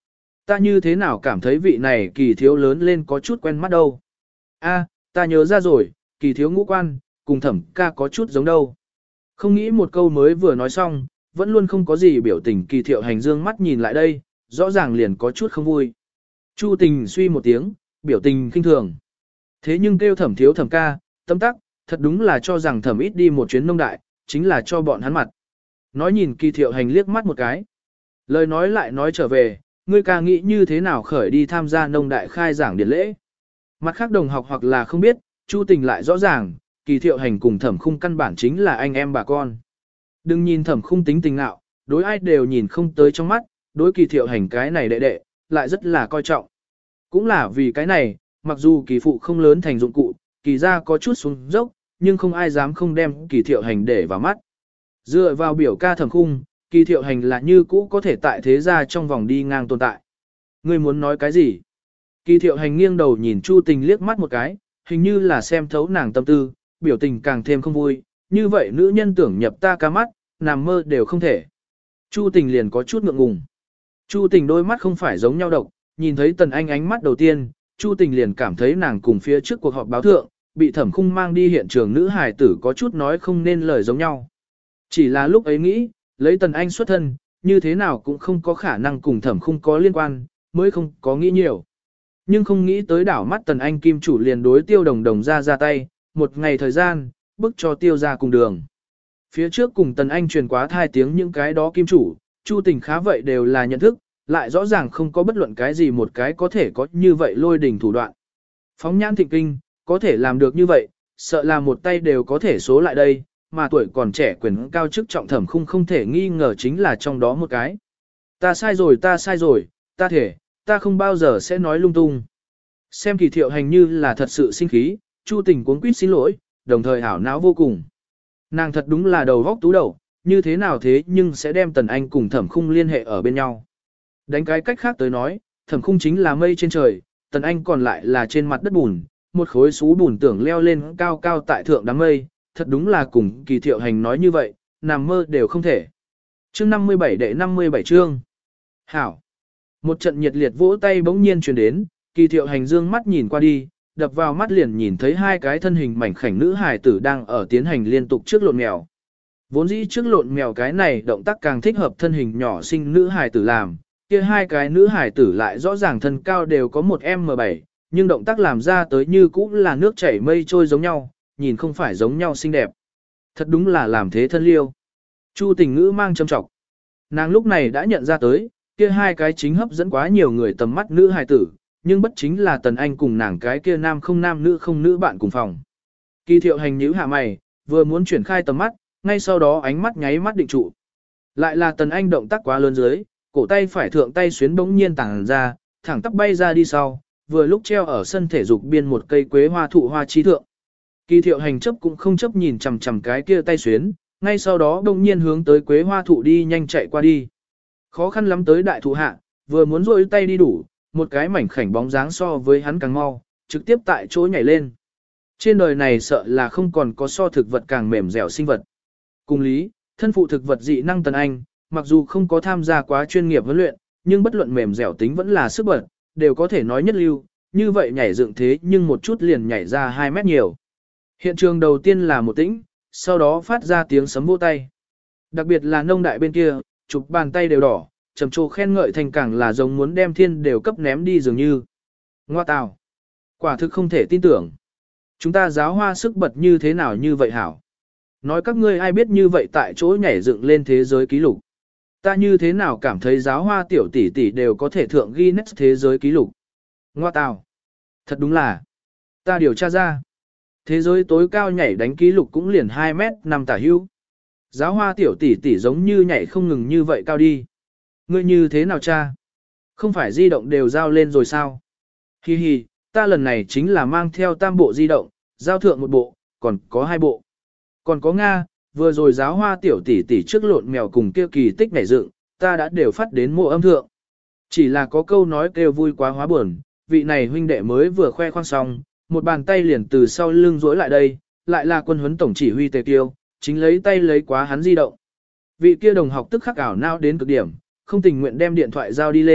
ta như thế nào cảm thấy vị này Kỳ thiếu lớn lên có chút quen mắt đâu. A, ta nhớ ra rồi, Kỳ thiếu ngũ quan, cùng Thẩm ca có chút giống đâu. Không nghĩ một câu mới vừa nói xong, vẫn luôn không có gì biểu tình. Kỳ Thiệu Hành dương mắt nhìn lại đây, rõ ràng liền có chút không vui. Chu Tình suy một tiếng, biểu tình khinh thường. Thế nhưng kêu Thẩm thiếu Thẩm ca, tâm tắc, thật đúng là cho rằng Thẩm ít đi một chuyến nông đại, chính là cho bọn hắn mặt. Nói nhìn Kỳ Thiệu Hành liếc mắt một cái. Lời nói lại nói trở về, ngươi ca nghĩ như thế nào khởi đi tham gia nông đại khai giảng điển lễ. Mặt khác đồng học hoặc là không biết, Chu Tình lại rõ ràng, Kỳ Thiệu Hành cùng Thẩm Khung căn bản chính là anh em bà con. Đừng nhìn Thẩm Khung tính tình nạo, đối ai đều nhìn không tới trong mắt, đối Kỳ Thiệu Hành cái này đệ đệ, lại rất là coi trọng. Cũng là vì cái này, mặc dù Kỳ phụ không lớn thành dụng cụ, Kỳ gia có chút xuống dốc, nhưng không ai dám không đem Kỳ Thiệu Hành để vào mắt. Dựa vào biểu ca Thẩm Khung, Kỳ Thiệu Hành là như cũ có thể tại thế gia trong vòng đi ngang tồn tại. Ngươi muốn nói cái gì? Kỳ Thiệu Hành nghiêng đầu nhìn Chu Tình liếc mắt một cái, hình như là xem thấu nàng tâm tư, biểu tình càng thêm không vui, như vậy nữ nhân tưởng nhập ta ca mắt, nằm mơ đều không thể. Chu Tình liền có chút ngượng ngùng. Chu Tình đôi mắt không phải giống nhau độc, nhìn thấy Tần Anh ánh mắt đầu tiên, Chu Tình liền cảm thấy nàng cùng phía trước cuộc họp báo thượng, bị Thẩm Khung mang đi hiện trường nữ hài tử có chút nói không nên lời giống nhau. Chỉ là lúc ấy nghĩ, lấy Tần Anh xuất thân, như thế nào cũng không có khả năng cùng Thẩm Khung có liên quan, mới không có nghĩ nhiều. Nhưng không nghĩ tới đảo mắt Tần Anh kim chủ liền đối Tiêu Đồng Đồng ra tay, một ngày thời gian, bức cho Tiêu ra cùng đường. Phía trước cùng Tần Anh truyền quá thai tiếng những cái đó kim chủ, Chu Tình khá vậy đều là nhận thức, lại rõ ràng không có bất luận cái gì một cái có thể có như vậy lôi đỉnh thủ đoạn. Phóng nhãn thịnh kinh, có thể làm được như vậy, sợ là một tay đều có thể số lại đây, mà tuổi còn trẻ quyền cao chức trọng Thẩm Khung không thể nghi ngờ chính là trong đó một cái. Ta sai rồi, ta thể, ta không bao giờ sẽ nói lung tung. Xem Kỳ Thiệu Hành như là thật sự sinh khí, Chu Tình cuống quýt xin lỗi, đồng thời hảo não vô cùng. Nàng thật đúng là đầu vóc tú đầu, như thế nào thế nhưng sẽ đem Tần Anh cùng Thẩm Khung liên hệ ở bên nhau. Đánh cái cách khác tới nói, Thẩm Khung chính là mây trên trời, Tần Anh còn lại là trên mặt đất bùn, một khối xú bùn tưởng leo lên cao cao tại thượng đám mây, thật đúng là cùng Kỳ Thiệu Hành nói như vậy, nằm mơ đều không thể. Chương 57 đệ 57 chương. Hảo. Một trận nhiệt liệt vỗ tay bỗng nhiên truyền đến, Kỳ Thiệu Hành dương mắt nhìn qua đi, đập vào mắt liền nhìn thấy hai cái thân hình mảnh khảnh nữ hài tử đang ở tiến hành liên tục trước lộn mèo. Vốn dĩ trước lộn mèo cái này động tác càng thích hợp thân hình nhỏ xinh nữ hài tử làm, kia hai cái nữ hài tử lại rõ ràng thân cao đều có một M7, nhưng động tác làm ra tới như cũ là nước chảy mây trôi giống nhau, nhìn không phải giống nhau xinh đẹp. Thật đúng là làm thế thân liêu. Chu Tình ngữ mang châm trọng. Nàng lúc này đã nhận ra tới, kia hai cái chính hấp dẫn quá nhiều người tầm mắt nữ hài tử, nhưng bất chính là Tần Anh cùng nàng cái kia nam không nữ bạn cùng phòng. Kỳ Thiệu Hành nhíu hạ mày, vừa muốn chuyển khai tầm mắt, ngay sau đó ánh mắt nháy mắt định trụ. Lại là Tần Anh động tác quá lớn dưới, cổ tay phải thượng tay xuyến bỗng nhiên tàng ra, thẳng tắp bay ra đi sau, vừa lúc treo ở sân thể dục biên một cây quế hoa thụ hoa chi thượng. Kỳ Thiệu Hành chấp cũng không chấp nhìn chằm chằm cái kia tay xuyến, ngay sau đó bỗng nhiên hướng tới quế hoa thụ đi nhanh chạy qua đi. Khó khăn lắm tới đại thụ hạ, vừa muốn rôi tay đi đủ, một cái mảnh khảnh bóng dáng so với hắn càng mau, trực tiếp tại chỗ nhảy lên. Trên đời này sợ là không còn có so thực vật càng mềm dẻo sinh vật. Cùng lý, thân phụ thực vật dị năng Tần Anh, mặc dù không có tham gia quá chuyên nghiệp huấn luyện, nhưng bất luận mềm dẻo tính vẫn là sức bật, đều có thể nói nhất lưu, như vậy nhảy dựng thế nhưng một chút liền nhảy ra 2 mét nhiều. Hiện trường đầu tiên là một tĩnh, sau đó phát ra tiếng sấm vỗ tay. Đặc biệt là nông đại bên kia, chụp bàn tay đều đỏ, trầm trồ khen ngợi thành càng là giống muốn đem thiên đều cấp ném đi dường như. Ngoa tào! Quả thực không thể tin tưởng. Chúng ta giáo hoa sức bật như thế nào như vậy hảo? Nói các ngươi ai biết như vậy tại chỗ nhảy dựng lên thế giới ký lục. Ta như thế nào cảm thấy giáo hoa tiểu tỷ tỷ đều có thể thượng Guinness thế giới ký lục. Ngoa tào! Thật đúng là. Ta điều tra ra. Thế giới tối cao nhảy đánh ký lục cũng liền 2 mét 5 tả hữu. Giáo hoa tiểu tỷ tỷ giống như nhảy không ngừng như vậy cao đi. Ngươi như thế nào cha? Không phải di động đều giao lên rồi sao? Hi hi, ta lần này chính là mang theo 3 bộ di động, giao thượng 1 bộ, còn có 2 bộ. Còn có Nga, vừa rồi giáo hoa tiểu tỷ tỷ trước lộn mèo cùng kia kỳ tích nhảy dựng, ta đã đều phát đến mộ âm thượng. Chỉ là có câu nói kêu vui quá hóa buồn, vị này huynh đệ mới vừa khoe khoang xong, một bàn tay liền từ sau lưng duỗi lại đây, lại là quân huấn tổng chỉ huy Tề Kiêu, chính lấy tay lấy quá hắn di động. Vị kia đồng học tức khắc ảo não đến cực điểm, không tình nguyện đem điện thoại giao đi lên,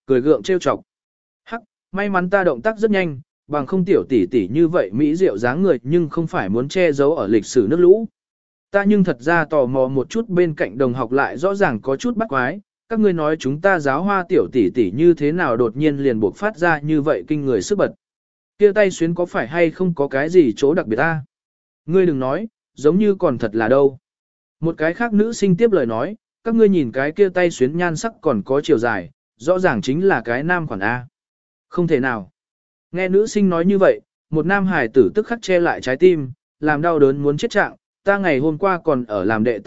cười gượng trêu chọc. Hắc, may mắn ta động tác rất nhanh, bằng không tiểu tỷ tỷ như vậy mỹ diệu dáng người nhưng không phải muốn che giấu ở lịch sử nước lũ. Ta nhưng thật ra tò mò một chút bên cạnh đồng học lại rõ ràng có chút bắt quái, các ngươi nói chúng ta giáo hoa tiểu tỷ tỷ như thế nào đột nhiên liền buộc phát ra như vậy kinh người sức bật. Kia tay xuyến có phải hay không có cái gì chỗ đặc biệt ta? Ngươi đừng nói, giống như còn thật là đâu. Một cái khác nữ sinh tiếp lời nói, các ngươi nhìn cái kia tay xuyến nhan sắc còn có chiều dài, rõ ràng chính là cái nam khoản A. Không thể nào. Nghe nữ sinh nói như vậy, một nam hải tử tức khắc che lại trái tim, làm đau đớn muốn chết trạng. Ta ngày hôm qua còn ở làm đệ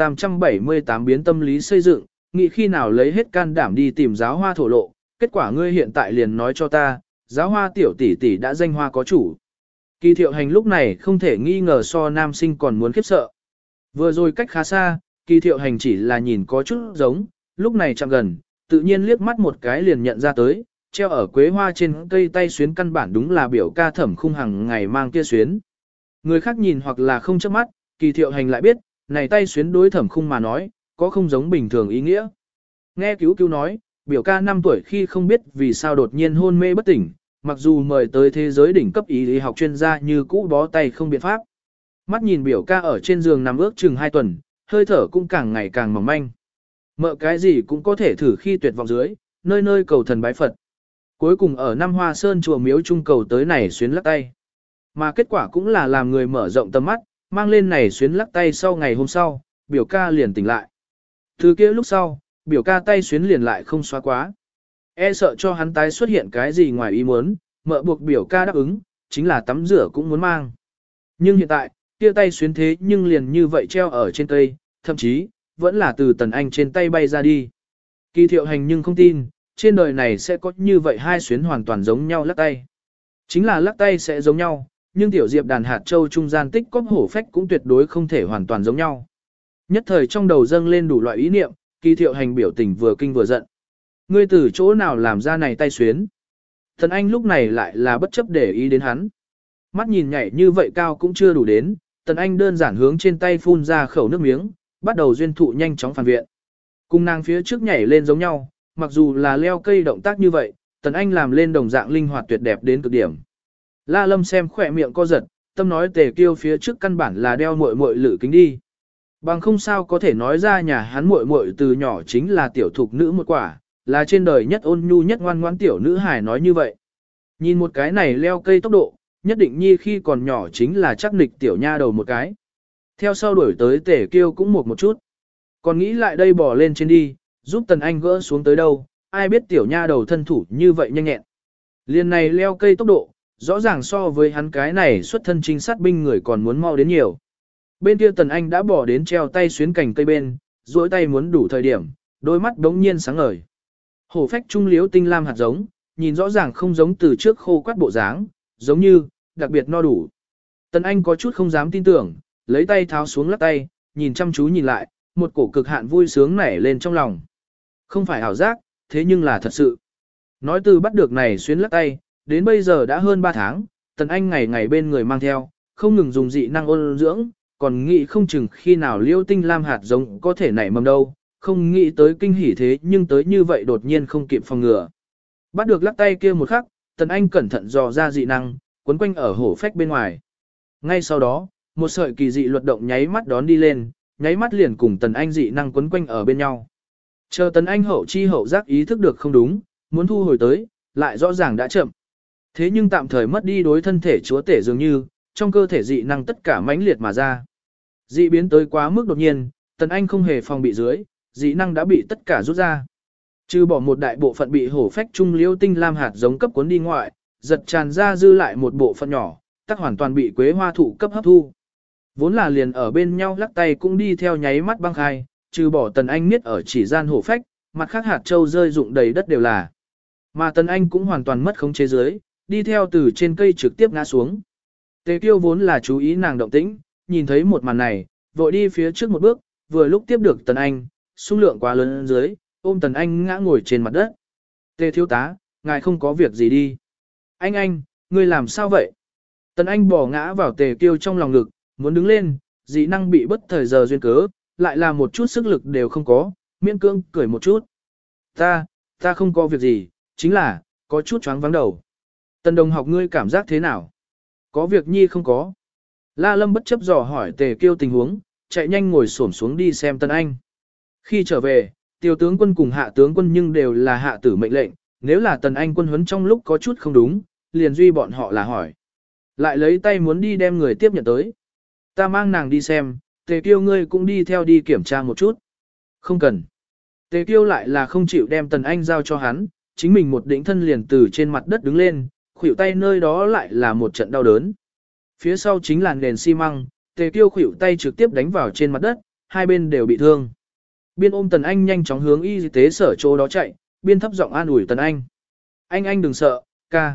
378 biến tâm lý xây dựng, nghĩ khi nào lấy hết can đảm đi tìm giáo hoa thổ lộ, kết quả ngươi hiện tại liền nói cho ta, giáo hoa tiểu tỷ tỷ đã danh hoa có chủ. Kỳ Thiệu Hành lúc này không thể nghi ngờ so nam sinh còn muốn khiếp sợ. Vừa rồi cách khá xa, Kỳ Thiệu Hành chỉ là nhìn có chút giống, lúc này chạm gần, tự nhiên liếc mắt một cái liền nhận ra tới, treo ở quế hoa trên cây tay xuyến căn bản đúng là biểu ca Thẩm Khung hàng ngày mang kia xuyến. Người khác nhìn hoặc là không chớp mắt, Kỳ Thiệu Hành lại biết, này tay xuyến đối Thẩm Khung mà nói, có không giống bình thường ý nghĩa. Nghe cứu cứu nói, biểu ca 5 tuổi khi không biết vì sao đột nhiên hôn mê bất tỉnh, mặc dù mời tới thế giới đỉnh cấp y lý học chuyên gia như cũ bó tay không biện pháp. Mắt nhìn biểu ca ở trên giường nằm ước chừng 2 tuần, hơi thở cũng càng ngày càng mỏng manh. Mợ cái gì cũng có thể thử khi tuyệt vọng dưới, nơi nơi cầu thần bái Phật. Cuối cùng ở năm Hoa Sơn chùa miếu trung cầu tới này xuyến lắc tay. Mà kết quả cũng là làm người mở rộng tầm mắt, mang lên này xuyến lắc tay sau ngày hôm sau, biểu ca liền tỉnh lại. Từ kia lúc sau, biểu ca tay xuyến liền lại không xóa quá. E sợ cho hắn tái xuất hiện cái gì ngoài ý muốn, mợ buộc biểu ca đáp ứng, chính là tắm rửa cũng muốn mang. Nhưng hiện tại, kia tay xuyến thế nhưng liền như vậy treo ở trên cây, thậm chí, vẫn là từ Tần Anh trên tay bay ra đi. Kỳ Thiệu Hành nhưng không tin, trên đời này sẽ có như vậy hai xuyến hoàn toàn giống nhau lắc tay. Chính là lắc tay sẽ giống nhau, nhưng tiểu diệp đàn hạt châu trung gian tích cóp hổ phách cũng tuyệt đối không thể hoàn toàn giống nhau. Nhất thời trong đầu dâng lên đủ loại ý niệm, Kỳ Thiệu Hành biểu tình vừa kinh vừa giận. Ngươi từ chỗ nào làm ra này tay xuyến? Thần Anh lúc này lại là bất chấp để ý đến hắn. Mắt nhìn nhảy như vậy cao cũng chưa đủ đến, Tần Anh đơn giản hướng trên tay phun ra khẩu nước miếng, bắt đầu duyên thụ nhanh chóng phản viện. Cùng nàng phía trước nhảy lên giống nhau, mặc dù là leo cây động tác như vậy, Tần Anh làm lên đồng dạng linh hoạt tuyệt đẹp đến cực điểm. La Lâm xem khỏe miệng co giật, tâm nói Tề Kiêu phía trước căn bản là đeo muội muội lự kính đi. Bằng không sao có thể nói ra nhà hắn muội muội từ nhỏ chính là tiểu thục nữ một quả, là trên đời nhất ôn nhu nhất ngoan ngoãn tiểu nữ hài nói như vậy. Nhìn một cái này leo cây tốc độ, nhất định nhi khi còn nhỏ chính là chắc nịch tiểu nha đầu một cái. Theo sau đuổi tới Tề Kiêu cũng một chút. Còn nghĩ lại đây bỏ lên trên đi, giúp Tần Anh gỡ xuống tới đâu, ai biết tiểu nha đầu thân thủ như vậy nhanh nhẹn. Liên này leo cây tốc độ, rõ ràng so với hắn cái này xuất thân trinh sát binh người còn muốn mau đến nhiều. Bên kia Tần Anh đã bỏ đến treo tay xuyến cành cây bên, duỗi tay muốn đủ thời điểm, đôi mắt đống nhiên sáng ngời. Hổ phách trung liếu tinh lam hạt giống, nhìn rõ ràng không giống từ trước khô quát bộ dáng, giống như, đặc biệt no đủ. Tần Anh có chút không dám tin tưởng, lấy tay tháo xuống lắc tay, nhìn chăm chú nhìn lại, một cổ cực hạn vui sướng nảy lên trong lòng. Không phải ảo giác, thế nhưng là thật sự. Nói từ bắt được này xuyến lắc tay, đến bây giờ đã hơn 3 tháng, Tần Anh ngày ngày bên người mang theo, không ngừng dùng dị năng ôn dưỡng, còn nghĩ không chừng khi nào liêu tinh lam hạt giống có thể nảy mầm đâu, không nghĩ tới kinh hỉ thế nhưng tới như vậy đột nhiên không kịp phòng ngừa. Bắt được lắc tay kia một khắc, Tần Anh cẩn thận dò ra dị năng, quấn quanh ở hổ phách bên ngoài. Ngay sau đó, một sợi kỳ dị luật động nháy mắt đón đi lên, nháy mắt liền cùng Tần Anh dị năng quấn quanh ở bên nhau. Chờ Tần Anh hậu chi hậu giác ý thức được không đúng, muốn thu hồi tới, lại rõ ràng đã chậm. Thế nhưng tạm thời mất đi đối thân thể chúa tể dường như, trong cơ thể dị năng tất cả mãnh liệt mà ra. Dị biến tới quá mức đột nhiên, Tần Anh không hề phòng bị dưới, dị năng đã bị tất cả rút ra. Trừ bỏ một đại bộ phận bị hổ phách trung liêu tinh lam hạt giống cấp cuốn đi ngoại, giật tràn ra dư lại một bộ phận nhỏ, tắc hoàn toàn bị quế hoa thụ cấp hấp thu. Vốn là liền ở bên nhau lắc tay cũng đi theo nháy mắt băng khai, trừ bỏ Tần Anh niết ở chỉ gian hổ phách, mặt khác hạt châu rơi rụng đầy đất đều là. Mà Tần Anh cũng hoàn toàn mất khống chế dưới, đi theo từ trên cây trực tiếp ngã xuống. Tề Kiêu vốn là chú ý nàng động tĩnh, nhìn thấy một màn này, vội đi phía trước một bước, vừa lúc tiếp được Tần Anh, xung lượng quá lớn dưới, ôm Tần Anh ngã ngồi trên mặt đất. Tề thiếu tá, ngài không có việc gì đi. Anh, ngươi làm sao vậy? Tần Anh bỏ ngã vào Tề Kiêu trong lòng ngực, muốn đứng lên, dị năng bị bất thời giờ duyên cớ, lại là một chút sức lực đều không có, miễn cưỡng cười một chút. Ta không có việc gì, chính là, có chút choáng vắng đầu. Tần đồng học ngươi cảm giác thế nào? Có việc nhi không có? La Lâm bất chấp dò hỏi Tề Kiêu tình huống, chạy nhanh ngồi xổm xuống đi xem Tần Anh. Khi trở về, tiểu tướng quân cùng hạ tướng quân nhưng đều là hạ tử mệnh lệnh, nếu là Tần Anh quân huấn trong lúc có chút không đúng, liền duy bọn họ là hỏi. Lại lấy tay muốn đi đem người tiếp nhận tới. Ta mang nàng đi xem, Tề Kiêu ngươi cũng đi theo đi kiểm tra một chút. Không cần. Tề Kiêu lại là không chịu đem Tần Anh giao cho hắn, chính mình một đỉnh thân liền từ trên mặt đất đứng lên, khuỷu tay nơi đó lại là một trận đau đớn. Phía sau chính là nền xi măng, Tề Kiêu khuỷu tay trực tiếp đánh vào trên mặt đất, hai bên đều bị thương. Biên ôm Tần Anh nhanh chóng hướng y tế sở chỗ đó chạy, biên thấp giọng an ủi Tần Anh. Anh đừng sợ, ca.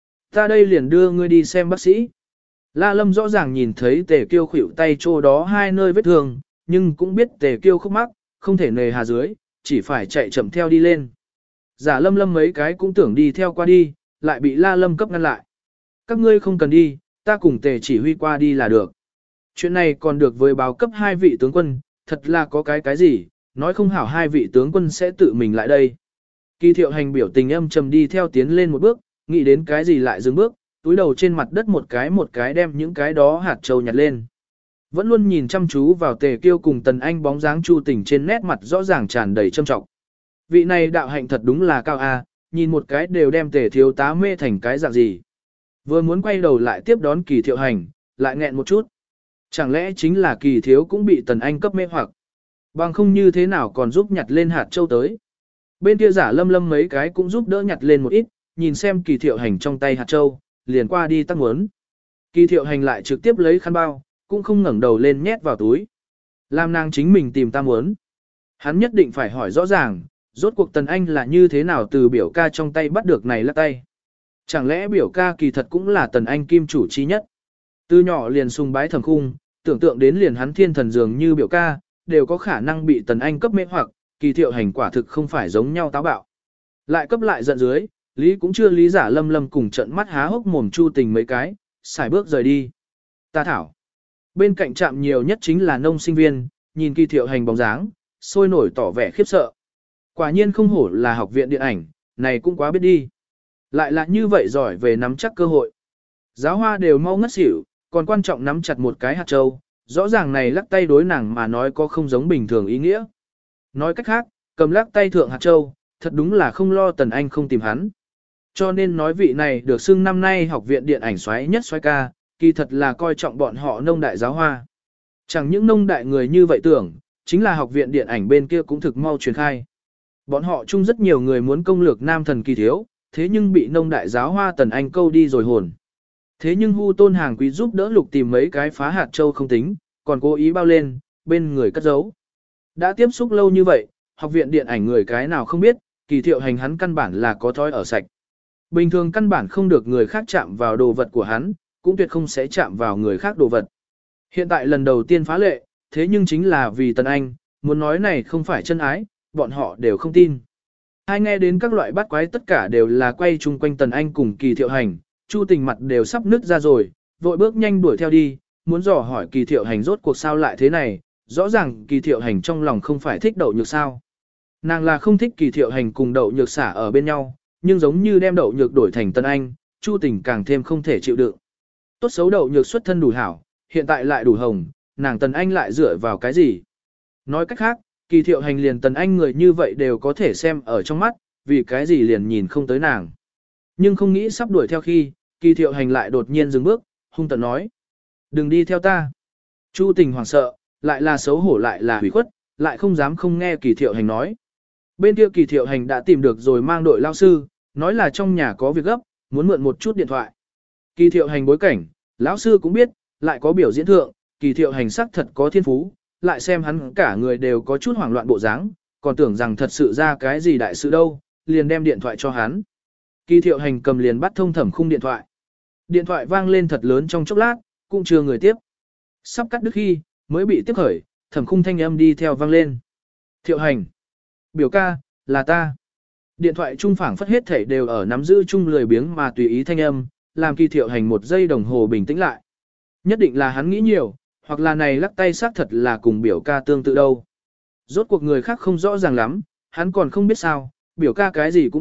Ta đây liền đưa ngươi đi xem bác sĩ. La Lâm rõ ràng nhìn thấy Tề Kiêu khuỷu tay chỗ đó hai nơi vết thương, nhưng cũng biết Tề Kiêu khúc mắc, không thể nề hà dưới, chỉ phải chạy chậm theo đi lên. Giả Lâm mấy cái cũng tưởng đi theo qua đi, lại bị La Lâm cấp ngăn lại. Các ngươi không cần đi, ta cùng Tề chỉ huy qua đi là được. Chuyện này còn được với báo cấp hai vị tướng quân, thật là có cái gì, nói không hảo hai vị tướng quân sẽ tự mình lại đây. Kỳ Thiệu Hành biểu tình âm trầm đi theo tiến lên một bước, nghĩ đến cái gì lại dừng bước, túi đầu trên mặt đất một cái đem những cái đó hạt châu nhặt lên. Vẫn luôn nhìn chăm chú vào Tề Kiêu cùng Tần Anh bóng dáng Chu Tình trên nét mặt rõ ràng tràn đầy trâm trọng. Vị này đạo hạnh thật đúng là cao a, nhìn một cái đều đem Tề thiếu tá mê thành cái dạng gì. Vừa muốn quay đầu lại tiếp đón Kỳ Thiệu Hành, lại nghẹn một chút. Chẳng lẽ chính là Kỳ thiếu cũng bị Tần Anh cấp mê hoặc. Bằng không như thế nào còn giúp nhặt lên hạt châu tới. Bên kia Giả Lâm mấy cái cũng giúp đỡ nhặt lên một ít, nhìn xem Kỳ Thiệu Hành trong tay hạt châu, liền qua đi tăng muốn. Kỳ Thiệu Hành lại trực tiếp lấy khăn bao, cũng không ngẩng đầu lên nhét vào túi. Làm nàng chính mình tìm ta muốn. Hắn nhất định phải hỏi rõ ràng, rốt cuộc Tần Anh là như thế nào từ biểu ca trong tay bắt được này lắc tay. Chẳng lẽ biểu ca kỳ thật cũng là Tần Anh kim chủ chi nhất. Từ nhỏ liền sùng bái Thẩm Khung, tưởng tượng đến liền hắn thiên thần dường như biểu ca, đều có khả năng bị Tần Anh cấp mê hoặc, Kỳ Thiệu Hành quả thực không phải giống nhau táo bạo. Lại cấp lại giận dưới, Lý cũng chưa lý Giả Lâm cùng trận mắt há hốc mồm Chu Tình mấy cái, xài bước rời đi. Ta thảo. Bên cạnh trạm nhiều nhất chính là nông sinh viên, nhìn Kỳ Thiệu Hành bóng dáng, sôi nổi tỏ vẻ khiếp sợ. Quả nhiên không hổ là học viện điện ảnh, này cũng quá biết đi. Lại là như vậy giỏi về nắm chắc cơ hội. Giáo hoa đều mau ngất xỉu, còn quan trọng nắm chặt một cái hạt châu, rõ ràng này lắc tay đối nàng mà nói có không giống bình thường ý nghĩa. Nói cách khác, cầm lắc tay thượng hạt châu, thật đúng là không lo Tần Anh không tìm hắn. Cho nên nói vị này được xưng năm nay học viện điện ảnh xoáy nhất xoáy ca, kỳ thật là coi trọng bọn họ nông đại giáo hoa. Chẳng những nông đại người như vậy tưởng, chính là học viện điện ảnh bên kia cũng thực mau truyền khai. Bọn họ chung rất nhiều người muốn công lược nam thần Kỳ thiếu, thế nhưng bị nông đại giáo hoa Tần Anh câu đi rồi hồn. Thế nhưng Hu Tôn Hàng Quý giúp đỡ Lục tìm mấy cái phá hạt châu không tính, còn cố ý bao lên, bên người cất giấu. Đã tiếp xúc lâu như vậy, học viện điện ảnh người cái nào không biết, Kỳ Thiệu Hành hắn căn bản là có thói ở sạch. Bình thường căn bản không được người khác chạm vào đồ vật của hắn, cũng tuyệt không sẽ chạm vào người khác đồ vật. Hiện tại lần đầu tiên phá lệ, thế nhưng chính là vì Tần Anh, muốn nói này không phải chân ái, bọn họ đều không tin. Hai nghe đến các loại bắt quái tất cả đều là quay chung quanh Tần Anh cùng Kỳ Thiệu Hành, Chu Tình mặt đều sắp nứt ra rồi, vội bước nhanh đuổi theo đi, muốn dò hỏi Kỳ Thiệu Hành rốt cuộc sao lại thế này, rõ ràng Kỳ Thiệu Hành trong lòng không phải thích Đậu Nhược sao. Nàng là không thích Kỳ Thiệu Hành cùng Đậu Nhược xả ở bên nhau, nhưng giống như đem Đậu Nhược đổi thành Tần Anh, Chu Tình càng thêm không thể chịu đựng. Tốt xấu Đậu Nhược xuất thân đủ hảo, hiện tại lại đủ hồng, nàng Tần Anh lại dựa vào cái gì? Nói cách khác, Kỳ Thiệu Hành liền Tần Anh người như vậy đều có thể xem ở trong mắt, vì cái gì liền nhìn không tới nàng. Nhưng không nghĩ sắp đuổi theo khi, Kỳ Thiệu Hành lại đột nhiên dừng bước, hung tợn nói. Đừng đi theo ta. Chu Tình hoảng sợ, lại là xấu hổ lại là hủy khuất, lại không dám không nghe Kỳ Thiệu Hành nói. Bên kia Kỳ Thiệu Hành đã tìm được rồi mang đội lao sư, nói là trong nhà có việc gấp, muốn mượn một chút điện thoại. Kỳ Thiệu Hành bối cảnh, lão sư cũng biết, lại có biểu diễn thượng, Kỳ Thiệu Hành sắc thật có thiên phú, lại xem hắn cả người đều có chút hoảng loạn bộ dáng, còn tưởng rằng thật sự ra cái gì đại sự đâu, liền đem điện thoại cho hắn. Kỳ Thiệu Hành cầm liền bắt thông Thẩm Khung điện thoại. Điện thoại vang lên thật lớn trong chốc lát, cũng chưa người tiếp. Sắp cắt đứt khi, mới bị tiếp khởi, Thẩm Khung thanh âm đi theo vang lên. Thiệu Hành. Biểu ca, là ta. Điện thoại trung phảng phất hết thảy đều ở nắm giữ chung lười biếng mà tùy ý thanh âm, làm Kỳ Thiệu Hành một giây đồng hồ bình tĩnh lại. Nhất định là hắn nghĩ nhiều, hoặc là này lắc tay xác thật là cùng biểu ca tương tự đâu. Rốt cuộc người khác không rõ ràng lắm, hắn còn không biết sao, biểu ca cái gì cũng tốt,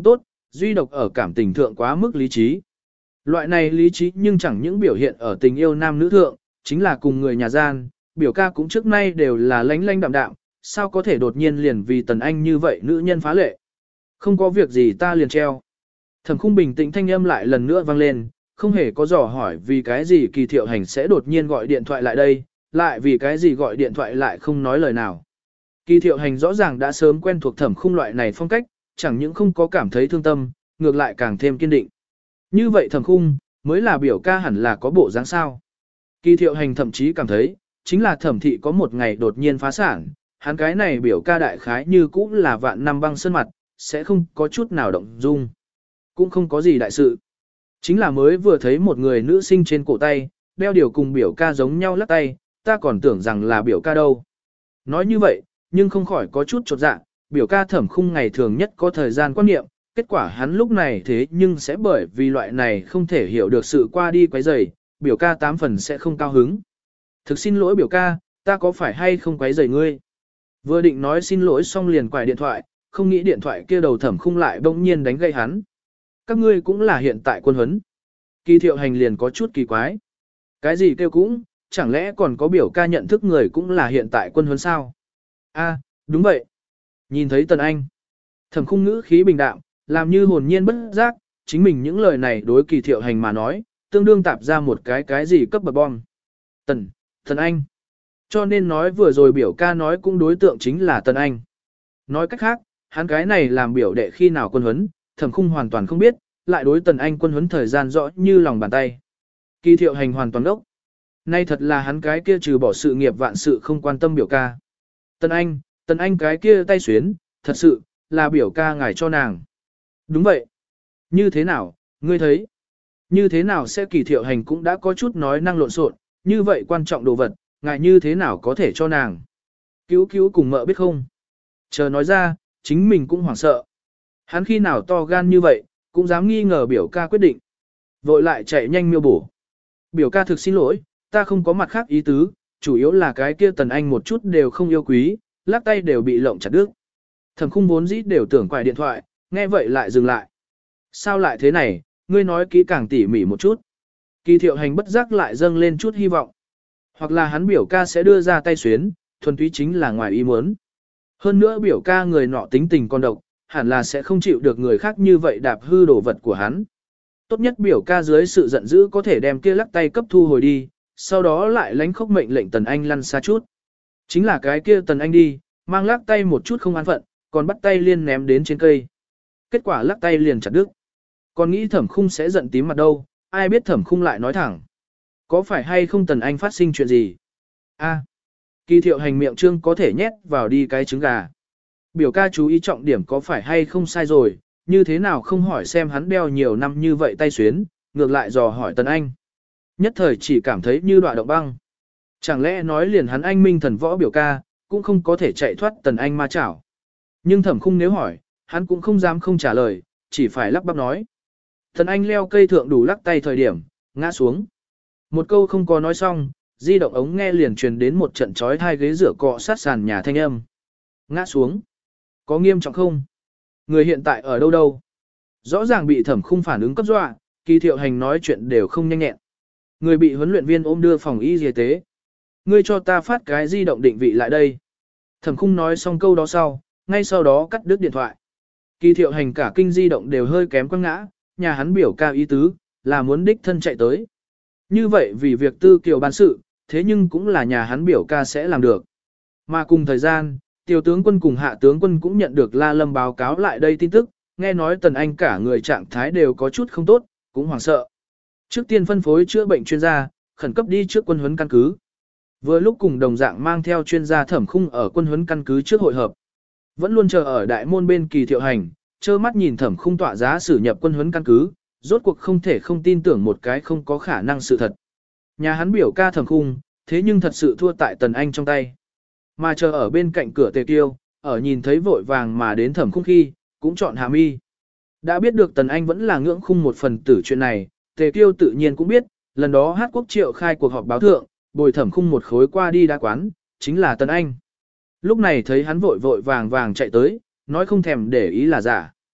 duy độc ở cảm tình thượng quá mức lý trí. Loại này lý trí nhưng chẳng những biểu hiện ở tình yêu nam nữ thượng, chính là cùng người nhà gian, biểu ca cũng trước nay đều là lánh lánh đạm đạm, sao có thể đột nhiên liền vì Tần Anh như vậy nữ nhân phá lệ. Không có việc gì ta liền treo. Thẩm Khung bình tĩnh thanh âm lại lần nữa vang lên, không hề có dò hỏi vì cái gì Kỳ Thiệu Hành sẽ đột nhiên gọi điện thoại lại đây, lại vì cái gì gọi điện thoại lại không nói lời nào. Kỳ Thiệu Hành rõ ràng đã sớm quen thuộc Thẩm Khung loại này phong cách, chẳng những không có cảm thấy thương tâm, ngược lại càng thêm kiên định. Như vậy Thẩm Khung, mới là biểu ca hẳn là có bộ dáng sao. Kỳ Thiệu Hành thậm chí cảm thấy, chính là Thẩm thị có một ngày đột nhiên phá sản, hắn cái này biểu ca đại khái như cũng là vạn năm băng sơn mặt, sẽ không có chút nào động dung. Cũng không có gì đại sự. Chính là mới vừa thấy một người nữ sinh trên cổ tay, đeo điều cùng biểu ca giống nhau lắc tay, ta còn tưởng rằng là biểu ca đâu. Nói như vậy, nhưng không khỏi có chút chột dạ, biểu ca Thẩm Khung ngày thường nhất có thời gian quan niệm, kết quả hắn lúc này thế nhưng sẽ bởi vì loại này không thể hiểu được sự qua đi quấy rầy, biểu ca 8 phần sẽ không cao hứng. Thực xin lỗi biểu ca, ta có phải hay không quấy rầy ngươi? Vừa định nói xin lỗi xong liền quải điện thoại, không nghĩ điện thoại kia đầu Thẩm Khung lại bỗng nhiên đánh gây hắn. Các ngươi cũng là hiện tại quân huấn. Kỳ Thiệu Hành liền có chút kỳ quái. Cái gì kêu cũng, chẳng lẽ còn có biểu ca nhận thức người cũng là hiện tại quân huấn sao? A, đúng vậy. Nhìn thấy Tần Anh. Thẩm Khung ngữ khí bình đạm, làm như hồn nhiên bất giác, chính mình những lời này đối Kỳ Thiệu Hành mà nói, tương đương tạp ra một cái gì cấp bậc bom. Tần Anh. Cho nên nói vừa rồi biểu ca nói cũng đối tượng chính là Tần Anh. Nói cách khác, hắn cái này làm biểu đệ khi nào quân huấn, Thẩm Khung hoàn toàn không biết, lại đối Tần Anh quân huấn thời gian rõ như lòng bàn tay. Kỳ Thiệu Hành hoàn toàn đốc. Nay thật là hắn cái kia trừ bỏ sự nghiệp vạn sự không quan tâm biểu ca. Tần Anh cái kia tay xuyến, thật sự, là biểu ca ngài cho nàng. Đúng vậy. Như thế nào, ngươi thấy? Như thế nào sẽ Kỳ Thiệu Hành cũng đã có chút nói năng lộn xộn, như vậy quan trọng đồ vật, ngài như thế nào có thể cho nàng? Cứu cùng mợ biết không? Chờ nói ra, chính mình cũng hoảng sợ. Hắn khi nào to gan như vậy, cũng dám nghi ngờ biểu ca quyết định. Vội lại chạy nhanh miêu bổ. Biểu ca thực xin lỗi, ta không có mặt khác ý tứ, chủ yếu là cái kia Tần Anh một chút đều không yêu quý, lắc tay đều bị lộng chặt đứt. Thẩm Khung vốn dĩ đều tưởng quải điện thoại, nghe vậy lại dừng lại. Sao lại thế này, ngươi nói kỹ càng tỉ mỉ một chút. Kỳ Thiệu Hành bất giác lại dâng lên chút hy vọng. Hoặc là hắn biểu ca sẽ đưa ra tay xuyến, thuần túy chính là ngoài ý muốn. Hơn nữa biểu ca người nọ tính tình con độc, hẳn là sẽ không chịu được người khác như vậy đạp hư đồ vật của hắn. Tốt nhất biểu ca dưới sự giận dữ có thể đem kia lắc tay cấp thu hồi đi, sau đó lại lánh khốc mệnh lệnh Tần Anh lăn xa chút. Chính là cái kia Tần Anh đi, mang lắc tay một chút không an phận, còn bắt tay liên ném đến trên cây. Kết quả lắc tay liền chặt đứt. Còn nghĩ Thẩm Khung sẽ giận tím mặt đâu, ai biết Thẩm Khung lại nói thẳng. Có phải hay không Tần Anh phát sinh chuyện gì? A, Kỳ Thiệu Hành miệng trương có thể nhét vào đi cái trứng gà. Biểu ca chú ý trọng điểm có phải hay không sai rồi, như thế nào không hỏi xem hắn đeo nhiều năm như vậy tay xuyến, ngược lại dò hỏi Tần Anh. Nhất thời chỉ cảm thấy như đọa động băng. Chẳng lẽ nói liền hắn anh minh thần võ biểu ca, cũng không có thể chạy thoát Tần Anh ma chảo. Nhưng Thẩm Khung nếu hỏi, hắn cũng không dám không trả lời, chỉ phải lắp bắp nói. Tần Anh leo cây thượng đủ lắc tay thời điểm, ngã xuống. Một câu không có nói xong, di động ống nghe liền truyền đến một trận chói hai ghế rửa cọ sát sàn nhà thanh âm. Ngã xuống. Có nghiêm trọng không? Người hiện tại ở đâu đâu? Rõ ràng bị Thẩm Khung phản ứng cấp dọa, Kỳ Thiệu Hành nói chuyện đều không nhanh nhẹn. Người bị huấn luyện viên ôm đưa phòng y y tế. Ngươi cho ta phát cái di động định vị lại đây. Thẩm Khung nói xong câu đó sau, ngay sau đó cắt đứt điện thoại. Kỳ Thiệu Hành cả kinh di động đều hơi kém quăng ngã, nhà hắn biểu ca ý tứ, là muốn đích thân chạy tới. Như vậy vì việc tư kiều ban sự, thế nhưng cũng là nhà hắn biểu ca sẽ làm được. Mà cùng thời gian, tiểu tướng quân cùng hạ tướng quân cũng nhận được La Lâm báo cáo lại đây tin tức, nghe nói Tần Anh cả người trạng thái đều có chút không tốt, cũng hoảng sợ. Trước tiên phân phối chữa bệnh chuyên gia, khẩn cấp đi trước quân huấn căn cứ. Vừa lúc cùng đồng dạng mang theo chuyên gia Thẩm Khung ở quân huấn căn cứ trước hội hợp. Vẫn luôn chờ ở đại môn bên Kỳ Thiệu Hành, trơ mắt nhìn Thẩm Khung tọa giá xử nhập quân huấn căn cứ, rốt cuộc không thể không tin tưởng một cái không có khả năng sự thật. Nhà hắn biểu ca Thẩm Khung, thế nhưng thật sự thua tại Tần Anh trong tay. Mà chờ ở bên cạnh cửa Tề Kiêu, ở nhìn thấy vội vàng mà đến Thẩm Khung khi, cũng chọn hàm y. Đã biết được Tần Anh vẫn là ngưỡng khung một phần tử chuyện này, Tề Kiêu tự nhiên cũng biết, lần đó Hát Quốc Triệu khai cuộc họp báo thượng, bồi Thẩm Khung một khối qua đi đá quán, chính là Tần Anh. Lúc này thấy hắn vội vàng chạy tới, nói không thèm để ý là giả.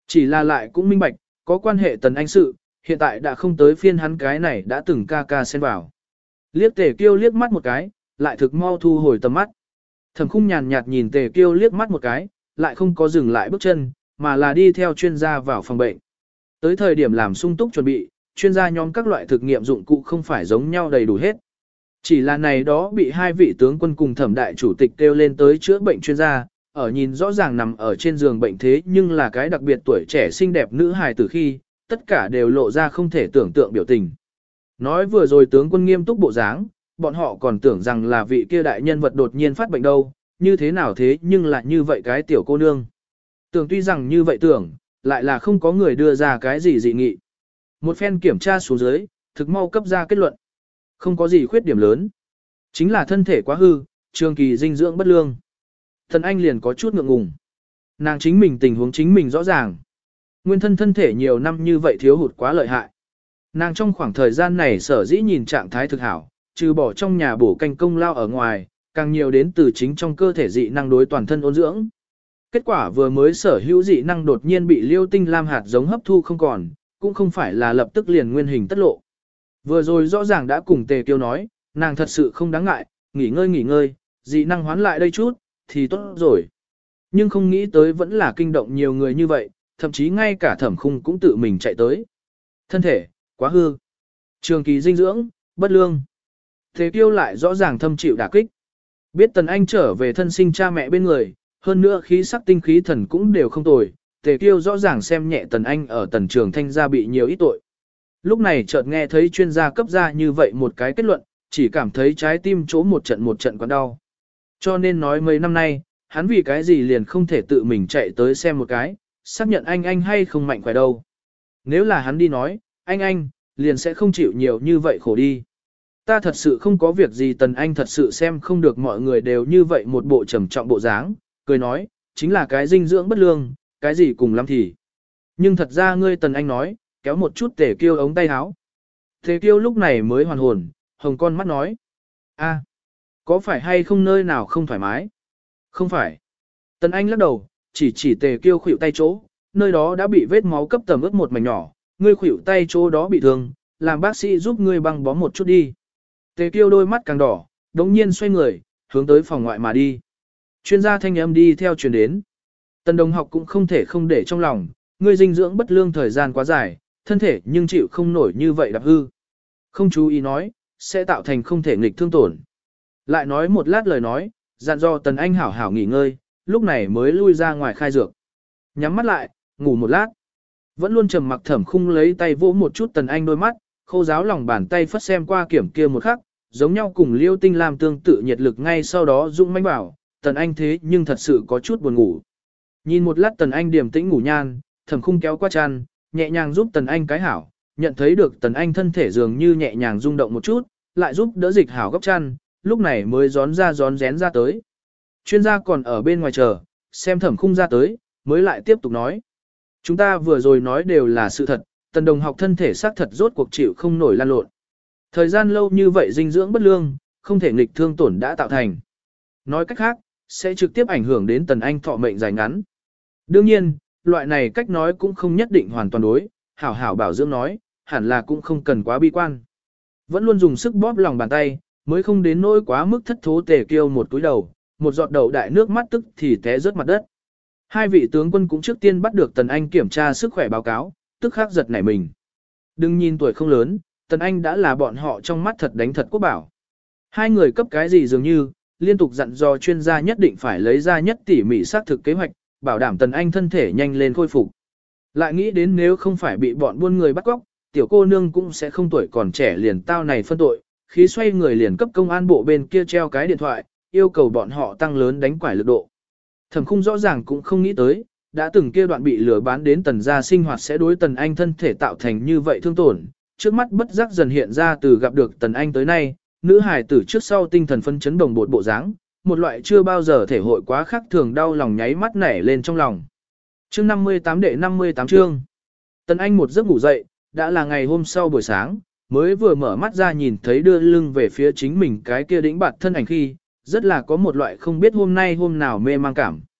Chỉ là lại cũng minh bạch, có quan hệ Tần Anh sự, hiện tại đã không tới phiên hắn cái này đã từng ca ca xen vào. Liếc Tề Kiêu liếc mắt một cái, lại thực mau thu hồi tầm mắt. Thẩm Khung nhàn nhạt nhìn Tề Kiêu liếc mắt một cái, lại không có dừng lại bước chân, mà là đi theo chuyên gia vào phòng bệnh. Tới thời điểm làm sung túc chuẩn bị, chuyên gia nhóm các loại thực nghiệm dụng cụ không phải giống nhau đầy đủ hết. Chỉ là này đó bị hai vị tướng quân cùng Thẩm đại chủ tịch kêu lên tới chữa bệnh chuyên gia, ở nhìn rõ ràng nằm ở trên giường bệnh thế nhưng là cái đặc biệt tuổi trẻ xinh đẹp nữ hài từ khi, tất cả đều lộ ra không thể tưởng tượng biểu tình. Nói vừa rồi tướng quân nghiêm túc bộ dáng, bọn họ còn tưởng rằng là vị kia đại nhân vật đột nhiên phát bệnh đâu, như thế nào thế nhưng lại như vậy cái tiểu cô nương. Tưởng tuy rằng như vậy tưởng, lại là không có người đưa ra cái gì dị nghị. Một phen kiểm tra xuống dưới, thực mau cấp ra kết luận. Không có gì khuyết điểm lớn. Chính là thân thể quá hư, trường kỳ dinh dưỡng bất lương. Thần Anh liền có chút ngượng ngùng. Nàng chính mình tình huống chính mình rõ ràng. Nguyên thân thể nhiều năm như vậy thiếu hụt quá lợi hại. Nàng trong khoảng thời gian này sở dĩ nhìn trạng thái thực hảo, trừ bỏ trong nhà bổ canh công lao ở ngoài, càng nhiều đến từ chính trong cơ thể dị năng đối toàn thân ôn dưỡng. Kết quả vừa mới sở hữu dị năng đột nhiên bị liêu tinh lam hạt giống hấp thu không còn, cũng không phải là lập tức liền nguyên hình tất lộ. Vừa rồi rõ ràng đã cùng Tề Kiêu nói, nàng thật sự không đáng ngại, nghỉ ngơi, dị năng hoán lại đây chút, thì tốt rồi. Nhưng không nghĩ tới vẫn là kinh động nhiều người như vậy, thậm chí ngay cả Thẩm Khung cũng tự mình chạy tới. Thân thể, quá hư. Trường kỳ dinh dưỡng, bất lương. Tề Kiêu lại rõ ràng thâm chịu đả kích. Biết Tần Anh trở về thân sinh cha mẹ bên người, hơn nữa khí sắc tinh khí thần cũng đều không tồi. Tề Kiêu rõ ràng xem nhẹ Tần Anh ở Tần Trường Thanh gia bị nhiều ít tội. Lúc này chợt nghe thấy chuyên gia cấp ra như vậy một cái kết luận, chỉ cảm thấy trái tim chỗ một trận quặn đau. Cho nên nói mấy năm nay, hắn vì cái gì liền không thể tự mình chạy tới xem một cái, xác nhận anh hay không mạnh khỏe đâu. Nếu là hắn đi nói, anh, liền sẽ không chịu nhiều như vậy khổ đi. Ta thật sự không có việc gì. Tần Anh thật sự xem không được mọi người đều như vậy một bộ trầm trọng bộ dáng, cười nói, chính là cái dinh dưỡng bất lương, cái gì cùng lắm thì. Nhưng thật ra ngươi Tần Anh nói, kéo một chút Tề Kiêu ống tay áo. Tề Kiêu lúc này mới hoàn hồn, hồng con mắt nói, a, có phải hay không nơi nào không thoải mái? Không phải. Tần Anh lắc đầu, chỉ Tề Kiêu khuỷu tay chỗ, nơi đó đã bị vết máu cấp tầm ướt một mảnh nhỏ, ngươi khuỷu tay chỗ đó bị thương, làm bác sĩ giúp ngươi băng bó một chút đi. Tề Kiêu đôi mắt càng đỏ, đống nhiên xoay người, hướng tới phòng ngoại mà đi. Chuyên gia thanh âm đi theo truyền đến. Tần đồng học cũng không thể không để trong lòng, ngươi dinh dưỡng bất lương thời gian quá dài, thân thể nhưng chịu không nổi như vậy đạp hư. Không chú ý nói, sẽ tạo thành không thể nghịch thương tổn. Lại nói một lát lời nói, dặn dò Tần Anh hảo hảo nghỉ ngơi, lúc này mới lui ra ngoài khai dược. Nhắm mắt lại, ngủ một lát. Vẫn luôn trầm mặc Thẩm Khung lấy tay vỗ một chút Tần Anh đôi mắt, khô giáo lòng bàn tay phất xem qua kiểm kia một khắc, giống nhau cùng Liêu Tinh Lam tương tự nhiệt lực ngay sau đó rung manh bảo, Tần Anh thế nhưng thật sự có chút buồn ngủ. Nhìn một lát Tần Anh điềm tĩnh ngủ nhan, Thẩm Khung kéo qua chăn, nhẹ nhàng giúp Tần Anh cái hảo, nhận thấy được Tần Anh thân thể dường như nhẹ nhàng rung động một chút, lại giúp đỡ dịch hảo gấp chăn, lúc này mới rón rén ra tới. Chuyên gia còn ở bên ngoài chờ, xem Thẩm Khung ra tới, mới lại tiếp tục nói. Chúng ta vừa rồi nói đều là sự thật, Tần đồng học thân thể xác thật rốt cuộc chịu không nổi lan lộn. Thời gian lâu như vậy dinh dưỡng bất lương, không thể nghịch thương tổn đã tạo thành. Nói cách khác, sẽ trực tiếp ảnh hưởng đến Tần Anh thọ mệnh dài ngắn. Đương nhiên, loại này cách nói cũng không nhất định hoàn toàn đối, hảo bảo dưỡng nói, hẳn là cũng không cần quá bi quan. Vẫn luôn dùng sức bóp lòng bàn tay, mới không đến nỗi quá mức thất thố. Tề Kiêu một túi đầu, một giọt đầu đại nước mắt tức thì té rớt mặt đất. Hai vị tướng quân cũng trước tiên bắt được Tần Anh kiểm tra sức khỏe báo cáo, tức khắc giật nảy mình. Đừng nhìn tuổi không lớn, Tần Anh đã là bọn họ trong mắt thật đánh thật quốc bảo. Hai người cấp cái gì dường như, liên tục dặn dò chuyên gia nhất định phải lấy ra nhất tỉ mỉ xác thực kế hoạch, bảo đảm Tần Anh thân thể nhanh lên khôi phục. Lại nghĩ đến nếu không phải bị bọn buôn người bắt cóc, tiểu cô nương cũng sẽ không tuổi còn trẻ liền tao này phân tội, khí xoay người liền cấp công an bộ bên kia treo cái điện thoại, yêu cầu bọn họ tăng lớn đánh quải lực độ. Thẩm Khung rõ ràng cũng không nghĩ tới, đã từng kia đoạn bị lừa bán đến Tần gia sinh hoạt sẽ đối Tần Anh thân thể tạo thành như vậy thương tổn, trước mắt bất giác dần hiện ra từ gặp được Tần Anh tới nay, nữ hài tử trước sau tinh thần phân chấn đồng bột bộ dáng, một loại chưa bao giờ thể hội quá khác thường đau lòng nháy mắt nảy lên trong lòng. Chương 58 đệ 58 chương. Tần Anh một giấc ngủ dậy, đã là ngày hôm sau buổi sáng, mới vừa mở mắt ra nhìn thấy đưa lưng về phía chính mình cái kia đĩnh bạt thân ảnh khi, rất là có một loại không biết hôm nay hôm nào mê mang cảm.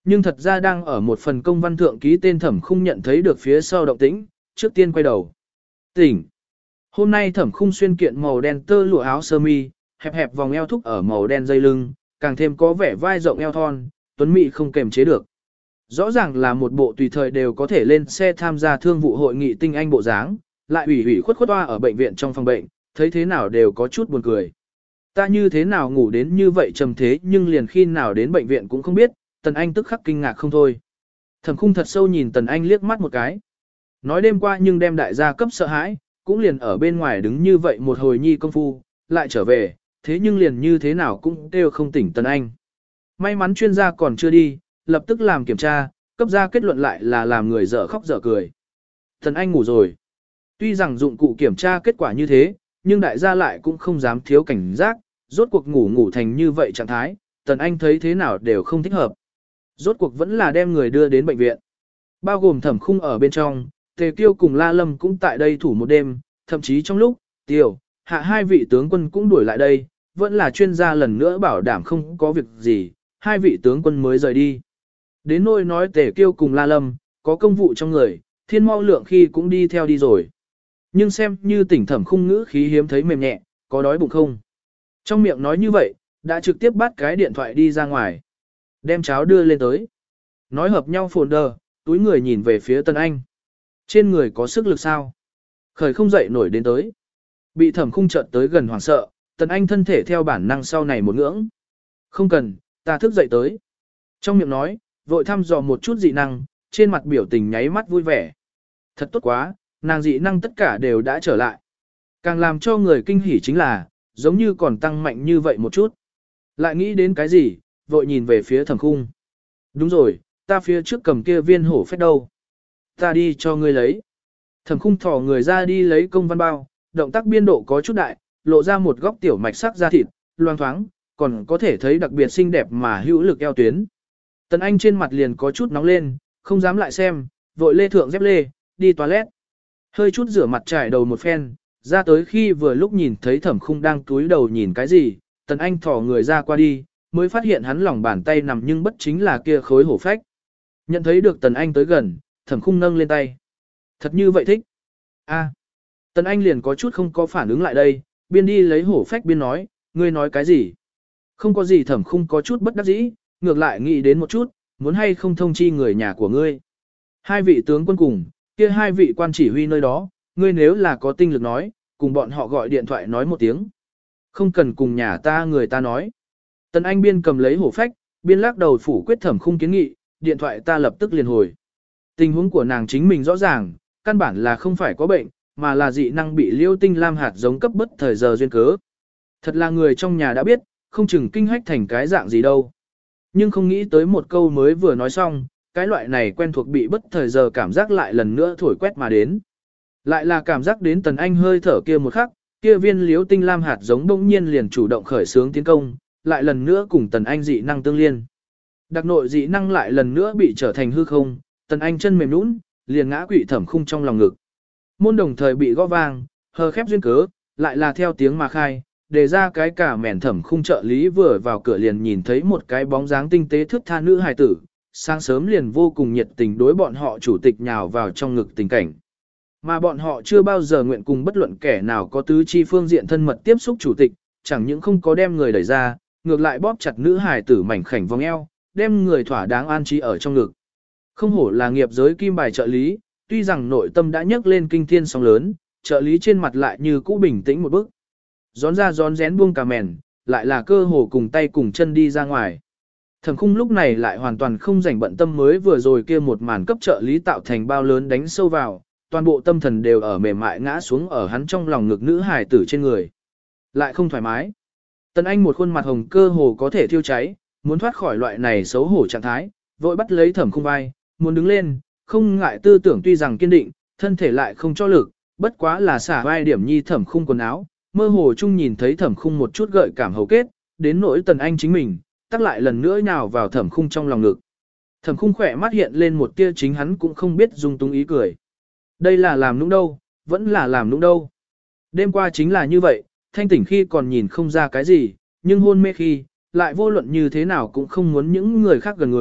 Nhưng thật ra đang ở một phần công văn thượng ký tên Thẩm Khung nhận thấy được phía sau động tĩnh, trước tiên quay đầu. Tỉnh! Hôm nay Thẩm Khung xuyên kiện màu đen tơ lụa áo sơ mi, hẹp hẹp vòng eo thúc ở màu đen dây lưng, càng thêm có vẻ vai rộng eo thon, tuấn mỹ không kềm chế được. Rõ ràng là một bộ tùy thời đều có thể lên xe tham gia thương vụ hội nghị tinh anh bộ dáng, lại ủy ủy khuất khuất toa ở bệnh viện trong phòng bệnh, thấy thế nào đều có chút buồn cười. Ta như thế nào ngủ đến như vậy trầm thế nhưng liền khi nào đến bệnh viện cũng không biết, Tần Anh tức khắc kinh ngạc không thôi. Thẩm Khung thật sâu nhìn Tần Anh liếc mắt một cái. Nói đêm qua nhưng đem đại gia cấp sợ hãi, cũng liền ở bên ngoài đứng như vậy một hồi nhi công phu, lại trở về, thế nhưng liền như thế nào cũng đều không tỉnh Tần Anh. May mắn chuyên gia còn chưa đi, lập tức làm kiểm tra, cấp ra kết luận lại là làm người dở khóc dở cười. Tần Anh ngủ rồi. Tuy rằng dụng cụ kiểm tra kết quả như thế, nhưng đại gia lại cũng không dám thiếu cảnh giác, rốt cuộc ngủ thành như vậy trạng thái, Tần Anh thấy thế nào đều không thích hợp. Rốt cuộc vẫn là đem người đưa đến bệnh viện. Bao gồm Thẩm Khung ở bên trong, Tề Kiêu cùng La Lâm cũng tại đây thủ một đêm, thậm chí trong lúc, Tiêu, Hạ hai vị tướng quân cũng đuổi lại đây, vẫn là chuyên gia lần nữa bảo đảm không có việc gì, hai vị tướng quân mới rời đi. Đến nỗi nói Tề Kiêu cùng La Lâm, có công vụ trong người, Thiên Mau Lượng khi cũng đi theo đi rồi. Nhưng xem như tỉnh Thẩm Khung ngữ khí hiếm thấy mềm nhẹ, có đói bụng không? Trong miệng nói như vậy, đã trực tiếp bắt cái điện thoại đi ra ngoài. Đem cháo đưa lên tới. Nói hợp nhau phồn đờ, túi người nhìn về phía Tần Anh. Trên người có sức lực sao? Khởi không dậy nổi đến tới. Bị Thẩm Khung chợt tới gần hoảng sợ, Tần Anh thân thể theo bản năng sau này một ngưỡng. Không cần, ta thức dậy tới. Trong miệng nói, vội thăm dò một chút dị năng, trên mặt biểu tình nháy mắt vui vẻ. Thật tốt quá, nàng dị năng tất cả đều đã trở lại. Càng làm cho người kinh hỉ chính là, giống như còn tăng mạnh như vậy một chút. Lại nghĩ đến cái gì, vội nhìn về phía Thẩm Khung. Đúng rồi, ta phía trước cầm kia viên hổ phách đâu. Ta đi cho ngươi lấy. Thẩm Khung thỏ người ra đi lấy công văn bao, động tác biên độ có chút đại, lộ ra một góc tiểu mạch sắc da thịt, loang thoáng, còn có thể thấy đặc biệt xinh đẹp mà hữu lực eo tuyến. Tần Anh trên mặt liền có chút nóng lên, không dám lại xem, vội lê thượng dép lê, đi toilet. Hơi chút rửa mặt trải đầu một phen, ra tới khi vừa lúc nhìn thấy Thẩm Khung đang túi đầu nhìn cái gì, Tần Anh thỏ người ra qua đi, mới phát hiện hắn lòng bàn tay nằm nhưng bất chính là kia khối hổ phách. Nhận thấy được Tần Anh tới gần, Thẩm Khung nâng lên tay. Thật như vậy thích. A. Tần Anh liền có chút không có phản ứng lại đây, biên đi lấy hổ phách biên nói, ngươi nói cái gì? Không có gì. Thẩm Khung có chút bất đắc dĩ, ngược lại nghĩ đến một chút, muốn hay không thông chi người nhà của ngươi. Hai vị tướng quân cùng, kia hai vị quan chỉ huy nơi đó, ngươi nếu là có tinh lực nói, cùng bọn họ gọi điện thoại nói một tiếng. Không cần cùng nhà ta người ta nói. Tần Anh biên cầm lấy hổ phách, biên lắc đầu phủ quyết Thẩm Khung kiến nghị, điện thoại ta lập tức liền hồi. Tình huống của nàng chính mình rõ ràng, căn bản là không phải có bệnh, mà là dị năng bị liêu tinh lam hạt giống cấp bất thời giờ duyên cớ. Thật là người trong nhà đã biết, không chừng kinh hách thành cái dạng gì đâu. Nhưng không nghĩ tới một câu mới vừa nói xong, cái loại này quen thuộc bị bất thời giờ cảm giác lại lần nữa thổi quét mà đến. Lại là cảm giác đến Tần Anh hơi thở kia một khắc, kia viên liếu tinh lam hạt giống bỗng nhiên liền chủ động khởi xướng tiến công, lại lần nữa cùng Tần Anh dị năng tương liên. Đặc nội dị năng lại lần nữa bị trở thành hư không, Tần Anh chân mềm nhũn, liền ngã quỵ Thẩm Khung trong lòng ngực. Môn đồng thời bị gõ vang, hờ khép duyên cớ, lại là theo tiếng mà khai, đề ra cái cả mẻn Thẩm Khung trợ lý vừa vào cửa liền nhìn thấy một cái bóng dáng tinh tế thước tha nữ hài tử, sáng sớm liền vô cùng nhiệt tình đối bọn họ chủ tịch nhào vào trong ngực tình cảnh. Mà bọn họ chưa bao giờ nguyện cùng bất luận kẻ nào có tứ chi phương diện thân mật tiếp xúc chủ tịch, chẳng những không có đem người đẩy ra, ngược lại bóp chặt nữ hài tử mảnh khảnh vòng eo, đem người thỏa đáng an trí ở trong ngực. Không hổ là nghiệp giới kim bài trợ lý, tuy rằng nội tâm đã nhấc lên kinh thiên sóng lớn, trợ lý trên mặt lại như cũ bình tĩnh một bước. Gión ra gión rén buông cà mèn, lại là cơ hồ cùng tay cùng chân đi ra ngoài. Thẩm Khung lúc này lại hoàn toàn không rảnh bận tâm mới vừa rồi kia một màn cấp trợ lý tạo thành bao lớn đánh sâu vào, toàn bộ tâm thần đều ở mềm mại ngã xuống ở hắn trong lòng ngực nữ hài tử trên người. Lại không thoải mái. Tần Anh một khuôn mặt hồng cơ hồ có thể thiêu cháy, muốn thoát khỏi loại này xấu hổ trạng thái, vội bắt lấy Thẩm Khung vai, muốn đứng lên, không ngại tư tưởng tuy rằng kiên định, thân thể lại không cho lực, bất quá là xả vai điểm nhi Thẩm Khung quần áo, mơ hồ chung nhìn thấy Thẩm Khung một chút gợi cảm hầu kết, đến nỗi Tần Anh chính mình, tắc lại lần nữa nhào vào Thẩm Khung trong lòng ngực. Thẩm Khung khỏe mắt hiện lên một tia chính hắn cũng không biết dung tung ý cười. Đây là làm nũng đâu, vẫn là làm nũng đâu. Đêm qua chính là như vậy, thanh tỉnh khi còn nhìn không ra cái gì, nhưng hôn mê khi, lại vô luận như thế nào cũng không muốn những người khác gần người,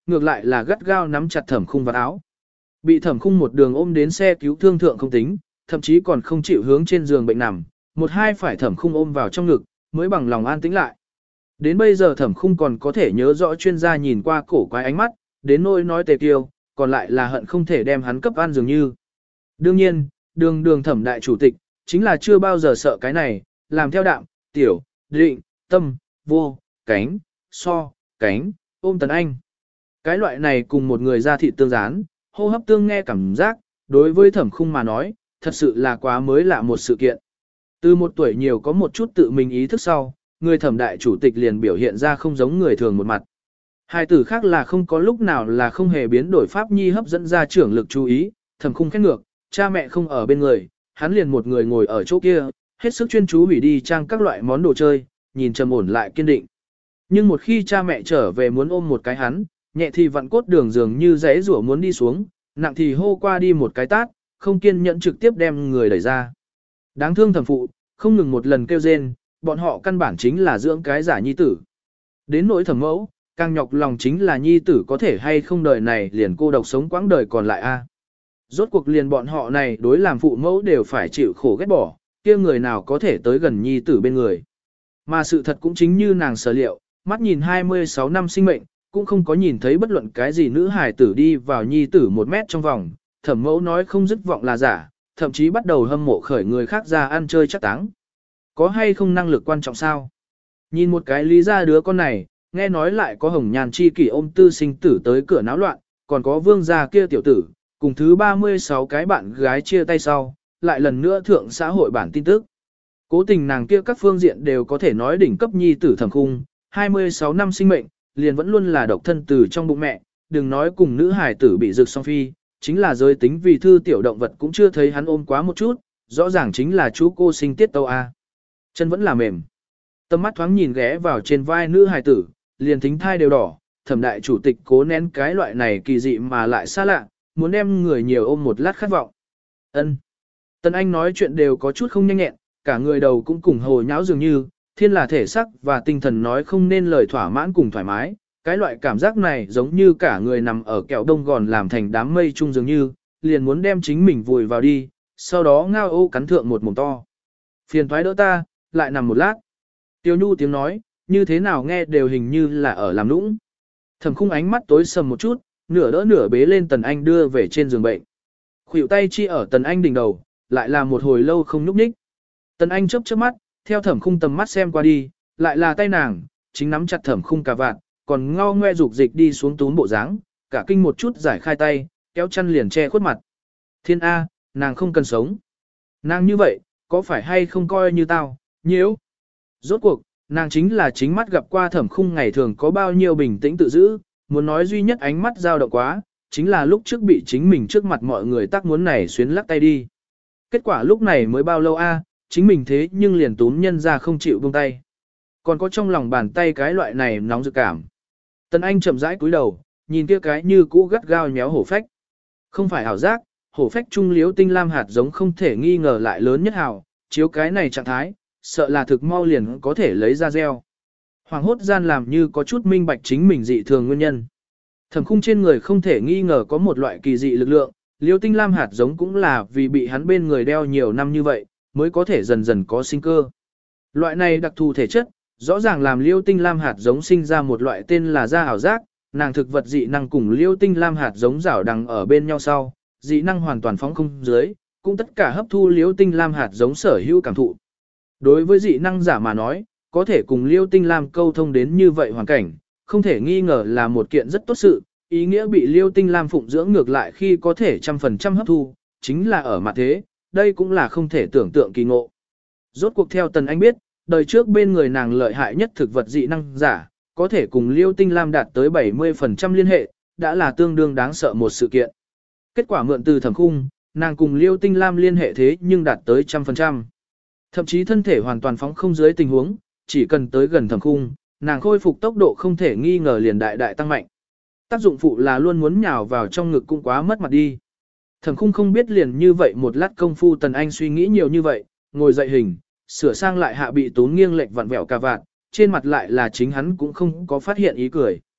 ngược lại là gắt gao nắm chặt Thẩm Khung vào áo. Bị Thẩm Khung một đường ôm đến xe cứu thương thượng không tính, thậm chí còn không chịu hướng trên giường bệnh nằm, một hai phải Thẩm Khung ôm vào trong ngực, mới bằng lòng an tĩnh lại. Đến bây giờ Thẩm Khung còn có thể nhớ rõ chuyên gia nhìn qua cổ quái ánh mắt, đến nỗi nói Tề Kiều, còn lại là hận không thể đem hắn cấp ăn dường như. Đương nhiên, đường Thẩm đại chủ tịch, chính là chưa bao giờ sợ cái này, làm theo đạm, tiểu, định, tâm, vô, cánh, so, cánh, ôm Tần Anh. Cái loại này cùng một người ra thị tương gián, hô hấp tương nghe cảm giác, đối với Thẩm Khung mà nói, thật sự là quá mới lạ một sự kiện. Từ một tuổi nhiều có một chút tự mình ý thức sau, người Thẩm đại chủ tịch liền biểu hiện ra không giống người thường một mặt. Hai tử khác là không có lúc nào là không hề biến đổi pháp nhi hấp dẫn ra trưởng lực chú ý, Thẩm Khung khét ngược, cha mẹ không ở bên người, hắn liền một người ngồi ở chỗ kia, hết sức chuyên chú hủy đi trang các loại món đồ chơi, nhìn trầm ổn lại kiên định. Nhưng một khi cha mẹ trở về muốn ôm một cái hắn, nhẹ thì vặn cốt đường dường như rẽ rủa muốn đi xuống, nặng thì hô qua đi một cái tát, không kiên nhẫn trực tiếp đem người đẩy ra. Đáng thương Thẩm phụ, không ngừng một lần kêu rên, bọn họ căn bản chính là dưỡng cái giả nhi tử. Đến nỗi Thẩm mẫu, càng nhọc lòng chính là nhi tử có thể hay không đời này liền cô độc sống quãng đời còn lại a. Rốt cuộc liền bọn họ này đối làm phụ mẫu đều phải chịu khổ ghét bỏ, kia người nào có thể tới gần nhi tử bên người. Mà sự thật cũng chính như nàng sở liệu, mắt nhìn 26 năm sinh mệnh, cũng không có nhìn thấy bất luận cái gì nữ hài tử đi vào nhi tử 1 mét trong vòng, Thẩm mẫu nói không dứt vọng là giả, thậm chí bắt đầu hâm mộ khởi người khác ra ăn chơi chắc táng. Có hay không năng lực quan trọng sao? Nhìn một cái lý ra đứa con này, nghe nói lại có hồng nhàn chi kỷ ôm tư sinh tử tới cửa náo loạn, còn có vương gia kia tiểu tử, cùng thứ 36 cái bạn gái chia tay sau, lại lần nữa thượng xã hội bản tin tức. Cố tình nàng kia các phương diện đều có thể nói đỉnh cấp nhi tử Thẩm Khung, 26 năm sinh mệnh, liền vẫn luôn là độc thân từ trong bụng mẹ, đừng nói cùng nữ hải tử bị rực song phi, chính là giới tính vì thư tiểu động vật cũng chưa thấy hắn ôm quá một chút, rõ ràng chính là chú cô sinh tiết tâu A. Chân vẫn là mềm. Tầm mắt thoáng nhìn ghé vào trên vai nữ hải tử, liền thính thai đều đỏ, Thẩm đại chủ tịch cố nén cái loại này kỳ dị mà lại xa lạ, muốn đem người nhiều ôm một lát khát vọng. Ân. Tần Anh nói chuyện đều có chút không nhanh nhẹn, cả người đầu cũng cùng hồ nháo dường như, thiên là thể sắc và tinh thần nói không nên lời thỏa mãn cùng thoải mái, cái loại cảm giác này giống như cả người nằm ở kẹo đông gòn làm thành đám mây chung dường như, liền muốn đem chính mình vùi vào đi, sau đó ngao ô cắn thượng một mồm to. Phiền thoái đỡ ta, lại nằm một lát. Tiêu Nhu tiếng nói, như thế nào nghe đều hình như là ở làm nũng. Thẩm Khung ánh mắt tối sầm một chút, nửa đỡ nửa bế lên Tần Anh đưa về trên giường bệnh. Khuỷu tay chi ở Tần Anh đỉnh đầu, lại là một hồi lâu không nhúc nhích. Tần Anh chớp chớp mắt, theo Thẩm Khung tầm mắt xem qua đi, lại là tay nàng, chính nắm chặt Thẩm Khung cà vạt, còn ngao ngoe dục dịch đi xuống túm bộ dáng, cả kinh một chút giải khai tay, kéo chăn liền che khuất mặt. Thiên A, nàng không cần sống. Nàng như vậy, có phải hay không coi như tao, nhiễu. Rốt cuộc, nàng chính là chính mắt gặp qua Thẩm Khung ngày thường có bao nhiêu bình tĩnh tự giữ, muốn nói duy nhất ánh mắt dao động quá, chính là lúc trước bị chính mình trước mặt mọi người tác muốn này xuyến lắc tay đi. Kết quả lúc này mới bao lâu a, chính mình thế nhưng liền túm nhân ra không chịu buông tay. Còn có trong lòng bàn tay cái loại này nóng dự cảm. Tần Anh chậm rãi cúi đầu, nhìn kia cái như cũ gắt gao nhéo hổ phách. Không phải ảo giác, hổ phách trung liếu tinh lam hạt giống không thể nghi ngờ lại lớn nhất hào, chiếu cái này trạng thái, sợ là thực mau liền có thể lấy ra gieo. Hoàng hốt gian làm như có chút minh bạch chính mình dị thường nguyên nhân. Thẩm Khung trên người không thể nghi ngờ có một loại kỳ dị lực lượng, liêu tinh lam hạt giống cũng là vì bị hắn bên người đeo nhiều năm như vậy, mới có thể dần dần có sinh cơ. Loại này đặc thù thể chất, rõ ràng làm liêu tinh lam hạt giống sinh ra một loại tên là da ảo giác, nàng thực vật dị năng cùng liêu tinh lam hạt giống rảo đằng ở bên nhau sau, dị năng hoàn toàn phóng không dưới, cũng tất cả hấp thu liêu tinh lam hạt giống sở hữu cảm thụ. Đối với dị năng giả mà nói, có thể cùng liêu tinh lam câu thông đến như vậy hoàn cảnh, không thể nghi ngờ là một kiện rất tốt sự, ý nghĩa bị liêu tinh lam phụng dưỡng ngược lại khi có thể 100% hấp thu, chính là ở mặt thế, đây cũng là không thể tưởng tượng kỳ ngộ. Rốt cuộc theo Tần Anh biết, đời trước bên người nàng lợi hại nhất thực vật dị năng giả, có thể cùng liêu tinh lam đạt tới 70% liên hệ, đã là tương đương đáng sợ một sự kiện. Kết quả mượn từ Thẩm Khung, nàng cùng liêu tinh lam liên hệ thế nhưng đạt tới 100%. Thậm chí thân thể hoàn toàn phóng không dưới tình huống, chỉ cần tới gần Thẩm Khung, nàng khôi phục tốc độ không thể nghi ngờ liền đại tăng mạnh. Tác dụng phụ là luôn muốn nhào vào trong ngực cũng quá mất mặt đi. Thẩm Khung không biết liền như vậy một lát công phu Tần Anh suy nghĩ nhiều như vậy, ngồi dậy hình, sửa sang lại hạ bị tốn nghiêng lệch vặn vẹo cà vạt, trên mặt lại là chính hắn cũng không có phát hiện ý cười.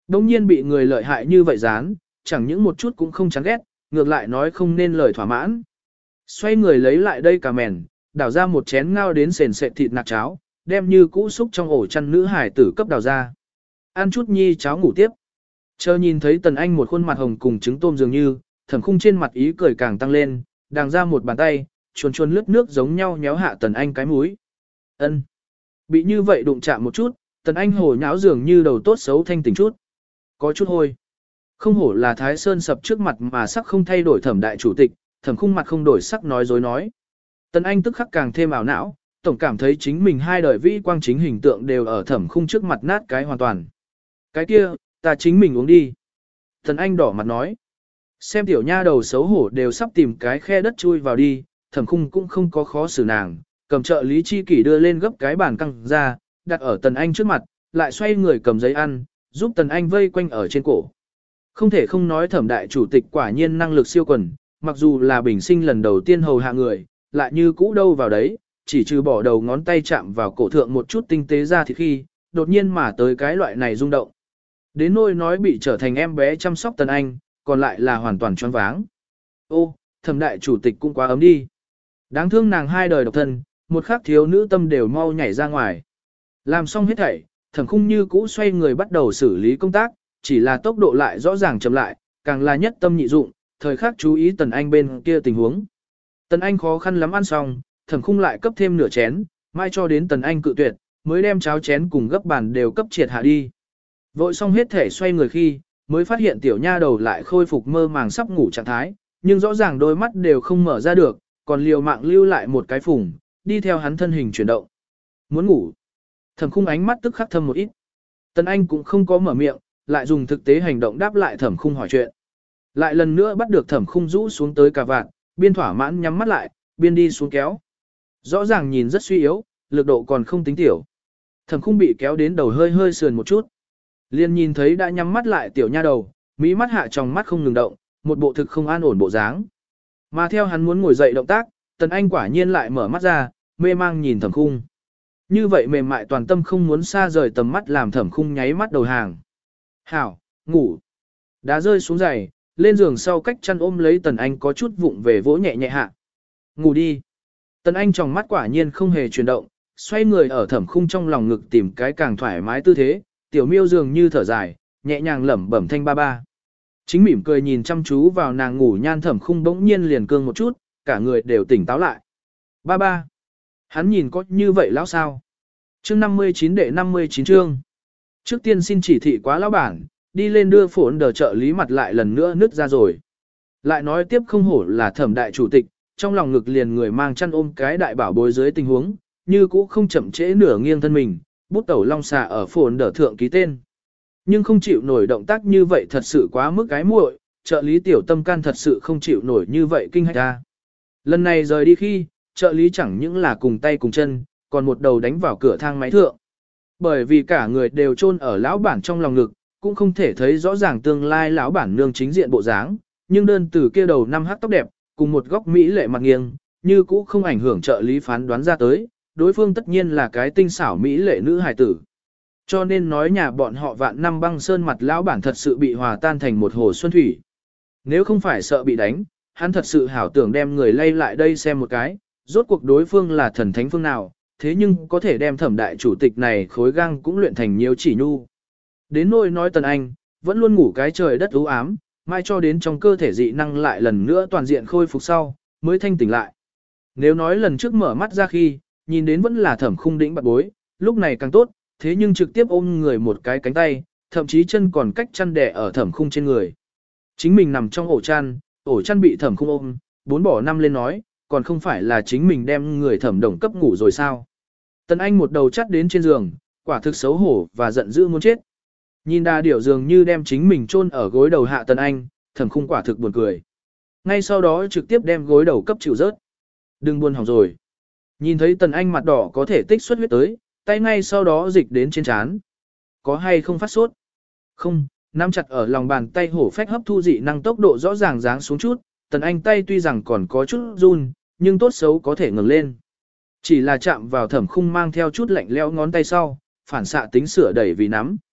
Đông nhiên bị người lợi hại như vậy dán, chẳng những một chút cũng không chán ghét, ngược lại nói không nên lời thỏa mãn. Xoay người lấy lại đây cà mèn, đảo ra một chén ngao đến sền sệt thịt nạc cháo, đem như cũ xúc trong ổ chăn nữ hải tử cấp đào ra. Ăn chút nhi cháo ngủ tiếp. Chờ nhìn thấy Tần Anh một khuôn mặt hồng cùng trứng tôm dường như, Thẩm Khung trên mặt ý cười càng tăng lên, đàng ra một bàn tay, chuồn chuồn lướt nước giống nhau nhéo hạ Tần Anh cái mũi. Ân. Bị như vậy đụng chạm một chút, Tần Anh hồ nháo dường như đầu tốt xấu thanh tỉnh chút. Có chút hôi. Không hổ là Thái Sơn sập trước mặt mà sắc không thay đổi Thẩm đại chủ tịch, Thẩm Khung mặt không đổi sắc nói dối nói. Tần Anh tức khắc càng thêm ảo não, tổng cảm thấy chính mình hai đời vĩ quang chính hình tượng đều ở Thẩm Khung trước mặt nát cái hoàn toàn. Cái kia, ta chính mình uống đi. Tần Anh đỏ mặt nói. Xem tiểu nha đầu xấu hổ đều sắp tìm cái khe đất chui vào đi, Thẩm Khung cũng không có khó xử nàng, cầm trợ lý chi kỷ đưa lên gấp cái bàn căng ra, đặt ở Tần Anh trước mặt, lại xoay người cầm giấy ăn, giúp Tần Anh vây quanh ở trên cổ. Không thể không nói Thẩm đại chủ tịch quả nhiên năng lực siêu quần, mặc dù là bình sinh lần đầu tiên hầu hạ người, lại như cũ đâu vào đấy, chỉ trừ bỏ đầu ngón tay chạm vào cổ thượng một chút tinh tế ra thì khi, đột nhiên mà tới cái loại này rung động. Đến nỗi nói bị trở thành em bé chăm sóc Tần Anh, còn lại là hoàn toàn choáng váng. Ô, Thẩm đại chủ tịch cũng quá ấm đi. Đáng thương nàng hai đời độc thân, một khắc thiếu nữ tâm đều mau nhảy ra ngoài. Làm xong hết thảy, Thẩm Khung như cũ xoay người bắt đầu xử lý công tác, chỉ là tốc độ lại rõ ràng chậm lại, càng là nhất tâm nhị dụng, thời khắc chú ý Tần Anh bên kia tình huống. Tần Anh khó khăn lắm ăn xong, Thẩm Khung lại cấp thêm nửa chén, mai cho đến Tần Anh cự tuyệt, mới đem cháo chén cùng gấp bàn đều cấp triệt hạ đi. Vội xong hết thể xoay người khi, mới phát hiện tiểu nha đầu lại khôi phục mơ màng sắp ngủ trạng thái, nhưng rõ ràng đôi mắt đều không mở ra được, còn liều mạng lưu lại một cái phủng, đi theo hắn thân hình chuyển động. Muốn ngủ. Thẩm Khung ánh mắt tức khắc thâm một ít. Tần Anh cũng không có mở miệng, lại dùng thực tế hành động đáp lại Thẩm Khung hỏi chuyện. Lại lần nữa bắt được Thẩm Khung rũ xuống tới cà vạt, biên thỏa mãn nhắm mắt lại, biên đi xuống kéo. Rõ ràng nhìn rất suy yếu, lực độ còn không tính tiểu. Thẩm Khung bị kéo đến đầu hơi hơi sườn một chút. Liên nhìn thấy đã nhắm mắt lại tiểu nha đầu, mỹ mắt hạ trong mắt không ngừng động, một bộ thực không an ổn bộ dáng. Mà theo hắn muốn ngồi dậy động tác, Tần Anh quả nhiên lại mở mắt ra, mê mang nhìn Thẩm Khung. Như vậy mềm mại toàn tâm không muốn xa rời tầm mắt làm Thẩm Khung nháy mắt đầu hàng. Hảo, ngủ. Đá rơi xuống giày, lên giường sau cách chăn ôm lấy Tần Anh có chút vụng về vỗ nhẹ nhẹ hạ. Ngủ đi. Tần Anh trong mắt quả nhiên không hề chuyển động, xoay người ở Thẩm Khung trong lòng ngực tìm cái càng thoải mái tư thế, tiểu miêu dường như thở dài, nhẹ nhàng lẩm bẩm thanh ba ba. Chính mỉm cười nhìn chăm chú vào nàng ngủ nhan Thẩm Khung bỗng nhiên liền cương một chút, cả người đều tỉnh táo lại. Ba ba. Hắn nhìn có như vậy lão sao? Chương 59 đệ 59 chương. Trước tiên xin chỉ thị quá lão bản, đi lên đưa phổn đờ trợ lý mặt lại lần nữa nứt ra rồi. Lại nói tiếp không hổ là Thẩm đại chủ tịch, trong lòng ngực liền người mang chăn ôm cái đại bảo bối dưới tình huống, như cũ không chậm trễ nửa nghiêng thân mình, bút tẩu long xà ở phổn đờ thượng ký tên. Nhưng không chịu nổi động tác như vậy thật sự quá mức cái muội, trợ lý tiểu tâm can thật sự không chịu nổi như vậy kinh hãi ta. Lần này rời đi khi, trợ lý chẳng những là cùng tay cùng chân, còn một đầu đánh vào cửa thang máy thượng. Bởi vì cả người đều chôn ở lão bản trong lòng ngực, cũng không thể thấy rõ ràng tương lai lão bản nương chính diện bộ dáng, nhưng đơn từ kia đầu năm hắc tóc đẹp, cùng một góc mỹ lệ mặt nghiêng, như cũ không ảnh hưởng trợ lý phán đoán ra tới, đối phương tất nhiên là cái tinh xảo mỹ lệ nữ hài tử. Cho nên nói nhà bọn họ vạn năm băng sơn mặt lão bản thật sự bị hòa tan thành một hồ xuân thủy. Nếu không phải sợ bị đánh, hắn thật sự hảo tưởng đem người lay lại đây xem một cái, rốt cuộc đối phương là thần thánh phương nào, thế nhưng có thể đem Thẩm đại chủ tịch này khối gang cũng luyện thành nhiều chỉ nhu. Đến nỗi nói Tần Anh, vẫn luôn ngủ cái trời đất u ám, mai cho đến trong cơ thể dị năng lại lần nữa toàn diện khôi phục sau, mới thanh tỉnh lại. Nếu nói lần trước mở mắt ra khi, nhìn đến vẫn là Thẩm Khung đĩnh bạc bối, lúc này càng tốt, thế nhưng trực tiếp ôm người một cái cánh tay, thậm chí chân còn cách chăn đẻ ở Thẩm Khung trên người. Chính mình nằm trong ổ chăn bị Thẩm Khung ôm, 4 bỏ 5 lên nói, còn không phải là chính mình đem người Thẩm Đồng cấp ngủ rồi sao. Tần Anh một đầu chắt đến trên giường, quả thực xấu hổ và giận dữ muốn chết. Nhìn đa điểu dường như đem chính mình chôn ở gối đầu hạ Tần Anh, Thẩm Khung quả thực buồn cười. Ngay sau đó trực tiếp đem gối đầu cấp chịu rớt. Đừng buồn hỏng rồi. Nhìn thấy Tần Anh mặt đỏ có thể tích xuất huyết tới, tay ngay sau đó dịch đến trên trán. Có hay không phát sốt? Không, nắm chặt ở lòng bàn tay hổ phách hấp thu dị năng tốc độ rõ ràng giáng xuống chút, Tần Anh tay tuy rằng còn có chút run, nhưng tốt xấu có thể ngừng lên. Chỉ là chạm vào Thẩm Khung mang theo chút lạnh lẽo ngón tay sau, phản xạ tính sửa đẩy vì nắm.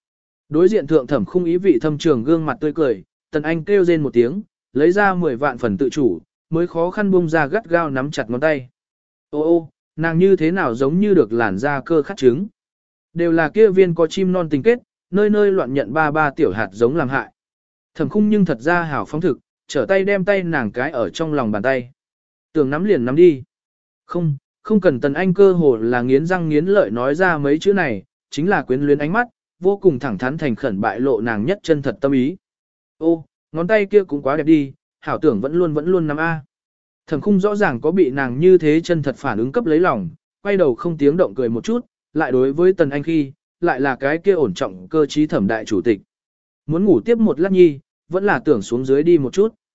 Đối diện thượng thẩm khung ý vị thâm trường gương mặt tươi cười, Tần Anh kêu rên một tiếng, lấy ra 10 vạn phần tự chủ, mới khó khăn buông ra gắt gao nắm chặt ngón tay. Ô ô, nàng như thế nào giống như được làn da cơ khát trứng. Đều là kia viên có chim non tình kết, nơi nơi loạn nhận ba ba tiểu hạt giống làm hại. Thẩm khung nhưng thật ra hảo phóng thực, trở tay đem tay nàng cái ở trong lòng bàn tay. Tưởng nắm liền nắm đi. Không, không cần Tần Anh cơ hồ là nghiến răng nghiến lợi nói ra mấy chữ này, chính là quyến luyến ánh mắt, vô cùng thẳng thắn thành khẩn bại lộ nàng nhất chân thật tâm ý. Ô, ngón tay kia cũng quá đẹp đi, hảo tưởng vẫn luôn nắm A. Thẩm khung rõ ràng có bị nàng như thế chân thật phản ứng cấp lấy lòng, quay đầu không tiếng động cười một chút, lại đối với Tần Anh khi, lại là cái kia ổn trọng cơ trí thẩm đại chủ tịch. Muốn ngủ tiếp một lát nhi, vẫn là tưởng xuống dưới đi một chút.